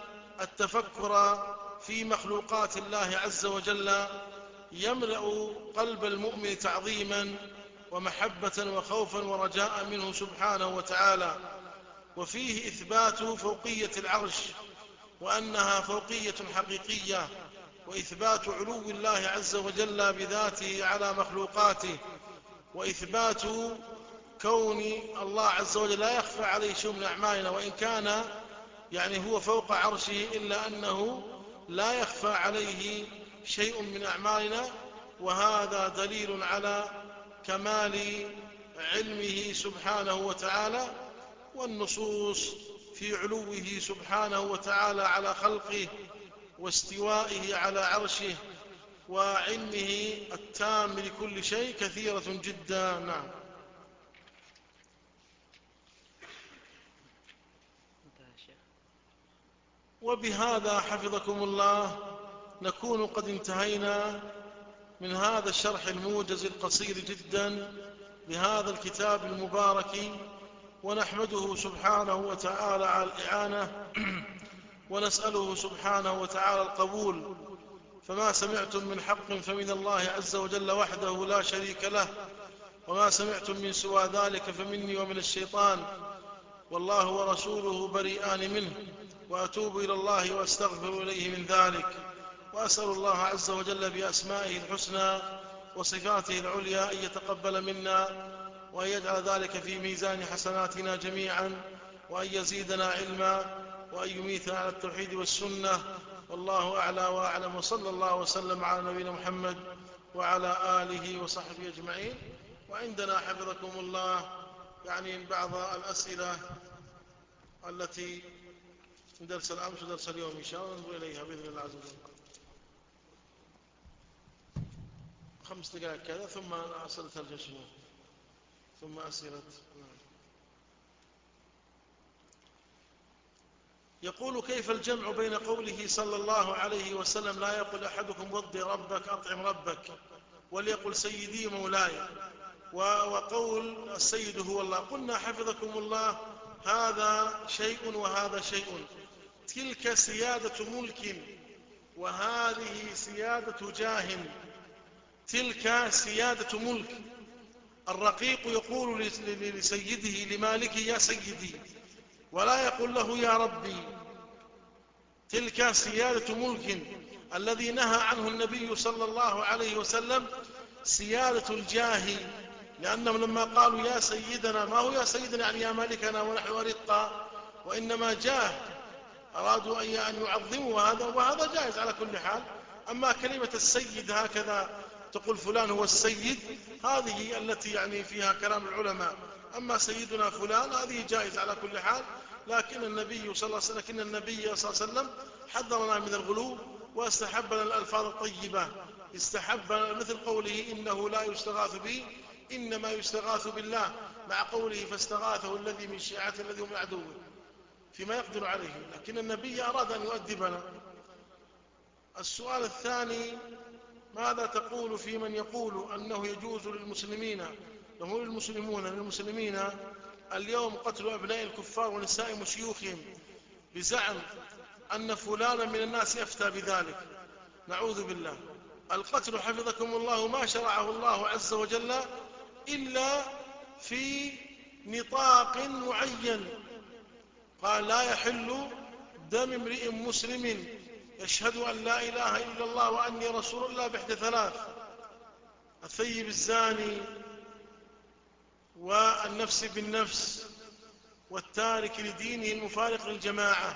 التفكر في مخلوقات الله عز وجل يملأ قلب المؤمن تعظيما ومحبة وخوفا ورجاء منه سبحانه وتعالى. وفيه إثبات فوقية العرش وأنها فوقية حقيقية، وإثبات علو الله عز وجل بذاته على مخلوقاته، وإثبات كون الله عز وجل لا يخفى عليه شيء من أعمالنا، وإن كان يعني هو فوق عرشه إلا أنه لا يخفى عليه شيء من أعمالنا. وهذا دليل على كمال علمه سبحانه وتعالى، والنصوص في علوه سبحانه وتعالى على خلقه واستوائه على عرشه وعلمه التام لكل شيء كثيرة جدا. نعم. وبهذا حفظكم الله نكون قد انتهينا من هذا الشرح الموجز القصير جدا لهذا الكتاب المبارك، ونحمده سبحانه وتعالى على الإعانة ونسأله سبحانه وتعالى القبول. فما سمعتم من حق فمن الله عز وجل وحده لا شريك له، وما سمعتم من سوى ذلك فمني ومن الشيطان، والله ورسوله بريئان منه، وأتوب إلى الله وأستغفر إليه من ذلك. وأسأل الله عز وجل بأسمائه الحسنى وصفاته العليا أن يتقبل منا، وأن يجعل ذلك في ميزان حسناتنا جميعا، وأن يزيدنا علما، وأن يميتنا على التوحيد والسنة. والله أعلى وأعلم، وصلى الله وسلم على نبينا محمد وعلى آله وصحبه أجمعين. وعندنا حفظكم الله يعني بعض الأسئلة التي من درس الأمس ودرس اليوم إن شاء الله ننظر إليها بإذن الله عز وجل. خمس دقائق كذا ثم أسئلة الجشن ثم أسئلة. يقول: كيف الجمع بين قوله صلى الله عليه وسلم لا يقل أحدكم وضي ربك أطعم ربك وليقل سيدي مولاي، وقول السيد هو الله؟ قلنا حفظكم الله هذا شيء وهذا شيء، تلك سيادة ملك وهذه سيادة جاه. تلك سيادة ملك، الرقيق يقول لسيده لمالكه يا سيدي، ولا يقول له يا ربي. تلك سيادة ملك. الذي نهى عنه النبي صلى الله عليه وسلم سيادة الجاه، لأنهم لما قالوا يا سيدنا، ما هو يا سيدنا يعني يا مالكنا ونحن رقة، وإنما جاه، أرادوا أن يعظموا، وهذا وهذا جائز على كل حال. أما كلمة السيد هكذا تقول فلان هو السيد، هذه التي يعني فيها كلام العلماء. أما سيدنا فلان هذه جائز على كل حال. لكن النبي صلى الله عليه وسلم لكن النبي صلى الله عليه وسلم حذرنا من الغلو واستحب لنا الألفاظ الطيبة. استحب مثل قوله إنه لا يستغاث به إنما يستغاث بالله، مع قوله فاستغاثه الذي من شيعته الذي هم عدوه فيما يقدر عليه. لكن النبي أراد أن يؤدبنا. السؤال الثاني: ماذا تقول في من يقول أنه يجوز للمسلمين هم المسلمون للمسلمين اليوم قتل أبناء الكفار ونسائهم وشيوخهم بزعم أن فلانا من الناس أفتى بذلك؟ نعوذ بالله. القتل حفظكم الله ما شرعه الله عز وجل إلا في نطاق معين. قال: لا يحل دم امرئ مسلم يشهد أن لا إله إلا الله وأني رسول الله بإحدى ثلاث: الثيب الزاني، والنفس بالنفس، والتارك لدينه المفارق للجماعة.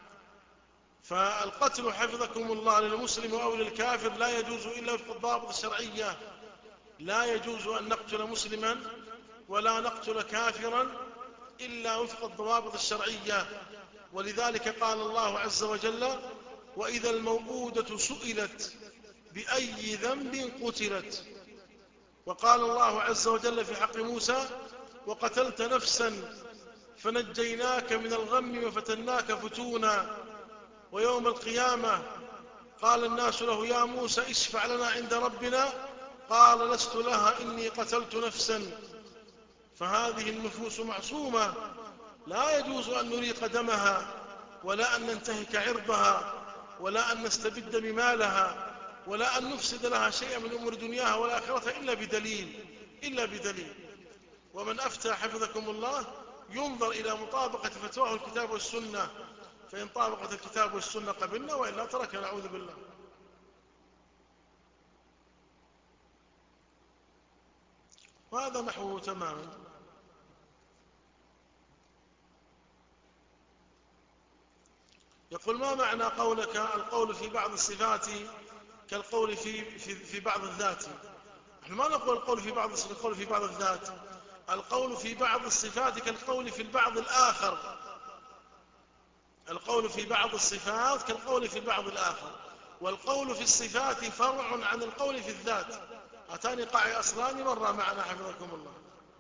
فالقتل حفظكم الله للمسلم أو للكافر لا يجوز إلا وفق الضوابط الشرعية. لا يجوز أن نقتل مسلما ولا نقتل كافرا إلا وفق الضوابط الشرعية. ولذلك قال الله عز وجل: وإذا الموءودة سئلت بأي ذنب قتلت. وقال الله عز وجل في حق موسى: وقتلت نفسا فنجيناك من الغم وفتناك فتونا. ويوم القيامة قال الناس له: يا موسى اشفع لنا عند ربنا، قال: لست لها إني قتلت نفسا. فهذه النفوس معصومة، لا يجوز أن نريق دمها، ولا أن ننتهك عرضها، ولا أن نستبد بمالها، ولا أن نفسد لها شيئا من أمور دنياها والآخرة إلا بدليل إلا بدليل. ومن أفتى حفظكم الله ينظر إلى مطابقة فتواه الكتاب والسنة، فإن طابقت الكتاب والسنة قبلنا، وإلا تركنا، نعوذ بالله. وهذا نحوه تماما. يقول: ما معنى قولك القول في بعض الصفات كالقول في, في, في بعض الذات؟ نحن ما نقول القول في بعض الصفات القول في بعض الذات. القول في بعض الصفات كالقول في البعض الآخر، القول في بعض الصفات كالقول في البعض الآخر، والقول في الصفات فرع عن القول في الذات. هاتان قاعدة أصلان مرة معنا حفظكم الله.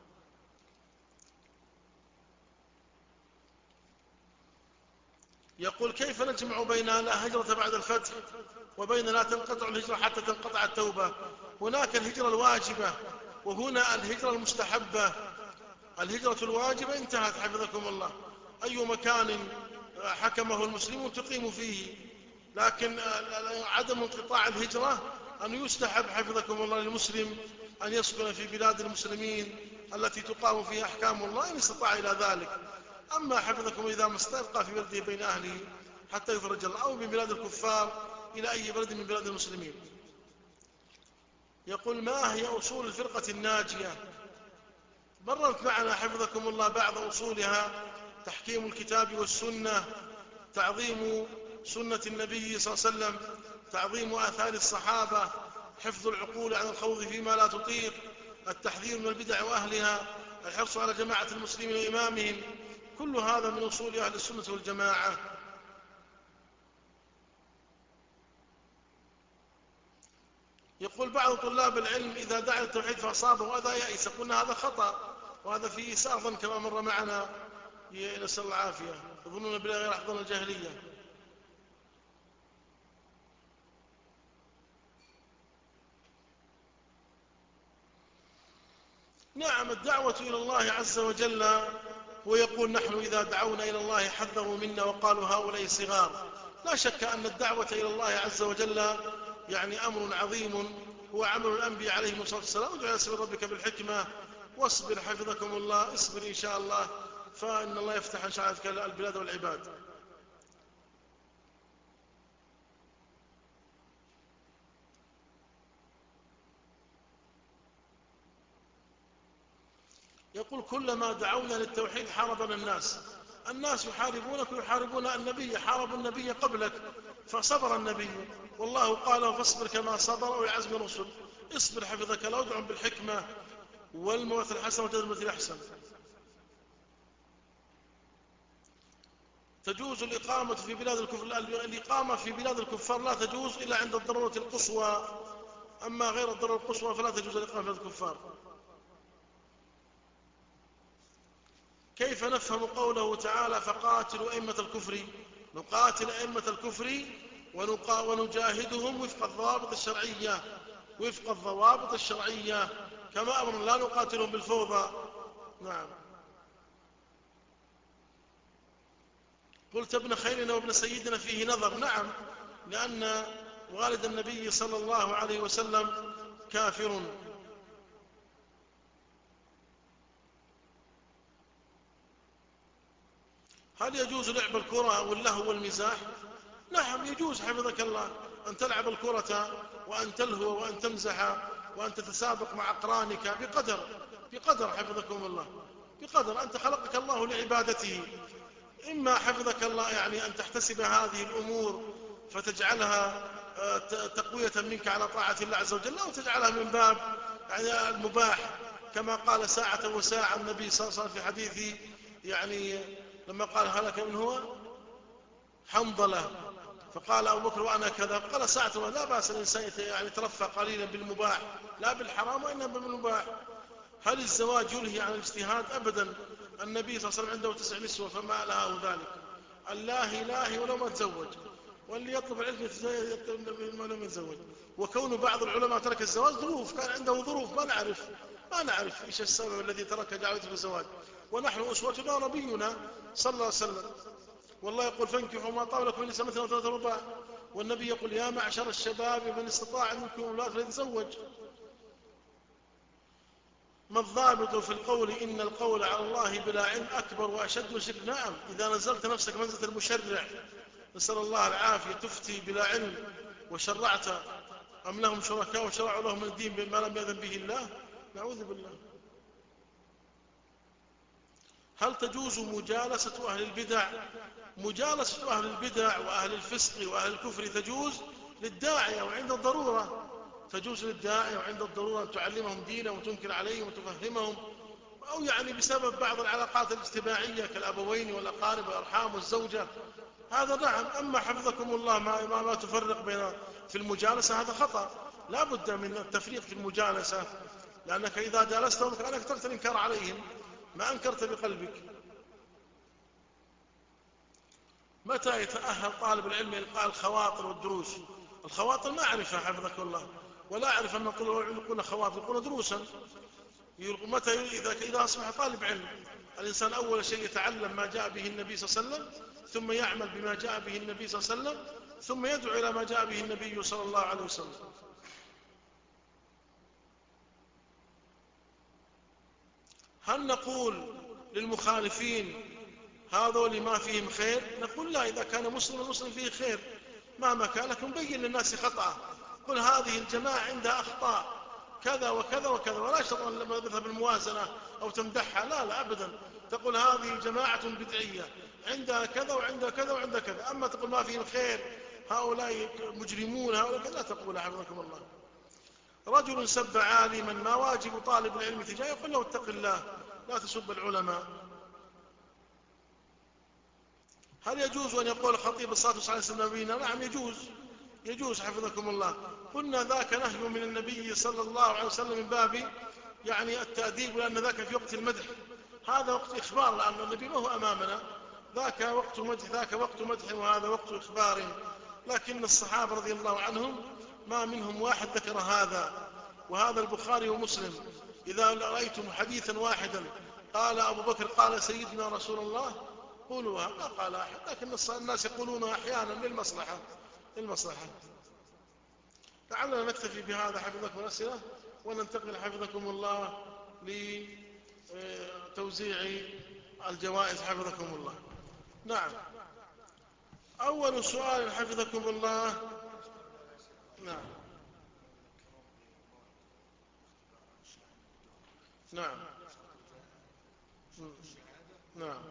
يقول كيف نجمع بين لا هجرة بعد الفتح وبين لا تنقطع الهجرة حتى تنقطع التوبة؟ هناك الهجرة الواجبة وهنا الهجرة المستحبة. الهجرة الواجبة انتهت حفظكم الله، أي مكان حكمه المسلمون تقيم فيه، لكن عدم انقطاع الهجرة أن يستحب حفظكم الله للمسلم أن يسكن في بلاد المسلمين التي تقام فيها أحكام الله إن استطاع إلى ذلك. أما حفظكم إذا ما استبقى في بلده بين أهله حتى يفرج الله، أو من بلاد الكفار إلى أي بلد من بلاد المسلمين. يقول ما هي أصول الفرقة الناجية؟ مرت معنا حفظكم الله بعض أصولها: تحكيم الكتاب والسنة، تعظيم سنة النبي صلى الله عليه وسلم، تعظيم آثار الصحابة، حفظ العقول عن الخوض فيما لا تطيق، التحذير من البدع وأهلها، الحرص على جماعة المسلمين وإمامهم. كل هذا من أصول أهل السنة والجماعة. يقول بعض طلاب العلم إذا دعا التوحيد فأصابه وهذا يئس، قلنا هذا خطأ، وهذا فيه إساءة ظن كما مر معنا، نسأل الله العافية، يظنون بلا غير أحضان الجاهلية. نعم، الدعوة إلى الله عز وجل، هو يقول نحن إذا دعونا إلى الله حذروا منا وقالوا هؤلاء صغار. لا شك أن الدعوة إلى الله عز وجل يعني أمر عظيم، هو عمل الأنبياء عليهم الصلاة والسلام. ادع إلى سبيل ربك بالحكمة واصبر حفظكم الله، اصبر إن شاء الله، فإن الله يفتح إن شاء الله البلاد والعباد. يقول كلما دعونا للتوحيد حاربنا الناس. الناس يحاربونك ويحاربون النبي، حاربوا النبي قبلك فصبر النبي، والله قال فاصبر كما صبر أولي العزم الرسل. اصبر حفظك الله، ادعهم بالحكمة والموعظة الحسنة وجدل التي أحسن. تجوز الإقامة في بلاد الكفر. الإقامة في بلاد الكفار لا تجوز إلا عند الضرورة القصوى، أما غير الضرورة القصوى فلا تجوز الإقامة في بلاد الكفار. كيف نفهم قوله تعالى فقاتلوا أئمة الكفر؟ نقاتل أئمة الكفر ونجاهدهم وفق الضوابط الشرعية، وفق الضوابط الشرعية كما أمر، لا نقاتلهم بالفوضى. نعم. قلت ابن خيرنا وابن سيدنا فيه نظر. نعم، لأن والد النبي صلى الله عليه وسلم كافر. هل يجوز لعب الكرة واللهو والمزاح؟ نعم يجوز حفظك الله أن تلعب الكرة وأن تلهو وأن تمزح وأن تتسابق مع أقرانك بقدر بقدر حفظكم الله، بقدر. أنت خلقك الله لعبادته، إما حفظك الله يعني أن تحتسب هذه الأمور فتجعلها تقوية منك على طاعة الله عز وجل، أو تجعلها من باب يعني المباح، كما قال ساعة وساعة النبي صلى الله عليه وسلم في حديث يعني لما قال هلك من هو حنظلة، فقال أبو بكر وأنا كذا، قال ساعة لا بأس الإنسان يعني يترفع قليلا بالمباح، لا بالحرام وإنما بالمباح. هل الزواج يلهي عن الاجتهاد؟ أبدا. النبي صلى الله عليه وسلم عنده تسع نسوة فما ألهاه ذلك. الله لاهي ولو ما تزوج، واللي يطلب العلم يطلب لم يتزوج. وكون بعض العلماء ترك الزواج ظروف، كان عنده ظروف ما نعرف ما نعرف إيش السبب الذي ترك دعوته في الزواج، ونحن أسوتنا نبينا صلى الله عليه وسلم. والله يقول فانكحوا ما طاب لكم من النساء مثنى وثلاث ورباع، والنبي يقول يا معشر الشباب من استطاع منكم الباءة فليتزوج. ما الضابط في القول إن القول على الله بلا علم أكبر وأشد شرك؟ نعم، إذا نزلت نفسك منزلة المشرع نسأل الله العافية تفتي بلا علم وشرعت، أم لهم شركاء وشرعوا لهم من الدين بما لم يأذن به الله؟ نعوذ بالله. هل تجوز مجالسة أهل البدع؟ مجالسة أهل البدع وأهل الفسق وأهل الكفر تجوز للداعية وعند الضرورة، تجوز للداعية وعند الضرورة أن تعلمهم دينهم وتنكر عليهم وتفهمهم، أو يعني بسبب بعض العلاقات الاجتماعية كالأبوين والأقارب والأرحام والزوجة، هذا نعم. أما حفظكم الله ما, ما, ما تفرق بين في المجالسة، هذا خطأ. لا بد من التفريق في المجالسة، لأنك إذا جالستهم كأنك تركت الإنكار عليهم، ما أنكرت بقلبك. متى يتأهل طالب العلم إلقاء الخواطر والدروس؟ الخواطر ما أعرفها حفظك الله، ولا أعرف أن يقول خواطر، يقول دروسا. متى إذا إذا أصبح طالب علم، الإنسان أول شيء يتعلم ما جاء به النبي صلى الله عليه وسلم، ثم يعمل بما جاء به النبي صلى الله عليه وسلم، ثم يدعو إلى ما جاء به النبي صلى الله عليه وسلم. هل نقول للمخالفين هذول ما فيهم خير؟ نقول لا، إذا كان مسلم المسلم فيه خير مهما كان، لكن بين للناس خطأه. قل هذه الجماعة عندها أخطاء كذا وكذا وكذا، ولا شرط مثلا بالموازنة أو تمدحها، لا لا أبدا. تقول هذه جماعة بدعية عندها كذا وعندها كذا وعندها كذا. أما تقول ما فيهم خير، هؤلاء مجرمون، هؤلاء لا تقول حفظكم الله. رجل سب عالما، ما واجب طالب العلم تجاه؟ يقول له اتق الله، لا تسب العلماء. هل يجوز أن يقول الخطيب الصلاة والسلام على نبينا؟ نعم يجوز، يجوز حفظكم الله. قلنا ذاك نهي من النبي صلى الله عليه وسلم من باب يعني التأديب، لأن ذاك في وقت المدح، هذا وقت إخبار، لأن النبي ما هو أمامنا. ذاك وقت مدح، ذاك وقت مدح، وهذا وقت إخبار. لكن الصحابة رضي الله عنهم ما منهم واحد ذكر هذا. وهذا البخاري ومسلم، إذا رأيتم حديثا واحدا قال أبو بكر قال سيدنا رسول الله قولوها، ما قال أحد، لكن الناس يقولونها أحيانا للمصلحة للمصلحة. لعلنا نكتفي بهذا حفظكم الأسئلة، وننتقل حفظكم الله لتوزيع الجوائز حفظكم الله. نعم، أول سؤال حفظكم الله. نعم نعم نعم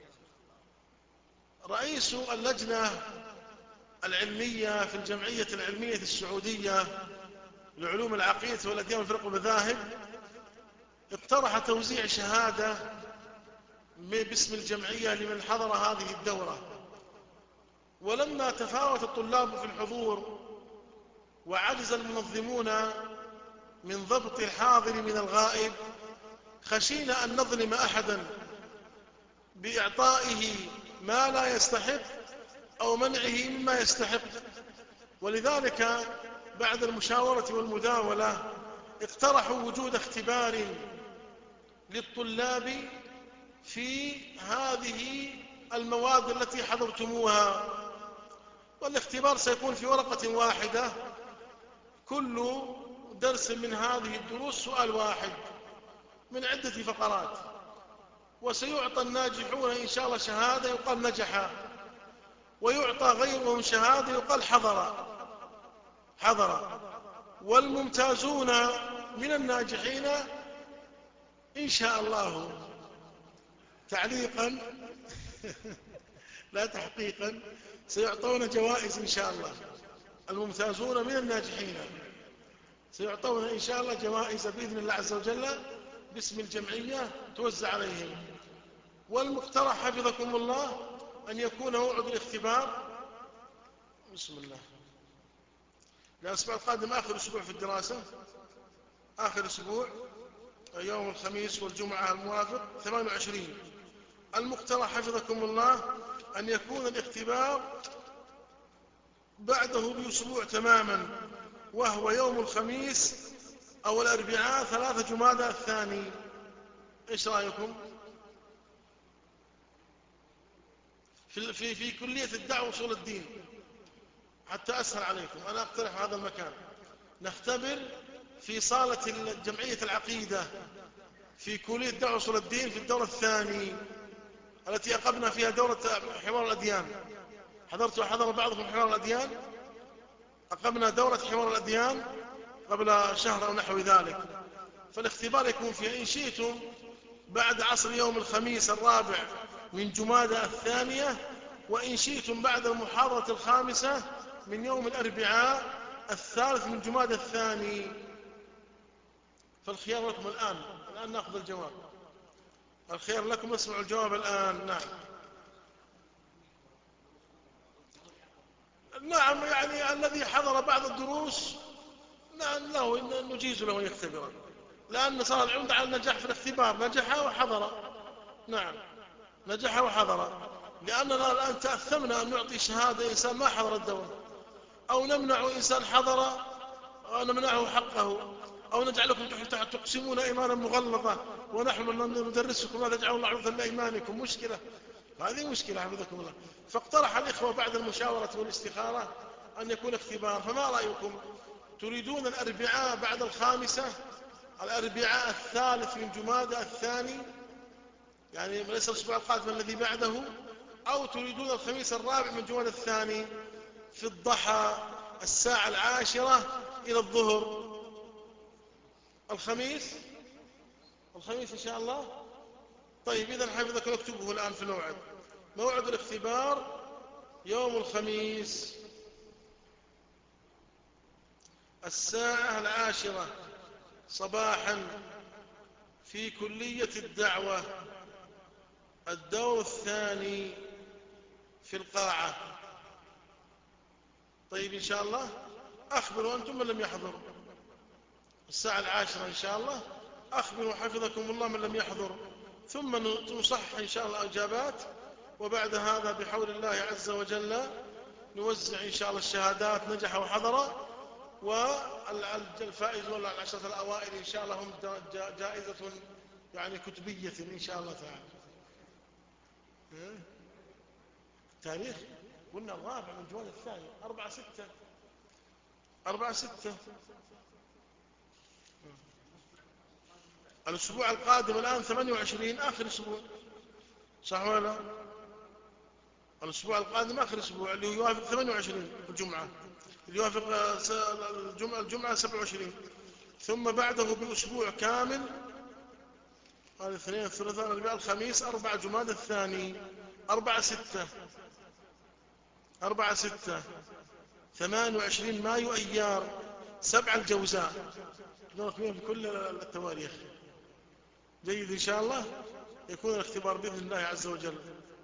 رئيس اللجنة العلمية في الجمعية العلمية السعودية لعلوم العقيدة والأديان والفرق والمذاهب اقترح توزيع شهادة باسم الجمعية لمن حضر هذه الدورة. ولما تفاوت الطلاب في الحضور وعجز المنظمون من ضبط الحاضر من الغائب، خشينا أن نظلم أحدا بإعطائه ما لا يستحق أو منعه مما يستحق. ولذلك بعد المشاورة والمداولة اقترحوا وجود اختبار للطلاب في هذه المواد التي حضرتموها. والاختبار سيكون في ورقة واحدة، كل درس من هذه الدروس سؤال واحد من عدة فقرات، وسيعطى الناجحون إن شاء الله شهادة يقال نجح، ويعطى غيرهم شهادة يقال حضر حضر والممتازون من الناجحين إن شاء الله تعليقا لا تحقيقا سيعطون جوائز إن شاء الله. الممتازون من الناجحين سيعطون إن شاء الله جوائز بإذن الله عز وجل باسم الجمعية توزع عليهم. والمقترح حفظكم الله أن يكون موعد الاختبار بسم الله الأسبوع القادم، آخر أسبوع في الدراسة، آخر أسبوع يوم الخميس والجمعة الموافق ثمانية وعشرين. المقترح حفظكم الله أن يكون الاختبار بعده بأسبوع تماما، وهو يوم الخميس أو الأربعاء ثلاثة جمادى الثاني. إيش رأيكم؟ في, في, في كلية الدعوة وصول الدين، حتى أسهل عليكم أنا أقترح هذا المكان. نختبر في صالة جمعية العقيدة في كلية الدعوة وصول الدين في الدورة الثانية التي أقمنا فيها دورة حوار الأديان. حضرت وحضر بعضكم حوار الأديان، أقمنا دورة حوار الأديان قبل شهر أو نحو ذلك. فالاختبار يكون فيها إن شئتم بعد عصر يوم الخميس الرابع من جمادى الثانية، وإن شئتم بعد المحاضرة الخامسة من يوم الأربعاء الثالث من جمادى الثاني. فالخيار لكم الآن الآن نأخذ الجواب. الخير لكم، اسمعوا الجواب الآن. نعم نعم، يعني الذي حضر بعض الدروس نعم له نجيز له أن يختبر، لأن صار العمدة على النجاح في الاختبار، نجح وحضر. نعم نجح وحضر، لأننا الآن تأثمنا أن نعطي شهادة إنسان ما حضر الدورة، أو نمنع إنسان حضر ونمنعه حقه، أو نجعلكم تقسمون إيمانا مغلظة ونحن ندرسكم لا تجعلوا الله عرضا لإيمانكم. مشكلة، هذه مشكلة حفظكم الله. فاقترح الإخوة بعد المشاورة والاستخارة أن يكون اختبار، فما رأيكم؟ تريدون الأربعاء بعد الخامسة، الأربعاء الثالث من جمادى الثاني، يعني ليس الأسبوع القادم الذي بعده، أو تريدون الخميس الرابع من جمادى الثاني في الضحى الساعة العاشرة إلى الظهر؟ الخميس، الخميس إن شاء الله. طيب إذن حفظكم اكتبه الآن في الموعد. موعد الاختبار يوم الخميس الساعة العاشرة صباحا في كلية الدعوة الدور الثاني في القاعة. طيب إن شاء الله أخبروا أنتم من لم يحضر الساعة العاشرة إن شاء الله، أخبروا حفظكم الله من لم يحضر، ثم نصحح إن شاء الله الإجابات، وبعد هذا بحول الله عز وجل نوزع إن شاء الله الشهادات نجح وحضر، والفائز والعشرة الأوائل إن شاء الله هم جائزة يعني كتبية إن شاء الله تعالى. تاريخ قلنا الرابع من جوال الثاني، أربعة ستة، أربعة ستة. الأسبوع القادم الآن ثمانية وعشرين، آخر أسبوع، صح ولا لا؟ الأسبوع القادم آخر أسبوع اللي يوافق ثمانية وعشرين الجمعة، اللي يوافق الجمعة, الجمعة سبعة وعشرين، ثم بعده بأسبوع كامل، هذا الاثنين الثلاثاء الأربعاء الخميس، أربعة جمادى الثاني، أربعة ستة، أربعة ستة، ثمان وعشرين مايو أيار، سبعة الجوزاء. نركبين بكل التواريخ. جيد إن شاء الله يكون الاختبار بإذن الله عز وجل.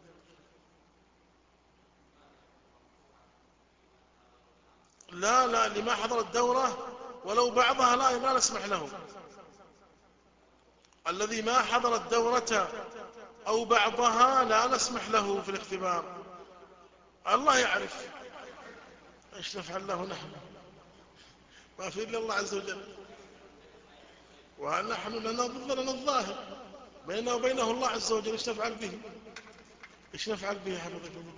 لا لا، اللي ما حضر الدورة ولو بعضها لا لا نسمح له. الذي ما حضر الدورة أو بعضها لا نسمح له في الاختبار. الله يعرف ايش نفعل له نحن، ما في إلا الله عز وجل، ونحن لنا ضد لنا الظاهر، بيننا وبينه الله عز وجل. ايش نفعل به، ايش نفعل به حفظكم الله.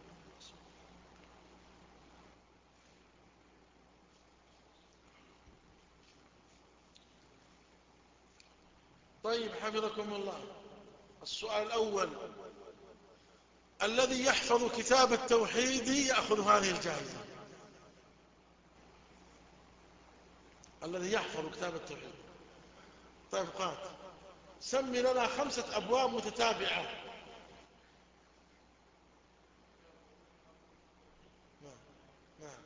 طيب حفظكم الله، السؤال الأول: الذي يحفظ كتاب التوحيد يأخذ هذه الجائزة. الذي يحفظ كتاب التوحيد. طيب قات سمي لنا خمسة أبواب متتابعة. نعم نعم.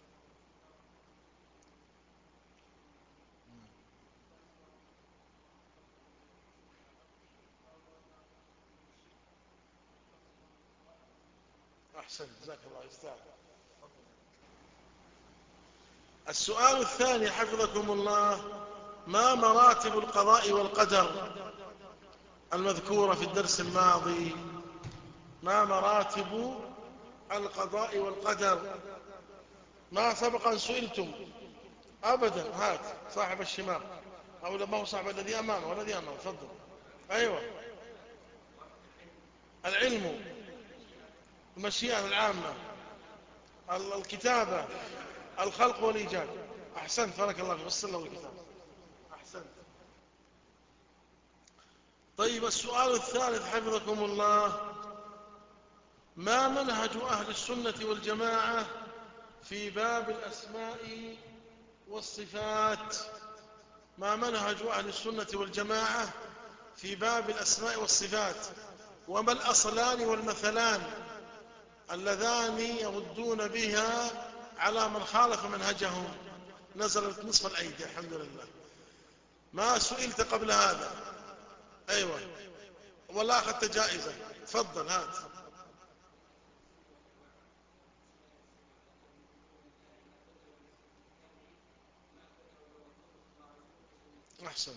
أحسن، جزاك الله، يستاهل. السؤال الثاني حفظكم الله: ما مراتب القضاء والقدر المذكورة في الدرس الماضي؟ ما مراتب القضاء والقدر؟ ما سبق أن سئلتم أبدا. هات صاحب الشمال، أو ما هو صاحب الذي أمامه والذي أمامه، تفضل. أيوة، العلم، المشيئة العامة، الكتابة، الخلق والإيجاد. أحسنت، بارك الله فيك، وصل له الكتاب. أحسنت. طيب السؤال الثالث حفظكم الله: ما منهج أهل السنة والجماعة في باب الأسماء والصفات؟ ما منهج أهل السنة والجماعة في باب الأسماء والصفات؟ وما الأصلان والمثلان اللذان يردون بها على من خالف منهجهم؟ نزلت نصف الأيدي الحمد لله. ما سئلت قبل هذا؟ أيوة، ولا أخذت جائزة؟ تفضل هات. أحسن.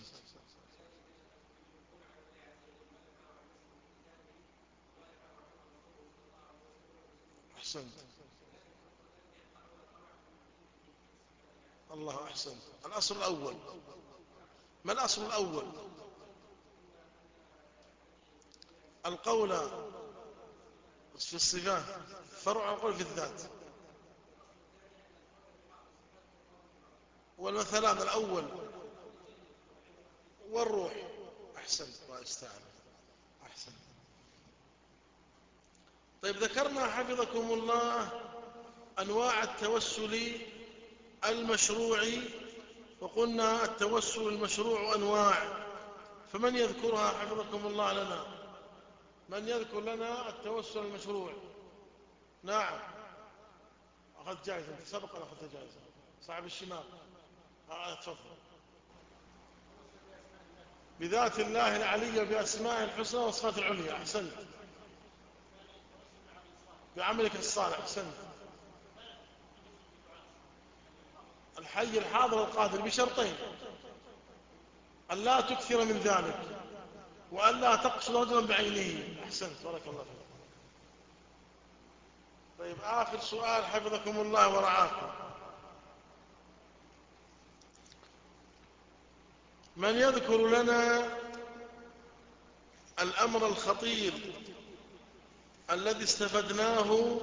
أحسن. الله أحسن. الأصل الأول، ما الأصل الأول؟ القول في الصفات فرع القول في الذات. والمثلان الأول والروح. أحسنت الله يستعان. أحسن. طيب ذكرنا حفظكم الله أنواع التوسل المشروع، وقلنا التوسل المشروع أنواع، فمن يذكرها حفظكم الله لنا؟ من يذكر لنا التوسل المشروع؟ نعم. أخذت جائزة، أنت سبق أن أخذت جائزة. صاحب الشمال. آه تفضل. بذات الله العلي وبأسمائه الحسنى وصفات العليا. أحسنت. بعملك الصالح. أحسنت. الحي الحاضر القادر بشرطين: أن لا تكثر من ذلك، وأن لا تقصد رجلا بعينه. أحسنت بارك الله فيك. طيب آخر سؤال حفظكم الله ورعاكم: من يذكر لنا الأمر الخطير الذي استفدناه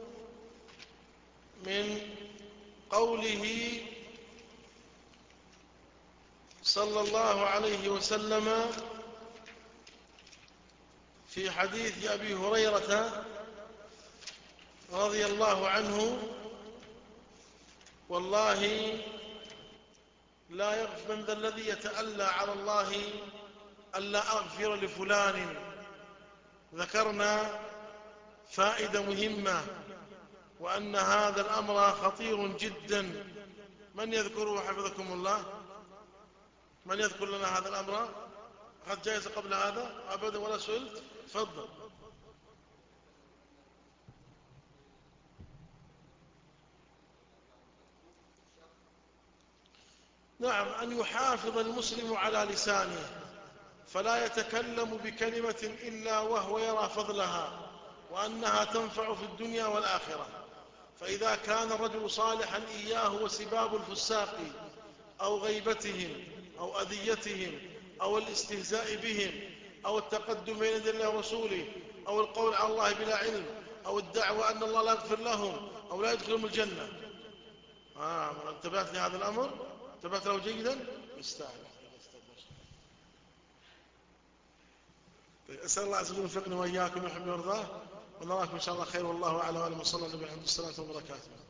من قوله صلى الله عليه وسلم في حديث أبي هريرة رضي الله عنه: والله لا يغفر من ذا الذي يتألى على الله ألا أغفر لفلان. ذكرنا فائدة مهمة، وأن هذا الأمر خطير جدا. من يذكره حفظكم الله؟ من يذكر لنا هذا الأمر؟ أخذت جائزة قبل هذا أبدا ولا سئلت؟ تفضل. نعم، أن يحافظ المسلم على لسانه، فلا يتكلم بكلمة إلا وهو يرى فضلها وأنها تنفع في الدنيا والآخرة. فإذا كان الرجل صالحا إياه وسباب الفساق أو غيبتهم أو أذيتهم أو الاستهزاء بهم أو التقدم بين يدي الله ورسوله أو القول على الله بلا علم أو الدعوة أن الله لا يغفر لهم أو لا يدخلهم الجنة. آه انتبهت لهذا الأمر؟ انتبهت له جيدا؟ يستاهل. أسأل الله عز وجل يوفقني وإياكم ويحبني ويرضاه، ونراكم إن شاء الله خير، والله أعلم. وصلى الله عليه وسلم. الصلاة وبركاته.